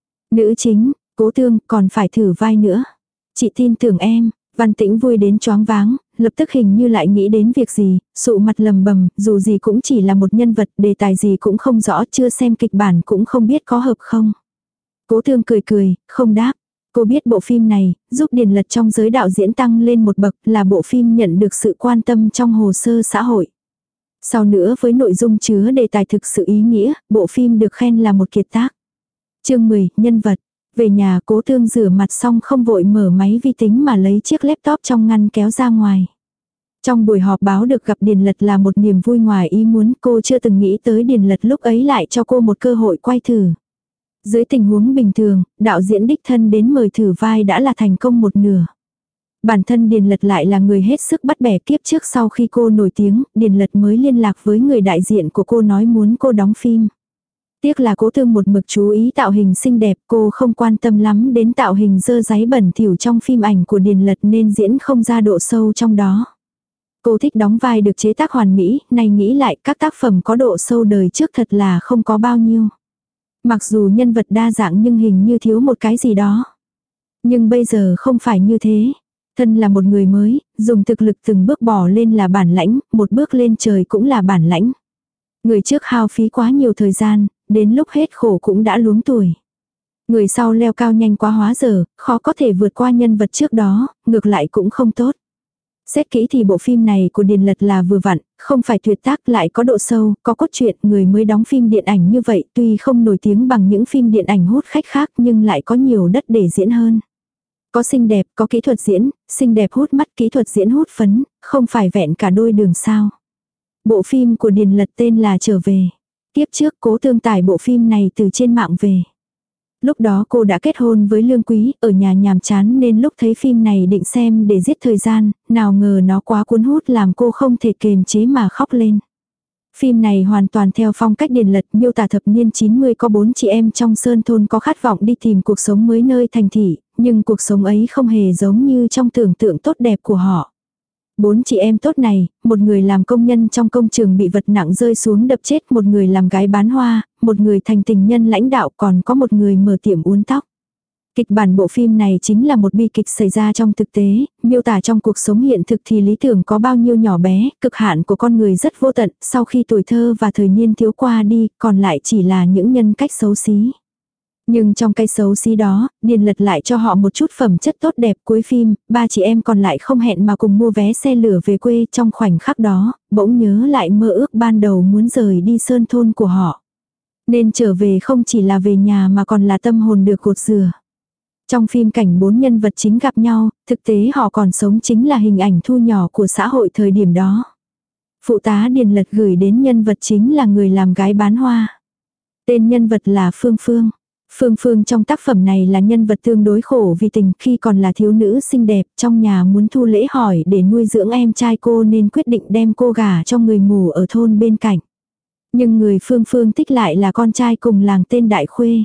Nữ chính, Cố Tương còn phải thử vai nữa. Chị tin tưởng em. Văn Tĩnh vui đến choáng váng, lập tức hình như lại nghĩ đến việc gì, sụ mặt lầm bầm, dù gì cũng chỉ là một nhân vật, đề tài gì cũng không rõ, chưa xem kịch bản cũng không biết có hợp không. Cố Tương cười cười, không đáp. Cô biết bộ phim này, giúp Điền Lật trong giới đạo diễn tăng lên một bậc, là bộ phim nhận được sự quan tâm trong hồ sơ xã hội. Sau nữa với nội dung chứa đề tài thực sự ý nghĩa, bộ phim được khen là một kiệt tác. Chương mười, nhân vật. Về nhà Cố Tương rửa mặt xong không vội mở máy vi tính mà lấy chiếc laptop trong ngăn kéo ra ngoài. Trong buổi họp báo được gặp Điền Lật là một niềm vui ngoài ý muốn, cô chưa từng nghĩ tới Điền Lật lúc ấy lại cho cô một cơ hội quay thử. Dưới tình huống bình thường, đạo diễn đích thân đến mời thử vai đã là thành công một nửa. Bản thân Điền Lật lại là người hết sức bắt bẻ, kiếp trước sau khi cô nổi tiếng, Điền Lật mới liên lạc với người đại diện của cô nói muốn cô đóng phim. Tiếc là Cố Tương một mực chú ý tạo hình xinh đẹp, cô không quan tâm lắm đến tạo hình dơ dáy bẩn thỉu trong phim ảnh của Điền Lật nên diễn không ra độ sâu trong đó. Cô thích đóng vai được chế tác hoàn mỹ, này nghĩ lại các tác phẩm có độ sâu đời trước thật là không có bao nhiêu. Mặc dù nhân vật đa dạng nhưng hình như thiếu một cái gì đó. Nhưng bây giờ không phải như thế. Thân là một người mới, dùng thực lực từng bước bỏ lên là bản lãnh, một bước lên trời cũng là bản lãnh. Người trước hao phí quá nhiều thời gian, đến lúc hết khổ cũng đã luống tuổi. Người sau leo cao nhanh quá hóa giờ, khó có thể vượt qua nhân vật trước đó, ngược lại cũng không tốt. Xét kỹ thì bộ phim này của Điền Lật là vừa vặn, không phải tuyệt tác, lại có độ sâu, có cốt truyện. Người mới đóng phim điện ảnh như vậy tuy không nổi tiếng bằng những phim điện ảnh hút khách khác nhưng lại có nhiều đất để diễn hơn. Có xinh đẹp, có kỹ thuật diễn, xinh đẹp hút mắt, kỹ thuật diễn hút phấn, không phải vẹn cả đôi đường sao. Bộ phim của Điền Lật tên là Trở Về. Tiếp trước Cố Tương tải bộ phim này từ trên mạng về. Lúc đó cô đã kết hôn với Lương Quý, ở nhà nhàm chán nên lúc thấy phim này định xem để giết thời gian, nào ngờ nó quá cuốn hút làm cô không thể kềm chế mà khóc lên. Phim này hoàn toàn theo phong cách Điền Lật, miêu tả thập niên chín mươi có bốn chị em trong sơn thôn có khát vọng đi tìm cuộc sống mới nơi thành thị, nhưng cuộc sống ấy không hề giống như trong tưởng tượng tốt đẹp của họ. Bốn chị em tốt này, một người làm công nhân trong công trường bị vật nặng rơi xuống đập chết, một người làm gái bán hoa, một người thành tình nhân lãnh đạo, còn có một người mở tiệm uốn tóc. Kịch bản bộ phim này chính là một bi kịch xảy ra trong thực tế, miêu tả trong cuộc sống hiện thực thì lý tưởng có bao nhiêu nhỏ bé, cực hạn của con người rất vô tận, sau khi tuổi thơ và thời niên thiếu qua đi, còn lại chỉ là những nhân cách xấu xí. Nhưng trong cái xấu xí đó, Điền Lật lại cho họ một chút phẩm chất tốt đẹp. Cuối phim, ba chị em còn lại không hẹn mà cùng mua vé xe lửa về quê. Trong khoảnh khắc đó, bỗng nhớ lại mơ ước ban đầu muốn rời đi sơn thôn của họ. Nên trở về không chỉ là về nhà mà còn là tâm hồn được gột rửa. Trong phim cảnh bốn nhân vật chính gặp nhau, thực tế họ còn sống chính là hình ảnh thu nhỏ của xã hội thời điểm đó. Phụ tá Điền Lật gửi đến nhân vật chính là người làm gái bán hoa. Tên nhân vật là Phương Phương. Phương Phương trong tác phẩm này là nhân vật tương đối khổ vì tình, khi còn là thiếu nữ xinh đẹp, trong nhà muốn thu lễ hỏi để nuôi dưỡng em trai cô nên quyết định đem cô gả cho người mù ở thôn bên cạnh. Nhưng người Phương Phương thích lại là con trai cùng làng tên Đại Khuê.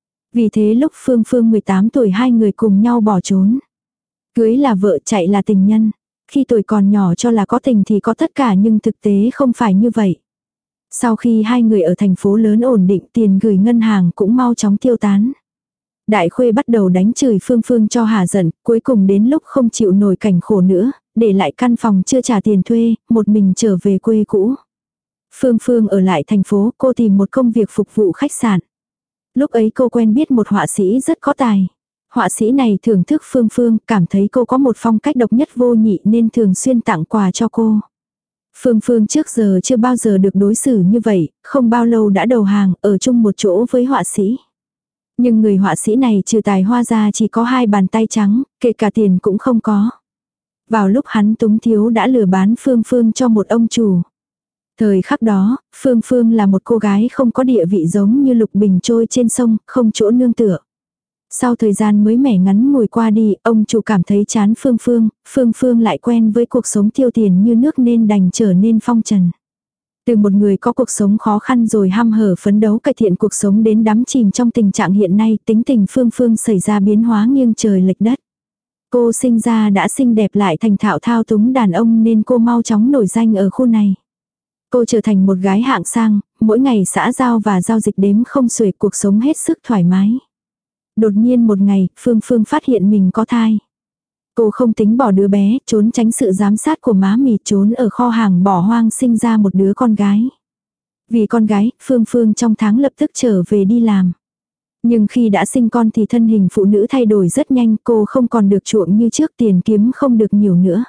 Vì thế lúc Phương Phương mười tám tuổi hai người cùng nhau bỏ trốn. Cưới là vợ, chạy là tình nhân. Khi tuổi còn nhỏ cho là có tình thì có tất cả nhưng thực tế không phải như vậy. Sau khi hai người ở thành phố lớn ổn định, tiền gửi ngân hàng cũng mau chóng tiêu tán. Đại Khuê bắt đầu đánh chửi Phương Phương cho hả giận, cuối cùng đến lúc không chịu nổi cảnh khổ nữa, để lại căn phòng chưa trả tiền thuê, một mình trở về quê cũ. Phương Phương ở lại thành phố, cô tìm một công việc phục vụ khách sạn. Lúc ấy cô quen biết một họa sĩ rất có tài. Họa sĩ này thưởng thức Phương Phương, cảm thấy cô có một phong cách độc nhất vô nhị nên thường xuyên tặng quà cho cô. Phương Phương trước giờ chưa bao giờ được đối xử như vậy, không bao lâu đã đầu hàng, ở chung một chỗ với họa sĩ. Nhưng người họa sĩ này trừ tài hoa ra chỉ có hai bàn tay trắng, kể cả tiền cũng không có. Vào lúc hắn túng thiếu đã lừa bán Phương Phương cho một ông chủ. Thời khắc đó, Phương Phương là một cô gái không có địa vị giống như lục bình trôi trên sông, không chỗ nương tựa. Sau thời gian mới mẻ ngắn ngồi qua đi, ông chủ cảm thấy chán Phương Phương, Phương Phương lại quen với cuộc sống tiêu tiền như nước nên đành trở nên phong trần. Từ một người có cuộc sống khó khăn rồi hăm hở phấn đấu cải thiện cuộc sống đến đắm chìm trong tình trạng hiện nay, tính tình Phương Phương xảy ra biến hóa nghiêng trời lệch đất. Cô sinh ra đã xinh đẹp lại thành thạo thao túng đàn ông nên cô mau chóng nổi danh ở khu này. Cô trở thành một gái hạng sang, mỗi ngày xã giao và giao dịch đếm không xuể, cuộc sống hết sức thoải mái. Đột nhiên một ngày, Phương Phương phát hiện mình có thai. Cô không tính bỏ đứa bé, trốn tránh sự giám sát của má mì, trốn ở kho hàng bỏ hoang sinh ra một đứa con gái. Vì con gái, Phương Phương trong tháng lập tức trở về đi làm. Nhưng khi đã sinh con thì thân hình phụ nữ thay đổi rất nhanh, cô không còn được chuộng như trước, tiền kiếm không được nhiều nữa.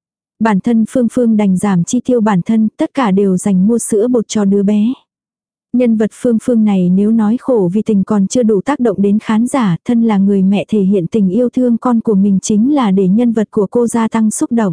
Bản thân Phương Phương đành giảm chi tiêu bản thân, tất cả đều dành mua sữa bột cho đứa bé. Nhân vật Phương Phương này nếu nói khổ vì tình còn chưa đủ tác động đến khán giả, thân là người mẹ thể hiện tình yêu thương con của mình chính là để nhân vật của cô gia tăng xúc động.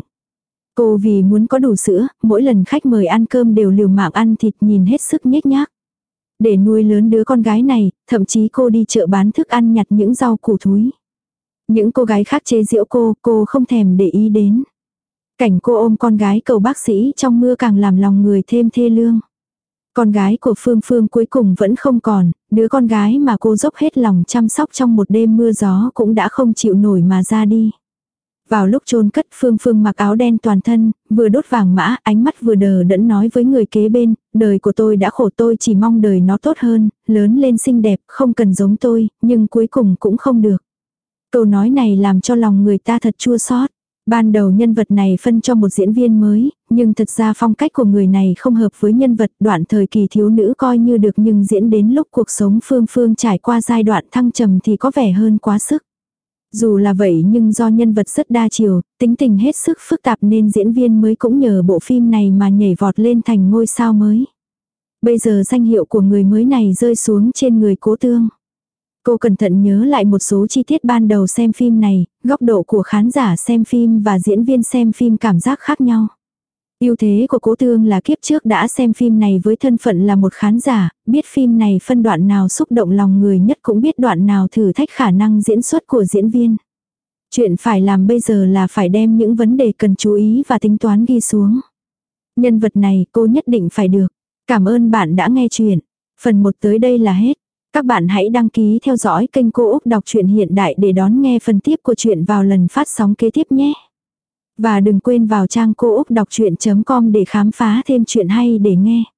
Cô vì muốn có đủ sữa, mỗi lần khách mời ăn cơm đều liều mạng ăn thịt, nhìn hết sức nhếch nhác. Để nuôi lớn đứa con gái này, thậm chí cô đi chợ bán thức ăn nhặt những rau củ thúi. Những cô gái khác chế giễu cô, cô không thèm để ý đến. Cảnh cô ôm con gái cầu bác sĩ trong mưa càng làm lòng người thêm thê lương. Con gái của Phương Phương cuối cùng vẫn không còn, đứa con gái mà cô dốc hết lòng chăm sóc trong một đêm mưa gió cũng đã không chịu nổi mà ra đi. Vào lúc chôn cất, Phương Phương mặc áo đen toàn thân, vừa đốt vàng mã, ánh mắt vừa đờ đẫn nói với người kế bên, đời của tôi đã khổ, tôi chỉ mong đời nó tốt hơn, lớn lên xinh đẹp, không cần giống tôi, nhưng cuối cùng cũng không được. Câu nói này làm cho lòng người ta thật chua xót. Ban đầu nhân vật này phân cho một diễn viên mới, nhưng thật ra phong cách của người này không hợp với nhân vật, đoạn thời kỳ thiếu nữ coi như được nhưng diễn đến lúc cuộc sống Phương Phương trải qua giai đoạn thăng trầm thì có vẻ hơn quá sức. Dù là vậy nhưng do nhân vật rất đa chiều, tính tình hết sức phức tạp nên diễn viên mới cũng nhờ bộ phim này mà nhảy vọt lên thành ngôi sao mới. Bây giờ danh hiệu của người mới này rơi xuống trên người Cố Tương. Cô cẩn thận nhớ lại một số chi tiết ban đầu xem phim này, góc độ của khán giả xem phim và diễn viên xem phim cảm giác khác nhau. Ưu thế của Cố Tương là kiếp trước đã xem phim này với thân phận là một khán giả, biết phim này phân đoạn nào xúc động lòng người nhất, cũng biết đoạn nào thử thách khả năng diễn xuất của diễn viên. Chuyện phải làm bây giờ là phải đem những vấn đề cần chú ý và tính toán ghi xuống. Nhân vật này cô nhất định phải được. Cảm ơn bạn đã nghe chuyện. Phần một tới đây là hết. Các bạn hãy đăng ký theo dõi kênh Cô Úc Đọc truyện Hiện Đại để đón nghe phần tiếp của chuyện vào lần phát sóng kế tiếp nhé. Và đừng quên vào trang cô úc đọc chuyện chấm com để khám phá thêm chuyện hay để nghe.